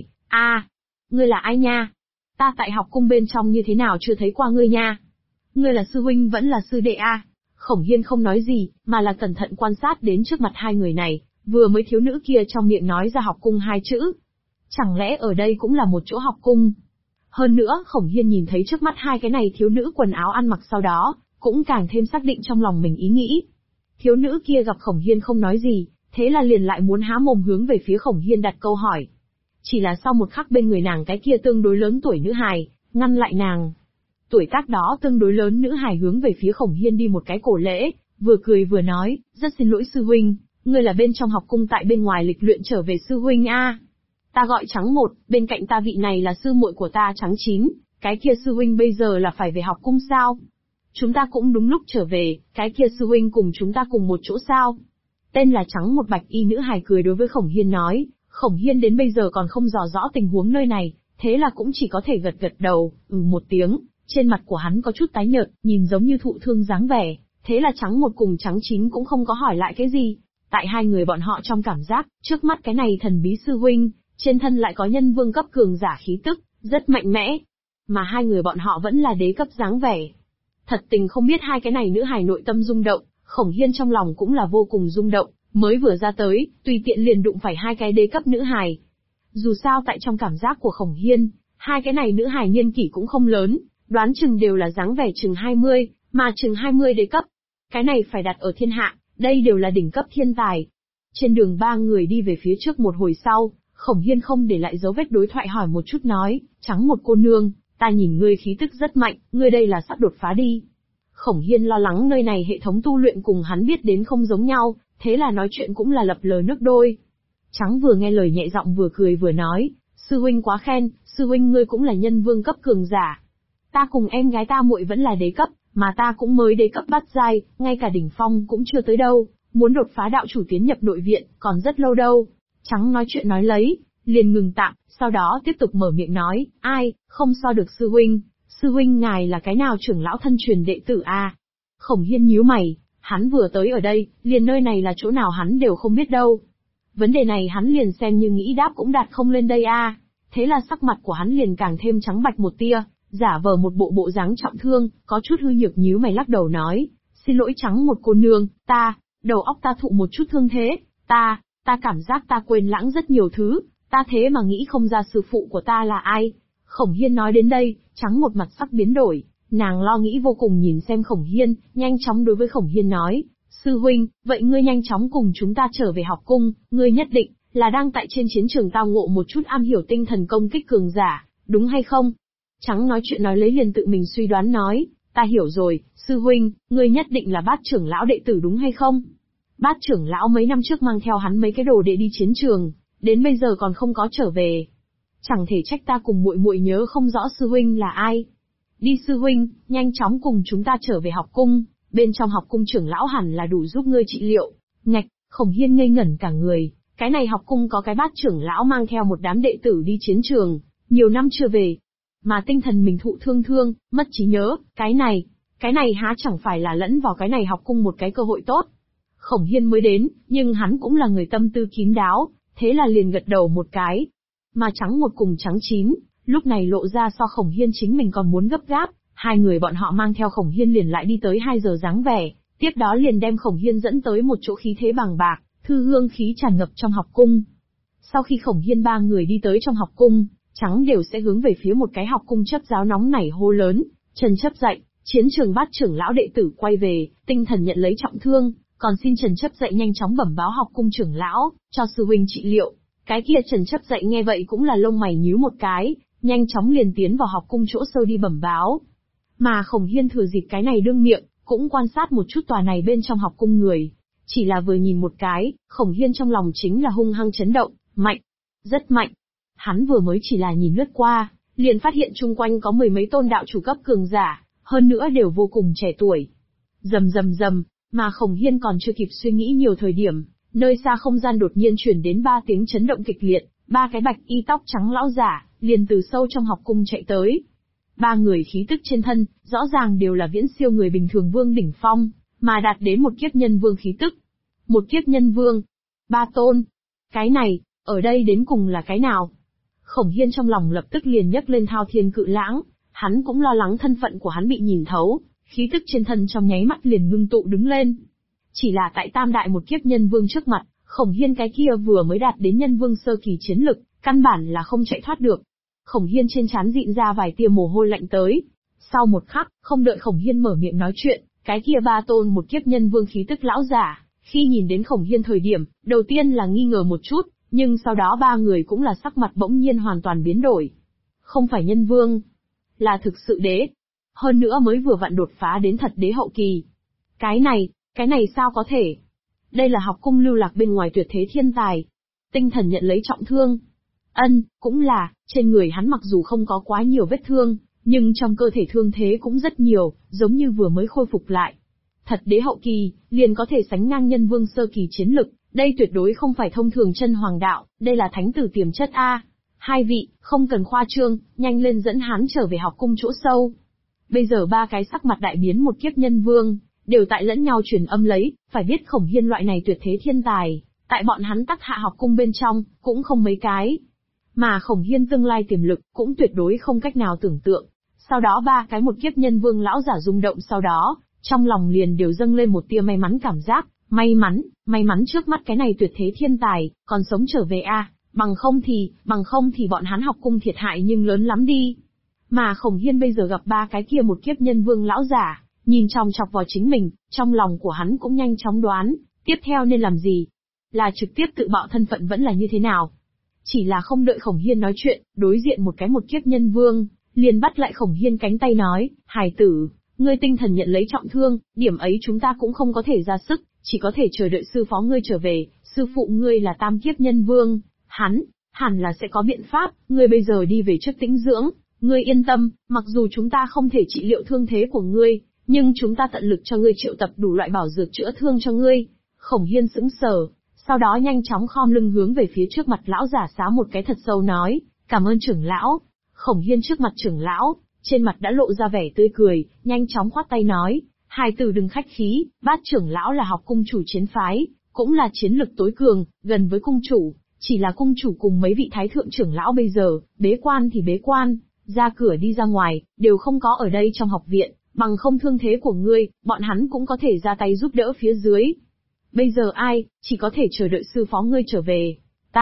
ngươi là ai nha? Ta tại học cung bên trong như thế nào chưa thấy qua ngươi nha? Ngươi là sư huynh vẫn là sư đệ a? Khổng Hiên không nói gì, mà là cẩn thận quan sát đến trước mặt hai người này, vừa mới thiếu nữ kia trong miệng nói ra học cung hai chữ. Chẳng lẽ ở đây cũng là một chỗ học cung? Hơn nữa, Khổng Hiên nhìn thấy trước mắt hai cái này thiếu nữ quần áo ăn mặc sau đó, cũng càng thêm xác định trong lòng mình ý nghĩ. Thiếu nữ kia gặp Khổng Hiên không nói gì, thế là liền lại muốn há mồm hướng về phía Khổng Hiên đặt câu hỏi. Chỉ là sau một khắc bên người nàng cái kia tương đối lớn tuổi nữ hài, ngăn lại nàng. Tuổi tác đó tương đối lớn nữ hài hướng về phía Khổng Hiên đi một cái cổ lễ, vừa cười vừa nói, rất xin lỗi sư huynh, ngươi là bên trong học cung tại bên ngoài lịch luyện trở về sư huynh a. Ta gọi Trắng Một, bên cạnh ta vị này là sư muội của ta Trắng Chín, cái kia sư huynh bây giờ là phải về học cung sao? chúng ta cũng đúng lúc trở về, cái kia sư huynh cùng chúng ta cùng một chỗ sao? Tên là Trắng một bạch y nữ hài cười đối với Khổng Hiên nói, Khổng Hiên đến bây giờ còn không dò rõ tình huống nơi này, thế là cũng chỉ có thể gật gật đầu, một tiếng, trên mặt của hắn có chút tái nhợt, nhìn giống như thụ thương dáng vẻ, thế là Trắng một cùng Trắng chín cũng không có hỏi lại cái gì. Tại hai người bọn họ trong cảm giác, trước mắt cái này thần bí sư huynh, trên thân lại có nhân vương cấp cường giả khí tức, rất mạnh mẽ. Mà hai người bọn họ vẫn là đế cấp dáng vẻ. Thật tình không biết hai cái này nữ hài nội tâm rung động, Khổng Hiên trong lòng cũng là vô cùng rung động, mới vừa ra tới, tùy tiện liền đụng phải hai cái đế cấp nữ hài. Dù sao tại trong cảm giác của Khổng Hiên, hai cái này nữ hài niên kỷ cũng không lớn, đoán chừng đều là dáng vẻ chừng 20, mà chừng 20 đế cấp. Cái này phải đặt ở thiên hạ, đây đều là đỉnh cấp thiên tài. Trên đường ba người đi về phía trước một hồi sau, Khổng Hiên không để lại dấu vết đối thoại hỏi một chút nói, Trắng một cô nương, ta nhìn ngươi khí tức rất mạnh, ngươi đây là sắp đột phá đi. Khổng Hiên lo lắng nơi này hệ thống tu luyện cùng hắn biết đến không giống nhau, thế là nói chuyện cũng là lập lờ nước đôi. Trắng vừa nghe lời nhẹ giọng vừa cười vừa nói, sư huynh quá khen, sư huynh ngươi cũng là nhân vương cấp cường giả. Ta cùng em gái ta muội vẫn là đế cấp, mà ta cũng mới đế cấp bát giai, ngay cả đỉnh phong cũng chưa tới đâu, muốn đột phá đạo chủ tiến nhập nội viện, còn rất lâu đâu. Trắng nói chuyện nói lấy, liền ngừng tạm, sau đó tiếp tục mở miệng nói, ai, không so được sư huynh ngài là cái nào trưởng lão thân truyền đệ tử a? Khổng Hiên nhíu mày, hắn vừa tới ở đây, liền nơi này là chỗ nào hắn đều không biết đâu. Vấn đề này hắn liền xem như nghĩ đáp cũng đạt không lên đây a. Thế là sắc mặt của hắn liền càng thêm trắng bạch một tia, giả vờ một bộ dáng trọng thương, có chút hư nhược nhíu mày lắc đầu nói, xin lỗi Trắng một cô nương, đầu óc ta thụ một chút thương thế, ta cảm giác ta quên lãng rất nhiều thứ, ta thế mà nghĩ không ra sư phụ của ta là ai. Khổng Hiên nói đến đây, Trắng một mặt sắc biến đổi, nàng lo nghĩ vô cùng nhìn xem Khổng Hiên, nhanh chóng đối với Khổng Hiên nói, sư huynh, vậy ngươi nhanh chóng cùng chúng ta trở về học cung, ngươi nhất định là đang tại trên chiến trường tao ngộ một chút am hiểu tinh thần công kích cường giả, đúng hay không? Trắng nói chuyện nói lấy liền tự mình suy đoán nói, ta hiểu rồi, sư huynh, ngươi nhất định là Bát trưởng lão đệ tử đúng hay không? Bát trưởng lão mấy năm trước mang theo hắn mấy cái đồ đệ đi chiến trường, đến bây giờ còn không có trở về. Chẳng thể trách ta cùng muội muội nhớ không rõ sư huynh là ai. Đi sư huynh, nhanh chóng cùng chúng ta trở về học cung, bên trong học cung trưởng lão hẳn là đủ giúp ngươi trị liệu. Ngạch, Khổng Hiên ngây ngẩn cả người, cái này học cung có cái Bát trưởng lão mang theo một đám đệ tử đi chiến trường, nhiều năm chưa về. Mà tinh thần mình thụ thương, mất trí nhớ, cái này há chẳng phải là lẫn vào cái này học cung một cái cơ hội tốt. Khổng Hiên mới đến, nhưng hắn cũng là người tâm tư kín đáo, thế là liền gật đầu một cái. Mà Trắng một cùng Trắng chín, lúc này lộ ra so Khổng Hiên chính mình còn muốn gấp gáp, hai người bọn họ mang theo Khổng Hiên liền lại đi tới 2 giờ dáng vẻ, tiếp đó liền đem Khổng Hiên dẫn tới một chỗ khí thế bằng bạc, thư hương khí tràn ngập trong học cung. Sau khi Khổng Hiên ba người đi tới trong học cung, Trắng đều sẽ hướng về phía một cái học cung chấp giáo nóng nảy hô lớn, Trần chấp dạy, chiến trường Bát trưởng lão đệ tử quay về, tinh thần nhận lấy trọng thương, còn xin Trần chấp dạy nhanh chóng bẩm báo học cung trưởng lão, cho sư huynh trị liệu. Cái kia Trần chấp dạy nghe vậy cũng là lông mày nhíu một cái, nhanh chóng liền tiến vào học cung chỗ sâu đi bẩm báo. Mà Khổng Hiên thừa dịp cái này đương miệng, cũng quan sát một chút tòa này bên trong học cung người. Chỉ là vừa nhìn một cái, Khổng Hiên trong lòng chính là hung hăng chấn động, mạnh, rất mạnh. Hắn vừa mới chỉ là nhìn lướt qua, liền phát hiện chung quanh có 10 mấy tôn đạo chủ cấp cường giả, hơn nữa đều vô cùng trẻ tuổi. Rầm, mà Khổng Hiên còn chưa kịp suy nghĩ nhiều thời điểm, nơi xa không gian đột nhiên truyền đến 3 tiếng chấn động kịch liệt, 3 cái bạch y tóc trắng lão giả, liền từ sâu trong học cung chạy tới. 3 người khí tức trên thân, rõ ràng đều là viễn siêu người bình thường vương đỉnh phong, mà đạt đến một kiếp nhân vương khí tức. Một kiếp nhân vương. 3 tôn. Cái này, ở đây đến cùng là cái nào? Khổng Hiên trong lòng lập tức liền nhấc lên thao thiên cự lãng, hắn cũng lo lắng thân phận của hắn bị nhìn thấu, khí tức trên thân trong nháy mắt liền ngưng tụ đứng lên. Chỉ là tại tam đại một kiếp nhân vương trước mặt, Khổng Hiên cái kia vừa mới đạt đến nhân vương sơ kỳ chiến lực, căn bản là không chạy thoát được. Khổng Hiên trên trán dịn ra vài tia mồ hôi lạnh tới. Sau một khắc, không đợi Khổng Hiên mở miệng nói chuyện, cái kia 3 tôn một kiếp nhân vương khí tức lão giả, khi nhìn đến Khổng Hiên thời điểm, đầu tiên là nghi ngờ một chút, nhưng sau đó 3 người cũng là sắc mặt bỗng nhiên hoàn toàn biến đổi. Không phải nhân vương, là thực sự đế. Hơn nữa mới vừa vặn đột phá đến thật đế hậu kỳ. Cái này sao có thể? Đây là học cung lưu lạc bên ngoài tuyệt thế thiên tài. Tinh thần nhận lấy trọng thương. Cũng là, trên người hắn mặc dù không có quá nhiều vết thương, nhưng trong cơ thể thương thế cũng rất nhiều, giống như vừa mới khôi phục lại. Thật đế hậu kỳ, liền có thể sánh ngang nhân vương sơ kỳ chiến lực, đây tuyệt đối không phải thông thường chân hoàng đạo, đây là thánh tử tiềm chất A. Hai vị, không cần khoa trương, nhanh lên dẫn hắn trở về học cung chỗ sâu. Bây giờ ba cái sắc mặt đại biến một kiếp nhân vương, đều tại lẫn nhau truyền âm lấy, phải biết Khổng Hiên loại này tuyệt thế thiên tài, tại bọn hắn Tắc Hạ học cung bên trong, cũng không mấy cái. Mà Khổng Hiên tương lai tiềm lực, cũng tuyệt đối không cách nào tưởng tượng. Sau đó ba cái một kiếp nhân vương lão giả rung động sau đó, trong lòng liền đều dâng lên một tia may mắn cảm giác, may mắn trước mắt cái này tuyệt thế thiên tài, còn sống trở về a, bằng không thì bọn hắn học cung thiệt hại nhưng lớn lắm đi. Mà Khổng Hiên bây giờ gặp ba cái kia một kiếp nhân vương lão giả, nhìn chòng chọc vào chính mình, trong lòng của hắn cũng nhanh chóng đoán, tiếp theo nên làm gì? Là trực tiếp tự bạo thân phận vẫn là như thế nào? Chỉ là không đợi Khổng Hiên nói chuyện, đối diện một cái một kiếp nhân vương, liền bắt lại Khổng Hiên cánh tay nói, hài tử, ngươi tinh thần nhận lấy trọng thương, điểm ấy chúng ta cũng không có thể ra sức, chỉ có thể chờ đợi sư phó ngươi trở về, sư phụ ngươi là tam kiếp nhân vương, hắn, hẳn là sẽ có biện pháp, ngươi bây giờ đi về trước tĩnh dưỡng, ngươi yên tâm, mặc dù chúng ta không thể trị liệu thương thế của ngươi, nhưng chúng ta tận lực cho ngươi triệu tập đủ loại bảo dược chữa thương cho ngươi. Khổng Hiên sững sờ, sau đó nhanh chóng khom lưng hướng về phía trước mặt lão giả xá một cái thật sâu nói, cảm ơn trưởng lão. Khổng Hiên trước mặt trưởng lão, trên mặt đã lộ ra vẻ tươi cười, nhanh chóng khoát tay nói, hài tử đừng khách khí, Bát trưởng lão là học cung chủ chiến phái, cũng là chiến lực tối cường, gần với cung chủ, chỉ là cung chủ cùng mấy vị thái thượng trưởng lão bây giờ, bế quan thì bế quan, ra cửa đi ra ngoài, đều không có ở đây trong học viện, bằng không thương thế của ngươi, bọn hắn cũng có thể ra tay giúp đỡ phía dưới. Bây giờ ai, chỉ có thể chờ đợi sư phó ngươi trở về.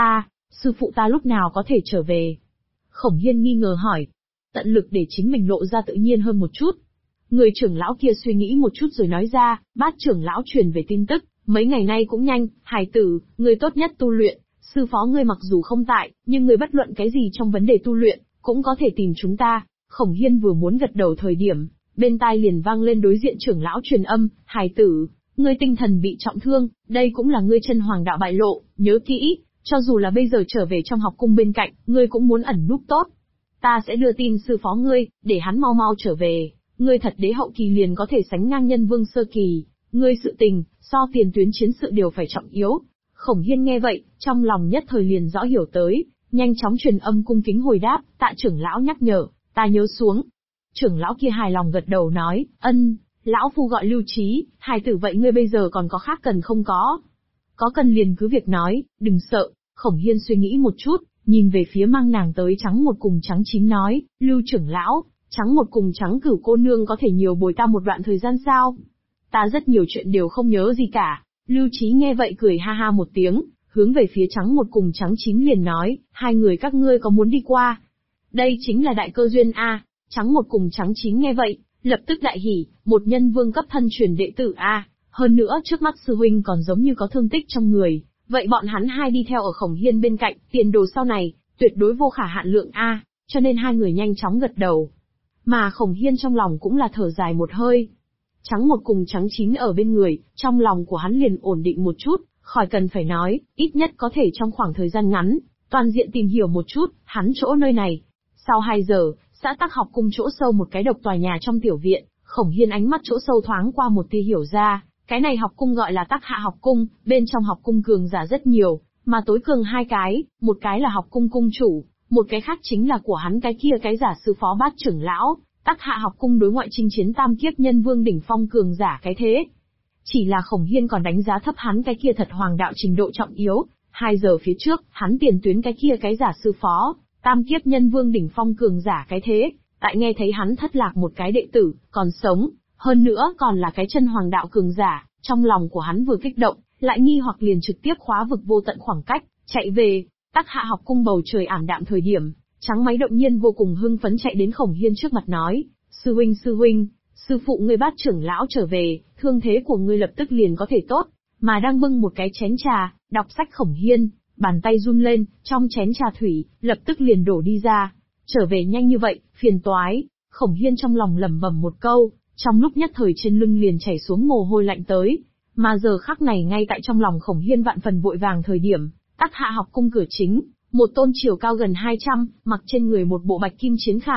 Sư phụ ta lúc nào có thể trở về? Khổng Hiên nghi ngờ hỏi. Tận lực để chính mình lộ ra tự nhiên hơn một chút. Người trưởng lão kia suy nghĩ một chút rồi nói ra, Bát trưởng lão truyền về tin tức, mấy ngày nay cũng nhanh, hài tử, ngươi tốt nhất tu luyện, sư phó ngươi mặc dù không tại, nhưng ngươi bất luận cái gì trong vấn đề tu luyện, cũng có thể tìm chúng ta. Khổng Hiên vừa muốn gật đầu thời điểm, bên tai liền vang lên đối diện trưởng lão truyền âm, hài tử, ngươi tinh thần bị trọng thương, đây cũng là ngươi chân hoàng đạo bại lộ, nhớ kỹ, cho dù là bây giờ trở về trong học cung bên cạnh, ngươi cũng muốn ẩn núp tốt. Ta sẽ đưa tin sư phó ngươi, để hắn mau mau trở về, ngươi thật đế hậu kỳ liền có thể sánh ngang nhân vương sơ kỳ, ngươi sự tình, so tiền tuyến chiến sự đều phải trọng yếu. Khổng Hiên nghe vậy, trong lòng nhất thời liền rõ hiểu tới, nhanh chóng truyền âm cung kính hồi đáp, tạ trưởng lão nhắc nhở, ta nhớ xuống. Trưởng lão kia hài lòng gật đầu nói, ân, lão phu gọi Lưu Trí, hài tử vậy ngươi bây giờ còn có khác cần không có? Có cần liền cứ việc nói, đừng sợ. Khổng Hiên suy nghĩ một chút, nhìn về phía mang nàng tới trắng một cùng trắng chín nói, Lưu trưởng lão, trắng một cùng trắng cửu cô nương có thể nhiều bồi ta một đoạn thời gian sao? Ta rất nhiều chuyện đều không nhớ gì cả. Lưu Trí nghe vậy cười ha ha một tiếng, hướng về phía trắng một cùng trắng chín liền nói, hai người các ngươi có muốn đi qua? Đây chính là đại cơ duyên a. Trắng một cùng trắng chín nghe vậy, lập tức đại hỉ, một nhân vương cấp thân truyền đệ tử a, hơn nữa trước mắt sư huynh còn giống như có thương tích trong người, vậy bọn hắn hai đi theo ở Khổng Hiên bên cạnh, tiền đồ sau này, tuyệt đối vô khả hạn lượng a, cho nên hai người nhanh chóng gật đầu. Mà Khổng Hiên trong lòng cũng là thở dài một hơi. Trắng một cùng trắng chín ở bên người, trong lòng của hắn liền ổn định một chút, khỏi cần phải nói, ít nhất có thể trong khoảng thời gian ngắn, toàn diện tìm hiểu một chút, hắn chỗ nơi này. Sau 2 giờ, xã Tắc học cung chỗ sâu một cái độc tòa nhà trong tiểu viện, Khổng Hiên ánh mắt chỗ sâu thoáng qua một tia hiểu ra, cái này học cung gọi là Tắc Hạ học cung, bên trong học cung cường giả rất nhiều, mà tối cường 2 cái, một cái là học cung cung chủ, một cái khác chính là của hắn cái kia cái giả sư phó Bát trưởng lão. Tắc Hạ học cung đối ngoại chinh chiến tam kiếp nhân vương đỉnh phong cường giả cái thế. Chỉ là Khổng Hiên còn đánh giá thấp hắn cái kia thật hoàng đạo trình độ trọng yếu, 2 giờ phía trước, hắn tiền tuyến cái kia cái giả sư phó, tam kiếp nhân vương đỉnh phong cường giả cái thế, tại nghe thấy hắn thất lạc một cái đệ tử, còn sống, hơn nữa còn là cái chân hoàng đạo cường giả, trong lòng của hắn vừa kích động, lại nghi hoặc liền trực tiếp khóa vực vô tận khoảng cách, chạy về. Tắc Hạ học cung bầu trời ảm đạm thời điểm, trắng máy động nhiên vô cùng hưng phấn chạy đến Khổng Hiên trước mặt nói, sư huynh, sư phụ ngươi Bát trưởng lão trở về, thương thế của ngươi lập tức liền có thể tốt, mà đang bưng một cái chén trà, đọc sách Khổng Hiên, bàn tay run lên, trong chén trà thủy, lập tức liền đổ đi ra, trở về nhanh như vậy, phiền toái. Khổng Hiên trong lòng lẩm bẩm một câu, trong lúc nhất thời trên lưng liền chảy xuống mồ hôi lạnh tới, mà giờ khắc này ngay tại trong lòng Khổng Hiên vạn phần vội vàng thời điểm, Tắc Hạ học cung cửa chính, một tôn chiều cao gần 200, mặc trên người một bộ bạch kim chiến khải,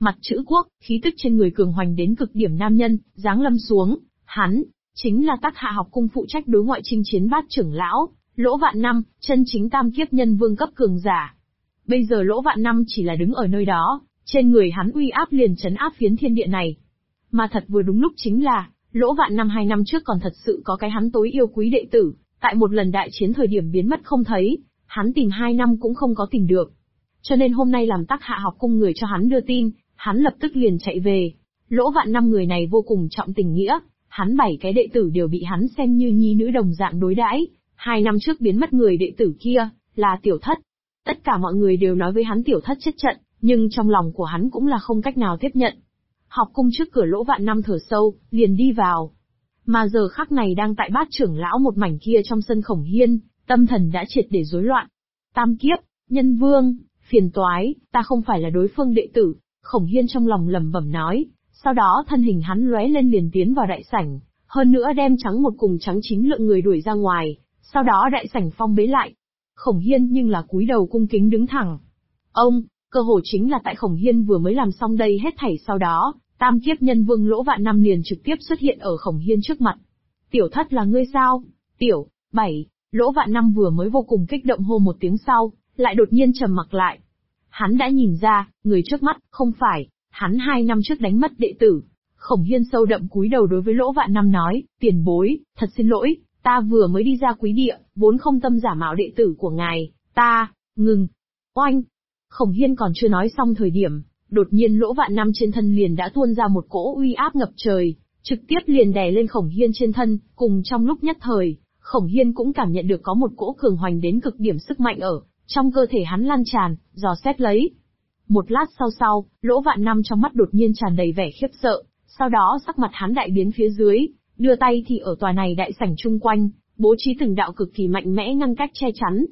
mặt chữ quốc, khí tức trên người cường hoành đến cực điểm nam nhân, giáng lâm xuống. Hắn chính là Tắc Hạ học cung phụ trách đối ngoại chinh chiến bát trưởng lão, Lỗ Vạn Năm, chân chính tam kiếp nhân vương cấp cường giả. Bây giờ Lỗ Vạn Năm chỉ là đứng ở nơi đó, trên người hắn uy áp liền trấn áp phiến thiên địa này. Mà thật vừa đúng lúc chính là, Lỗ Vạn Năm 2 năm trước còn thật sự có cái hắn tối yêu quý đệ tử, tại một lần đại chiến thời điểm biến mất không thấy, hắn tìm 2 năm cũng không có tìm được. Cho nên hôm nay làm Tắc Hạ học cung người cho hắn đưa tin, hắn lập tức liền chạy về. Lỗ Vạn Năm người này vô cùng trọng tình nghĩa, hắn 7 cái đệ tử đều bị hắn xem như nhi nữ đồng dạng đối đãi. 2 năm trước biến mất người đệ tử kia, là Tiểu Thất. Tất cả mọi người đều nói với hắn Tiểu Thất chết trận, nhưng trong lòng của hắn cũng là không cách nào tiếp nhận. Học cung trước cửa Lỗ Vạn Năm thở sâu, liền đi vào. Mà giờ khắc này đang tại bát trưởng lão một mảnh kia trong sân Khổng Hiên, tâm thần đã triệt để rối loạn. Tam kiếp, nhân vương, phiền toái, ta không phải là đối phương đệ tử, Khổng Hiên trong lòng lẩm bẩm nói, sau đó thân hình hắn lóe lên liền tiến vào đại sảnh, hơn nữa đem trắng một cùng trắng 9 lượng người đuổi ra ngoài, sau đó đại sảnh phong bế lại. Khổng Hiên nhưng là cúi đầu cung kính đứng thẳng. Ông, cơ hồ chính là tại Khổng Hiên vừa mới làm xong đây hết thảy sau đó, tam kiếp nhân vương Lỗ Vạn Năm liền trực tiếp xuất hiện ở Khổng Hiên trước mặt. Tiểu Thất là ngươi sao? Tiểu, 7, Lỗ Vạn Năm vừa mới vô cùng kích động hô một tiếng sau, lại đột nhiên trầm mặc lại. Hắn đã nhìn ra, người trước mắt, không phải, hắn 2 năm trước đánh mất đệ tử. Khổng Hiên sâu đậm cúi đầu đối với Lỗ Vạn Năm nói, tiền bối, thật xin lỗi, ta vừa mới đi ra quý địa, vốn không tâm giả mạo đệ tử của ngài, ngừng. Oanh! Khổng Hiên còn chưa nói xong thời điểm, đột nhiên Lỗ Vạn Năm trên thân liền đã tuôn ra một cỗ uy áp ngập trời, trực tiếp liền đè lên Khổng Hiên trên thân, cùng trong lúc nhất thời, Khổng Hiên cũng cảm nhận được có một cỗ cường hoành đến cực điểm sức mạnh ở trong cơ thể hắn lan tràn, dò xét lấy. Một lát sau, Lỗ Vạn Năm trong mắt đột nhiên tràn đầy vẻ khiếp sợ, sau đó sắc mặt hắn đại biến phía dưới, đưa tay thì ở tòa này đại sảnh chung quanh, bố trí từng đạo cực kỳ mạnh mẽ ngăn cách che chắn.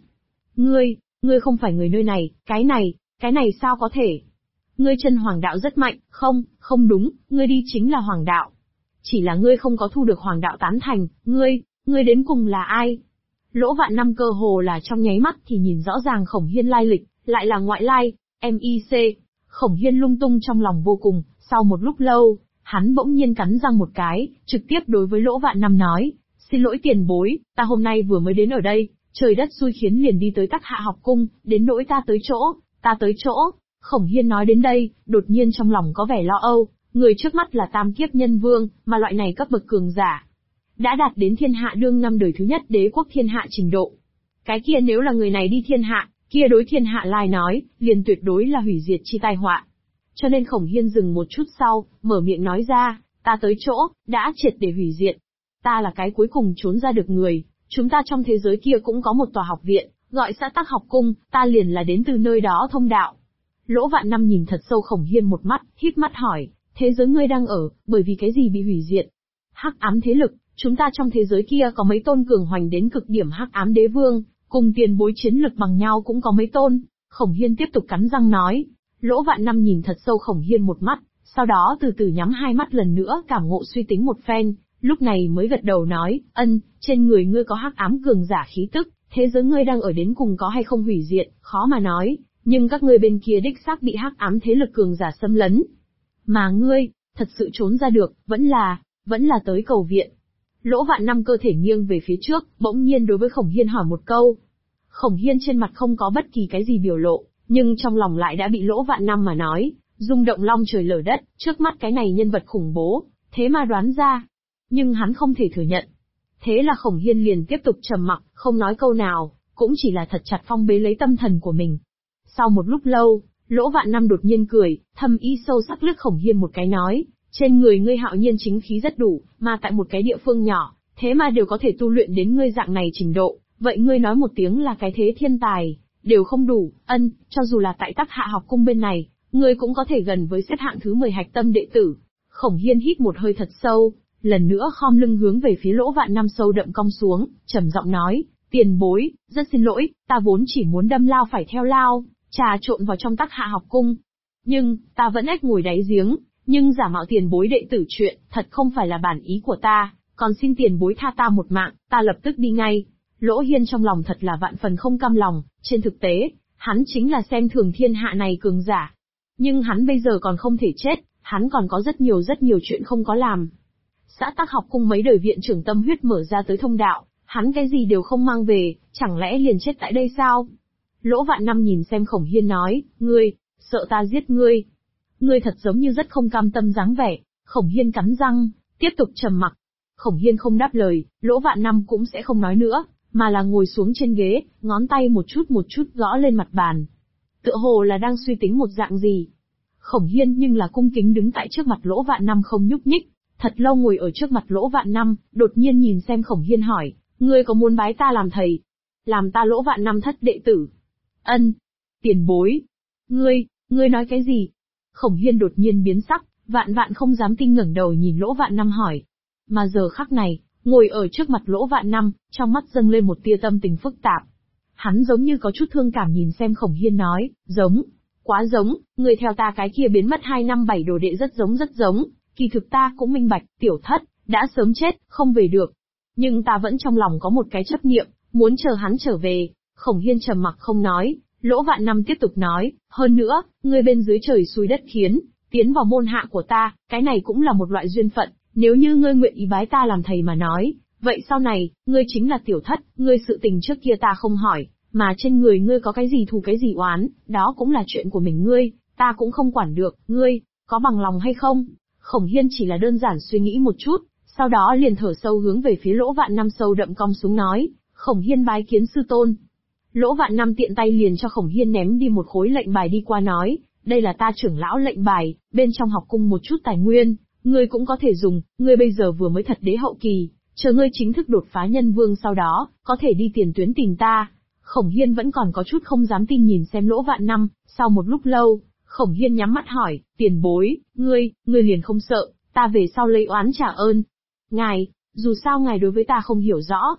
Ngươi không phải người nơi này, cái này sao có thể? Ngươi chân hoàng đạo rất mạnh, không đúng, ngươi đi chính là hoàng đạo. Chỉ là ngươi không có thu được hoàng đạo tán thành, ngươi đến cùng là ai? Lỗ Vạn Năm cơ hồ là trong nháy mắt thì nhìn rõ ràng Khổng Hiên lai lịch, lại là ngoại lai, MIC. Khổng Hiên lung tung trong lòng vô cùng, sau một lúc lâu, hắn bỗng nhiên cắn răng một cái, trực tiếp đối với Lỗ Vạn Năm nói, xin lỗi tiền bối, ta hôm nay vừa mới đến ở đây, trời đất xui khiến liền đi tới Tắc Hạ học cung, đến nỗi ta tới chỗ. Khổng Hiên nói đến đây, đột nhiên trong lòng có vẻ lo âu, người trước mắt là tam kiếp nhân vương, mà loại này cấp bậc cường giả. Đã đạt đến thiên hạ đương năm đời thứ nhất đế quốc thiên hạ trình độ. Cái kia nếu là người này đi thiên hạ, kia đối thiên hạ lai nói, liền tuyệt đối là hủy diệt chi tai họa. Cho nên Khổng Hiên dừng một chút sau, mở miệng nói ra, ta tới chỗ, đã triệt để hủy diệt. Ta là cái cuối cùng trốn ra được người, chúng ta trong thế giới kia cũng có một tòa học viện, gọi xã Tắc học cung, ta liền là đến từ nơi đó thông đạo. Lỗ Vạn Năm nhìn thật sâu Khổng Hiên một mắt, híp mắt hỏi, thế giới ngươi đang ở, bởi vì cái gì bị hủy diệt? Hắc ám thế lực, chúng ta trong thế giới kia có mấy tôn cường hoành đến cực điểm hắc ám đế vương, cùng tiền bối chiến lực bằng nhau cũng có mấy tôn. Khổng Hiên tiếp tục cắn răng nói. Lỗ Vạn Năm nhìn thật sâu Khổng Hiên một mắt, sau đó từ từ nhắm hai mắt lần nữa cảm ngộ suy tính một phen, lúc này mới gật đầu nói, trên người ngươi có hắc ám cường giả khí tức, thế giới ngươi đang ở đến cùng có hay không hủy diệt, khó mà nói, nhưng các ngươi bên kia đích xác bị hắc ám thế lực cường giả xâm lấn. Mà ngươi, thật sự trốn ra được, vẫn là tới cầu viện. Lỗ Vạn Năm cơ thể nghiêng về phía trước, bỗng nhiên đối với Khổng Hiên hỏi một câu. Khổng Hiên trên mặt không có bất kỳ cái gì biểu lộ, nhưng trong lòng lại đã bị Lỗ Vạn Năm mà nói, rung động long trời lở đất, trước mắt cái này nhân vật khủng bố, thế mà đoán ra. Nhưng hắn không thể thừa nhận. Thế là Khổng Hiên liền tiếp tục trầm mặc, không nói câu nào, cũng chỉ là thật chặt phong bế lấy tâm thần của mình. Sau một lúc lâu, Lỗ Vạn Năm đột nhiên cười, thâm ý sâu sắc liếc Khổng Hiên một cái nói, trên người ngươi hạo nhiên chính khí rất đủ, mà tại một cái địa phương nhỏ, thế mà đều có thể tu luyện đến ngươi dạng này trình độ, vậy ngươi nói một tiếng là cái thế thiên tài, đều không đủ, cho dù là tại Tắc Hạ học cung bên này, ngươi cũng có thể gần với xếp hạng thứ 10 hạch tâm đệ tử. Khổng Hiên hít một hơi thật sâu, lần nữa khom lưng hướng về phía Lỗ Vạn Năm sâu đậm cong xuống, trầm giọng nói, tiền bối, rất xin lỗi, ta vốn chỉ muốn đâm lao phải theo lao, trà trộn vào trong Tắc Hạ học cung. Nhưng, ta vẫn ếch ngồi đáy giếng, nhưng giả mạo tiền bối đệ tử chuyện, thật không phải là bản ý của ta, còn xin tiền bối tha ta một mạng, ta lập tức đi ngay. Lỗ Hiên trong lòng thật là vạn phần không cam lòng, trên thực tế, hắn chính là xem thường thiên hạ này cường giả. Nhưng hắn bây giờ còn không thể chết, hắn còn có rất nhiều chuyện không có làm. Xã Tắc Học Cung mấy đời viện trưởng tâm huyết mở ra tới thông đạo, hắn cái gì đều không mang về, chẳng lẽ liền chết tại đây sao? Lỗ Vạn Năm nhìn xem Khổng Hiên nói, ngươi, sợ ta giết ngươi. Ngươi thật giống như rất không cam tâm dáng vẻ. Khổng Hiên cắn răng, tiếp tục trầm mặc. Khổng Hiên không đáp lời, Lỗ Vạn Năm cũng sẽ không nói nữa, mà là ngồi xuống trên ghế, ngón tay một chút gõ lên mặt bàn. Tựa hồ là đang suy tính một dạng gì. Khổng Hiên nhưng là cung kính đứng tại trước mặt Lỗ Vạn Năm không nhúc nhích, thật lâu ngồi ở trước mặt Lỗ Vạn Năm, đột nhiên nhìn xem Khổng Hiên hỏi, ngươi có muốn bái ta làm thầy? Làm ta Lỗ Vạn Năm thất đệ tử? Ân. Tiền bối. Ngươi nói cái gì? Khổng Hiên đột nhiên biến sắc, vạn không dám tin ngẩng đầu nhìn Lỗ Vạn Năm hỏi. Mà giờ khắc này, ngồi ở trước mặt Lỗ Vạn Năm, trong mắt dâng lên một tia tâm tình phức tạp. Hắn giống như có chút thương cảm nhìn xem Khổng Hiên nói, giống, quá giống, người theo ta cái kia biến mất 2 năm 7 đồ đệ rất giống, kỳ thực ta cũng minh bạch, tiểu thất, đã sớm chết, không về được. Nhưng ta vẫn trong lòng có một cái chấp niệm, muốn chờ hắn trở về. Khổng Hiên trầm mặc không nói, Lỗ Vạn Năm tiếp tục nói, hơn nữa, ngươi bên dưới trời xui đất khiến, tiến vào môn hạ của ta, cái này cũng là một loại duyên phận, nếu như ngươi nguyện ý bái ta làm thầy mà nói, vậy sau này, ngươi chính là tiểu thất, ngươi sự tình trước kia ta không hỏi, mà trên người ngươi có cái gì thù cái gì oán, đó cũng là chuyện của mình ngươi, ta cũng không quản được, ngươi, có bằng lòng hay không? Khổng Hiên chỉ là đơn giản suy nghĩ một chút, sau đó liền thở sâu hướng về phía Lỗ Vạn Năm sâu đậm cong xuống nói, Khổng Hiên bái kiến sư tôn. Lỗ Vạn Năm tiện tay liền cho Khổng Hiên ném đi một khối lệnh bài đi qua nói, đây là ta trưởng lão lệnh bài, bên trong học cung một chút tài nguyên, ngươi cũng có thể dùng, ngươi bây giờ vừa mới thật đế hậu kỳ, chờ ngươi chính thức đột phá nhân vương sau đó, có thể đi tiền tuyến tìm ta. Khổng Hiên vẫn còn có chút không dám tin nhìn xem Lỗ Vạn Năm, sau một lúc lâu, Khổng Hiên nhắm mắt hỏi, tiền bối, ngươi liền không sợ, ta về sau lấy oán trả ơn. Ngài, dù sao ngài đối với ta không hiểu rõ.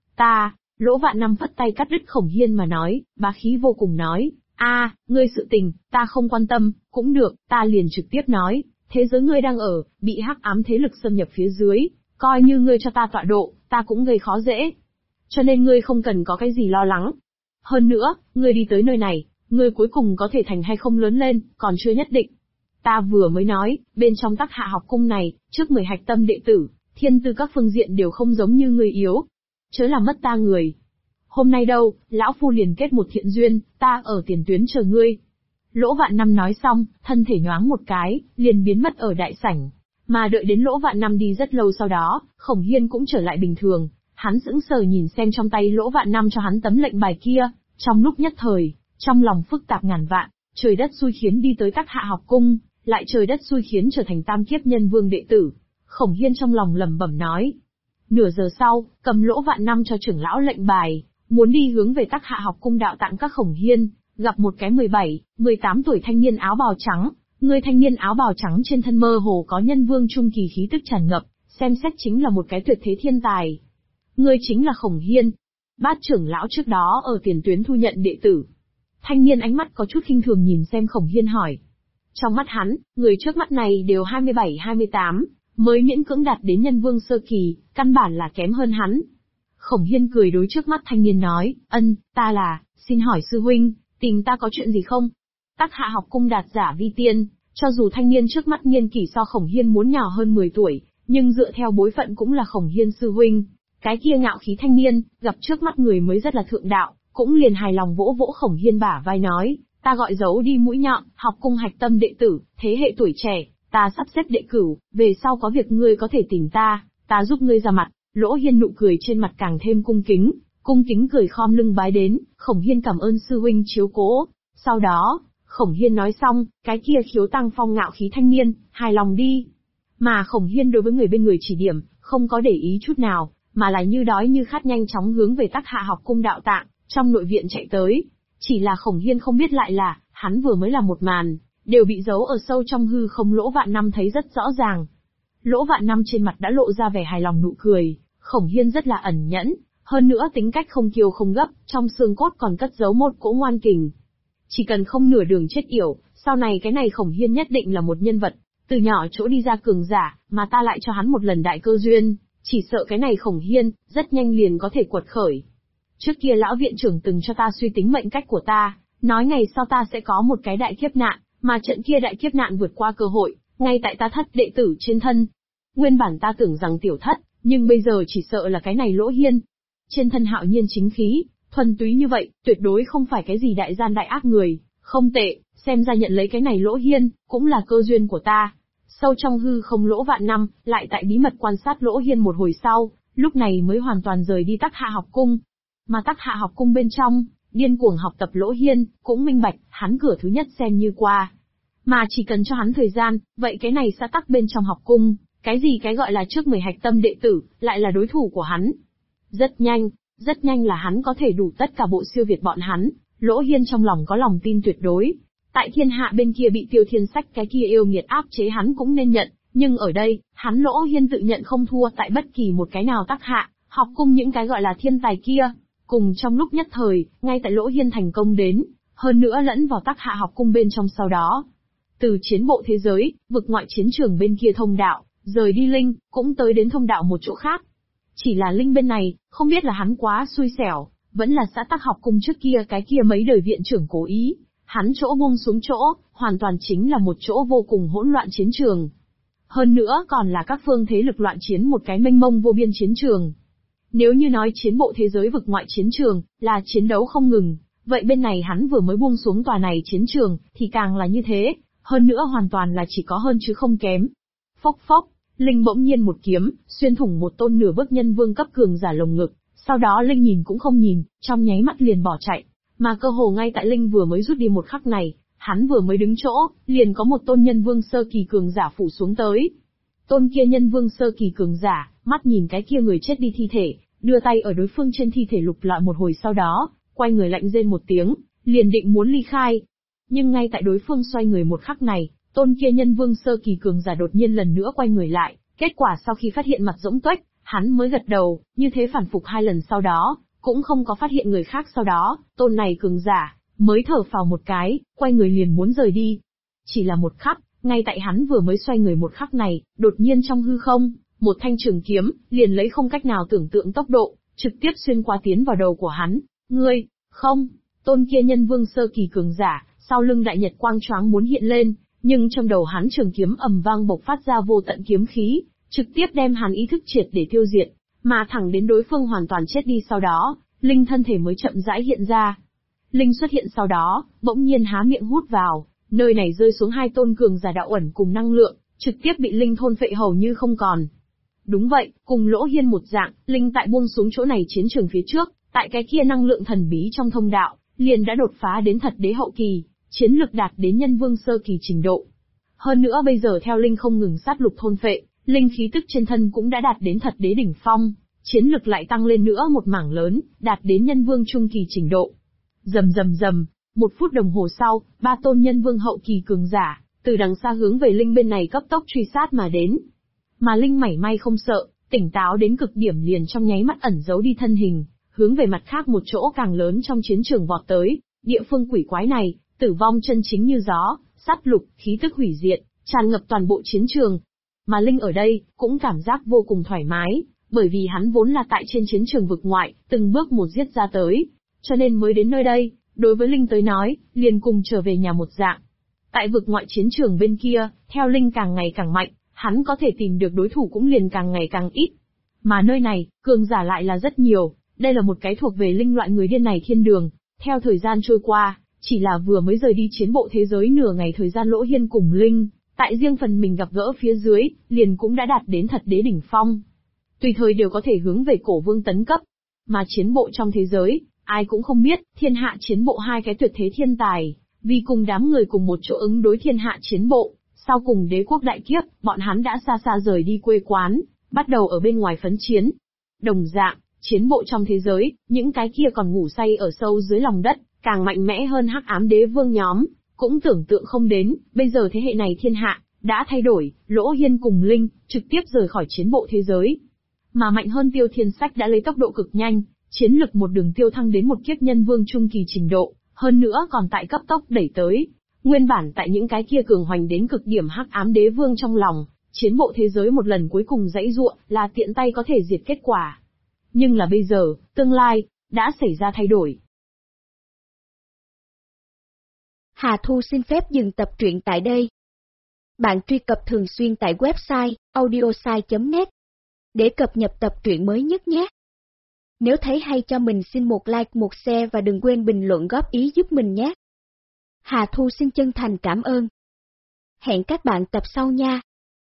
Lỗ Vạn Năm phất tay cắt đứt Khổng Hiên mà nói, bá khí vô cùng nói, ngươi sự tình, ta không quan tâm, cũng được, ta liền trực tiếp nói, thế giới ngươi đang ở, bị hắc ám thế lực xâm nhập phía dưới, coi như ngươi cho ta tọa độ, ta cũng gây khó dễ. Cho nên ngươi không cần có cái gì lo lắng. Hơn nữa, ngươi đi tới nơi này, ngươi cuối cùng có thể thành hay không lớn lên, còn chưa nhất định. Ta vừa mới nói, bên trong Tắc Hạ học cung này, trước 10 hạch tâm đệ tử, thiên tư các phương diện đều không giống như ngươi yếu. Chớ làm mất ta người. Hôm nay đâu, lão phu liền kết một thiện duyên, ta ở tiền tuyến chờ ngươi. Lỗ Vạn Năm nói xong, thân thể nhoáng một cái, liền biến mất ở đại sảnh. Mà đợi đến Lỗ Vạn Năm đi rất lâu sau đó, Khổng Hiên cũng trở lại bình thường, hắn sững sờ nhìn xem trong tay Lỗ Vạn Năm cho hắn tấm lệnh bài kia, trong lúc nhất thời, trong lòng phức tạp ngàn vạn, trời đất xui khiến đi tới Tắc Hạ học cung, lại trời đất xui khiến trở thành tam kiếp nhân vương đệ tử. Khổng Hiên trong lòng lẩm bẩm nói. Nửa giờ sau, cầm Lỗ Vạn Năm cho trưởng lão lệnh bài, muốn đi hướng về Tắc Hạ học cung đạo tặng các Khổng Hiên, gặp một cái 17, 18 tuổi thanh niên áo bào trắng. Người thanh niên áo bào trắng trên thân mơ hồ có nhân vương trung kỳ khí tức tràn ngập, xem xét chính là một cái tuyệt thế thiên tài. Ngươi chính là Khổng Hiên, Bát trưởng lão trước đó ở tiền tuyến thu nhận đệ tử. Thanh niên ánh mắt có chút khinh thường nhìn xem Khổng Hiên hỏi. Trong mắt hắn, người trước mắt này đều 27-28, mới miễn cưỡng đạt đến nhân vương sơ kỳ, căn bản là kém hơn hắn. Khổng Hiên cười đối trước mắt thanh niên nói, ta là, xin hỏi sư huynh, tìm ta có chuyện gì không? Tắc Hạ học cung đạt giả vi tiên, cho dù thanh niên trước mắt niên kỷ so Khổng Hiên muốn nhỏ hơn 10 tuổi, nhưng dựa theo bối phận cũng là Khổng Hiên sư huynh. Cái kia ngạo khí thanh niên, gặp trước mắt người mới rất là thượng đạo, cũng liền hài lòng vỗ vỗ Khổng Hiên bả vai nói, ta gọi giấu đi mũi nhọn, học cung hạch tâm đệ tử, thế hệ tuổi trẻ, ta sắp xếp đệ cửu, về sau có việc ngươi có thể tìm ta giúp ngươi ra mặt. Lỗ Hiên nụ cười trên mặt càng thêm cung kính cười khom lưng bái đến, Khổng Hiên cảm ơn sư huynh chiếu cố. Sau đó, Khổng Hiên nói xong, cái kia khiếu tăng phong ngạo khí thanh niên, hài lòng đi. Mà Khổng Hiên đối với người bên người chỉ điểm, không có để ý chút nào, mà là như đói như khát nhanh chóng hướng về Tắc Hạ học cung đạo tạng, trong nội viện chạy tới. Chỉ là Khổng Hiên không biết lại là, hắn vừa mới làm một màn, đều bị giấu ở sâu trong hư không. Lỗ Vạn Năm thấy rất rõ ràng. Lỗ Vạn Năm trên mặt đã lộ ra vẻ hài lòng nụ cười, Khổng Hiên rất là ẩn nhẫn, hơn nữa tính cách không kiêu không gấp, trong xương cốt còn cất giấu một cỗ ngoan kình. Chỉ cần không nửa đường chết yểu, sau này cái này Khổng Hiên nhất định là một nhân vật, từ nhỏ chỗ đi ra cường giả, mà ta lại cho hắn một lần đại cơ duyên, chỉ sợ cái này Khổng Hiên, rất nhanh liền có thể quật khởi. Trước kia lão viện trưởng từng cho ta suy tính mệnh cách của ta, nói ngày sau ta sẽ có một cái đại kiếp nạn, Mà trận kia đại kiếp nạn vượt qua cơ hội, ngay tại ta thất đệ tử trên thân. Nguyên bản ta tưởng rằng tiểu thất, nhưng bây giờ chỉ sợ là cái này Lỗ Hiên. Trên thân hạo nhiên chính khí, thuần túy như vậy, tuyệt đối không phải cái gì đại gian đại ác người, không tệ, xem ra nhận lấy cái này Lỗ Hiên, cũng là cơ duyên của ta. Sâu trong hư không Lỗ Vạn Năm, lại tại bí mật quan sát Lỗ Hiên một hồi sau, lúc này mới hoàn toàn rời đi Tắc Hạ học cung. Mà Tắc Hạ học cung bên trong, điên cuồng học tập Lỗ Hiên, cũng minh bạch, hắn cửa thứ nhất xem như qua. Mà chỉ cần cho hắn thời gian, vậy cái này xã tắc bên trong học cung, cái gì cái gọi là trước 10 hạch tâm đệ tử, lại là đối thủ của hắn. Rất nhanh là hắn có thể đủ tất cả bộ siêu việt bọn hắn, Lỗ Hiên trong lòng có lòng tin tuyệt đối. Tại thiên hạ bên kia bị Tiêu Thiên Sách cái kia yêu nghiệt áp chế hắn cũng nên nhận, nhưng ở đây, hắn Lỗ Hiên tự nhận không thua tại bất kỳ một cái nào Tắc Hạ, học cung những cái gọi là thiên tài kia. Cùng trong lúc nhất thời, ngay tại Lỗ Hiên thành công đến, hơn nữa lẫn vào Tắc Hạ học cung bên trong sau đó. Từ chiến bộ thế giới, vực ngoại chiến trường bên kia thông đạo, rời đi Linh, cũng tới đến thông đạo một chỗ khác. Chỉ là Linh bên này, không biết là hắn quá xui xẻo, vẫn là xã Tắc học cung trước kia cái kia mấy đời viện trưởng cố ý. Hắn chỗ buông xuống chỗ, hoàn toàn chính là một chỗ vô cùng hỗn loạn chiến trường. Hơn nữa còn là các phương thế lực loạn chiến một cái mênh mông vô biên chiến trường. Nếu như nói chiến bộ thế giới vực ngoại chiến trường, là chiến đấu không ngừng, vậy bên này hắn vừa mới buông xuống tòa này chiến trường, thì càng là như thế, hơn nữa hoàn toàn là chỉ có hơn chứ không kém. Phốc phốc, Linh bỗng nhiên một kiếm, xuyên thủng một tôn nửa bước nhân vương cấp cường giả lồng ngực, sau đó Linh nhìn cũng không nhìn, trong nháy mắt liền bỏ chạy. Mà cơ hồ ngay tại Linh vừa mới rút đi một khắc này, hắn vừa mới đứng chỗ, liền có một tôn nhân vương sơ kỳ cường giả phủ xuống tới. Tôn kia nhân vương sơ kỳ cường giả, mắt nhìn cái kia người chết đi thi thể, đưa tay ở đối phương trên thi thể lục lọi một hồi sau đó, quay người lạnh rên một tiếng, liền định muốn ly khai. Nhưng ngay tại đối phương xoay người một khắc này, tôn kia nhân vương sơ kỳ cường giả đột nhiên lần nữa quay người lại, kết quả sau khi phát hiện mặt rỗng tuếch, hắn mới gật đầu, như thế phản phục 2 lần sau đó, cũng không có phát hiện người khác sau đó, tôn này cường giả, mới thở phào một cái, quay người liền muốn rời đi. Chỉ là một khắc, ngay tại hắn vừa mới xoay người một khắc này, đột nhiên trong hư không, một thanh trường kiếm, liền lấy không cách nào tưởng tượng tốc độ, trực tiếp xuyên qua tiến vào đầu của hắn. Ngươi, không, tôn kia nhân vương sơ kỳ cường giả, sau lưng đại nhật quang choáng muốn hiện lên, nhưng trong đầu hắn trường kiếm ầm vang bộc phát ra vô tận kiếm khí, trực tiếp đem hắn ý thức triệt để tiêu diệt, mà thẳng đến đối phương hoàn toàn chết đi sau đó, Linh thân thể mới chậm rãi hiện ra. Linh xuất hiện sau đó, bỗng nhiên há miệng hút vào, nơi này rơi xuống 2 tôn cường giả đạo ẩn cùng năng lượng, trực tiếp bị Linh thôn phệ hầu như không còn. Đúng vậy, cùng Lỗ Hiên một dạng, Linh tại buông xuống chỗ này chiến trường phía trước, tại cái kia năng lượng thần bí trong thông đạo, liền đã đột phá đến thật đế hậu kỳ, chiến lực đạt đến nhân vương sơ kỳ trình độ. Hơn nữa bây giờ theo Linh không ngừng sát lục thôn phệ, Linh khí tức trên thân cũng đã đạt đến thật đế đỉnh phong, chiến lực lại tăng lên nữa một mảng lớn, đạt đến nhân vương trung kỳ trình độ. Rầm rầm rầm, 1 phút đồng hồ sau, 3 tôn nhân vương hậu kỳ cường giả, từ đằng xa hướng về Linh bên này cấp tốc truy sát mà đến. Mà Linh mảy may không sợ, tỉnh táo đến cực điểm liền trong nháy mắt ẩn giấu đi thân hình, hướng về mặt khác một chỗ càng lớn trong chiến trường vọt tới. Địa phương quỷ quái này, tử vong chân chính như gió, sát lục, khí tức hủy diệt, tràn ngập toàn bộ chiến trường. Mà Linh ở đây, cũng cảm giác vô cùng thoải mái, bởi vì hắn vốn là tại trên chiến trường vực ngoại, từng bước một giết ra tới, cho nên mới đến nơi đây, đối với Linh tới nói, liền cùng trở về nhà một dạng. Tại vực ngoại chiến trường bên kia, theo Linh càng ngày càng mạnh, hắn có thể tìm được đối thủ cũng liền càng ngày càng ít. Mà nơi này, cường giả lại là rất nhiều, đây là một cái thuộc về Linh loại người điên này thiên đường. Theo thời gian trôi qua, chỉ là vừa mới rời đi chiến bộ thế giới nửa ngày thời gian Lỗ Hiên cùng Linh, tại riêng phần mình gặp gỡ phía dưới, liền cũng đã đạt đến thật đế đỉnh phong. Tùy thời đều có thể hướng về cổ vương tấn cấp. Mà chiến bộ trong thế giới, ai cũng không biết, thiên hạ chiến bộ 2 cái tuyệt thế thiên tài, vì cùng đám người cùng một chỗ ứng đối thiên hạ chiến bộ, sau cùng đế quốc đại kiếp, bọn hắn đã xa xa rời đi quê quán, bắt đầu ở bên ngoài phấn chiến. Đồng dạng, chiến bộ trong thế giới, những cái kia còn ngủ say ở sâu dưới lòng đất, càng mạnh mẽ hơn hắc ám đế vương nhóm, cũng tưởng tượng không đến, bây giờ thế hệ này thiên hạ, đã thay đổi, Lỗ Hiên cùng Linh, trực tiếp rời khỏi chiến bộ thế giới. Mà mạnh hơn Tiêu Thiên Sách đã lấy tốc độ cực nhanh, chiến lực một đường tiêu thăng đến một kiếp nhân vương trung kỳ trình độ, hơn nữa còn tại cấp tốc đẩy tới. Nguyên bản tại những cái kia cường hoành đến cực điểm hắc ám đế vương trong lòng, chiến bộ thế giới một lần cuối cùng dãy ruộng là tiện tay có thể diệt kết quả. Nhưng là bây giờ, tương lai, đã xảy ra thay đổi. Hà Thu xin phép dừng tập truyện tại đây. Bạn truy cập thường xuyên tại website audiosai.net để cập nhật tập truyện mới nhất nhé. Nếu thấy hay cho mình xin một like, một share và đừng quên bình luận góp ý giúp mình nhé. Hà Thu xin chân thành cảm ơn. Hẹn các bạn tập sau nha.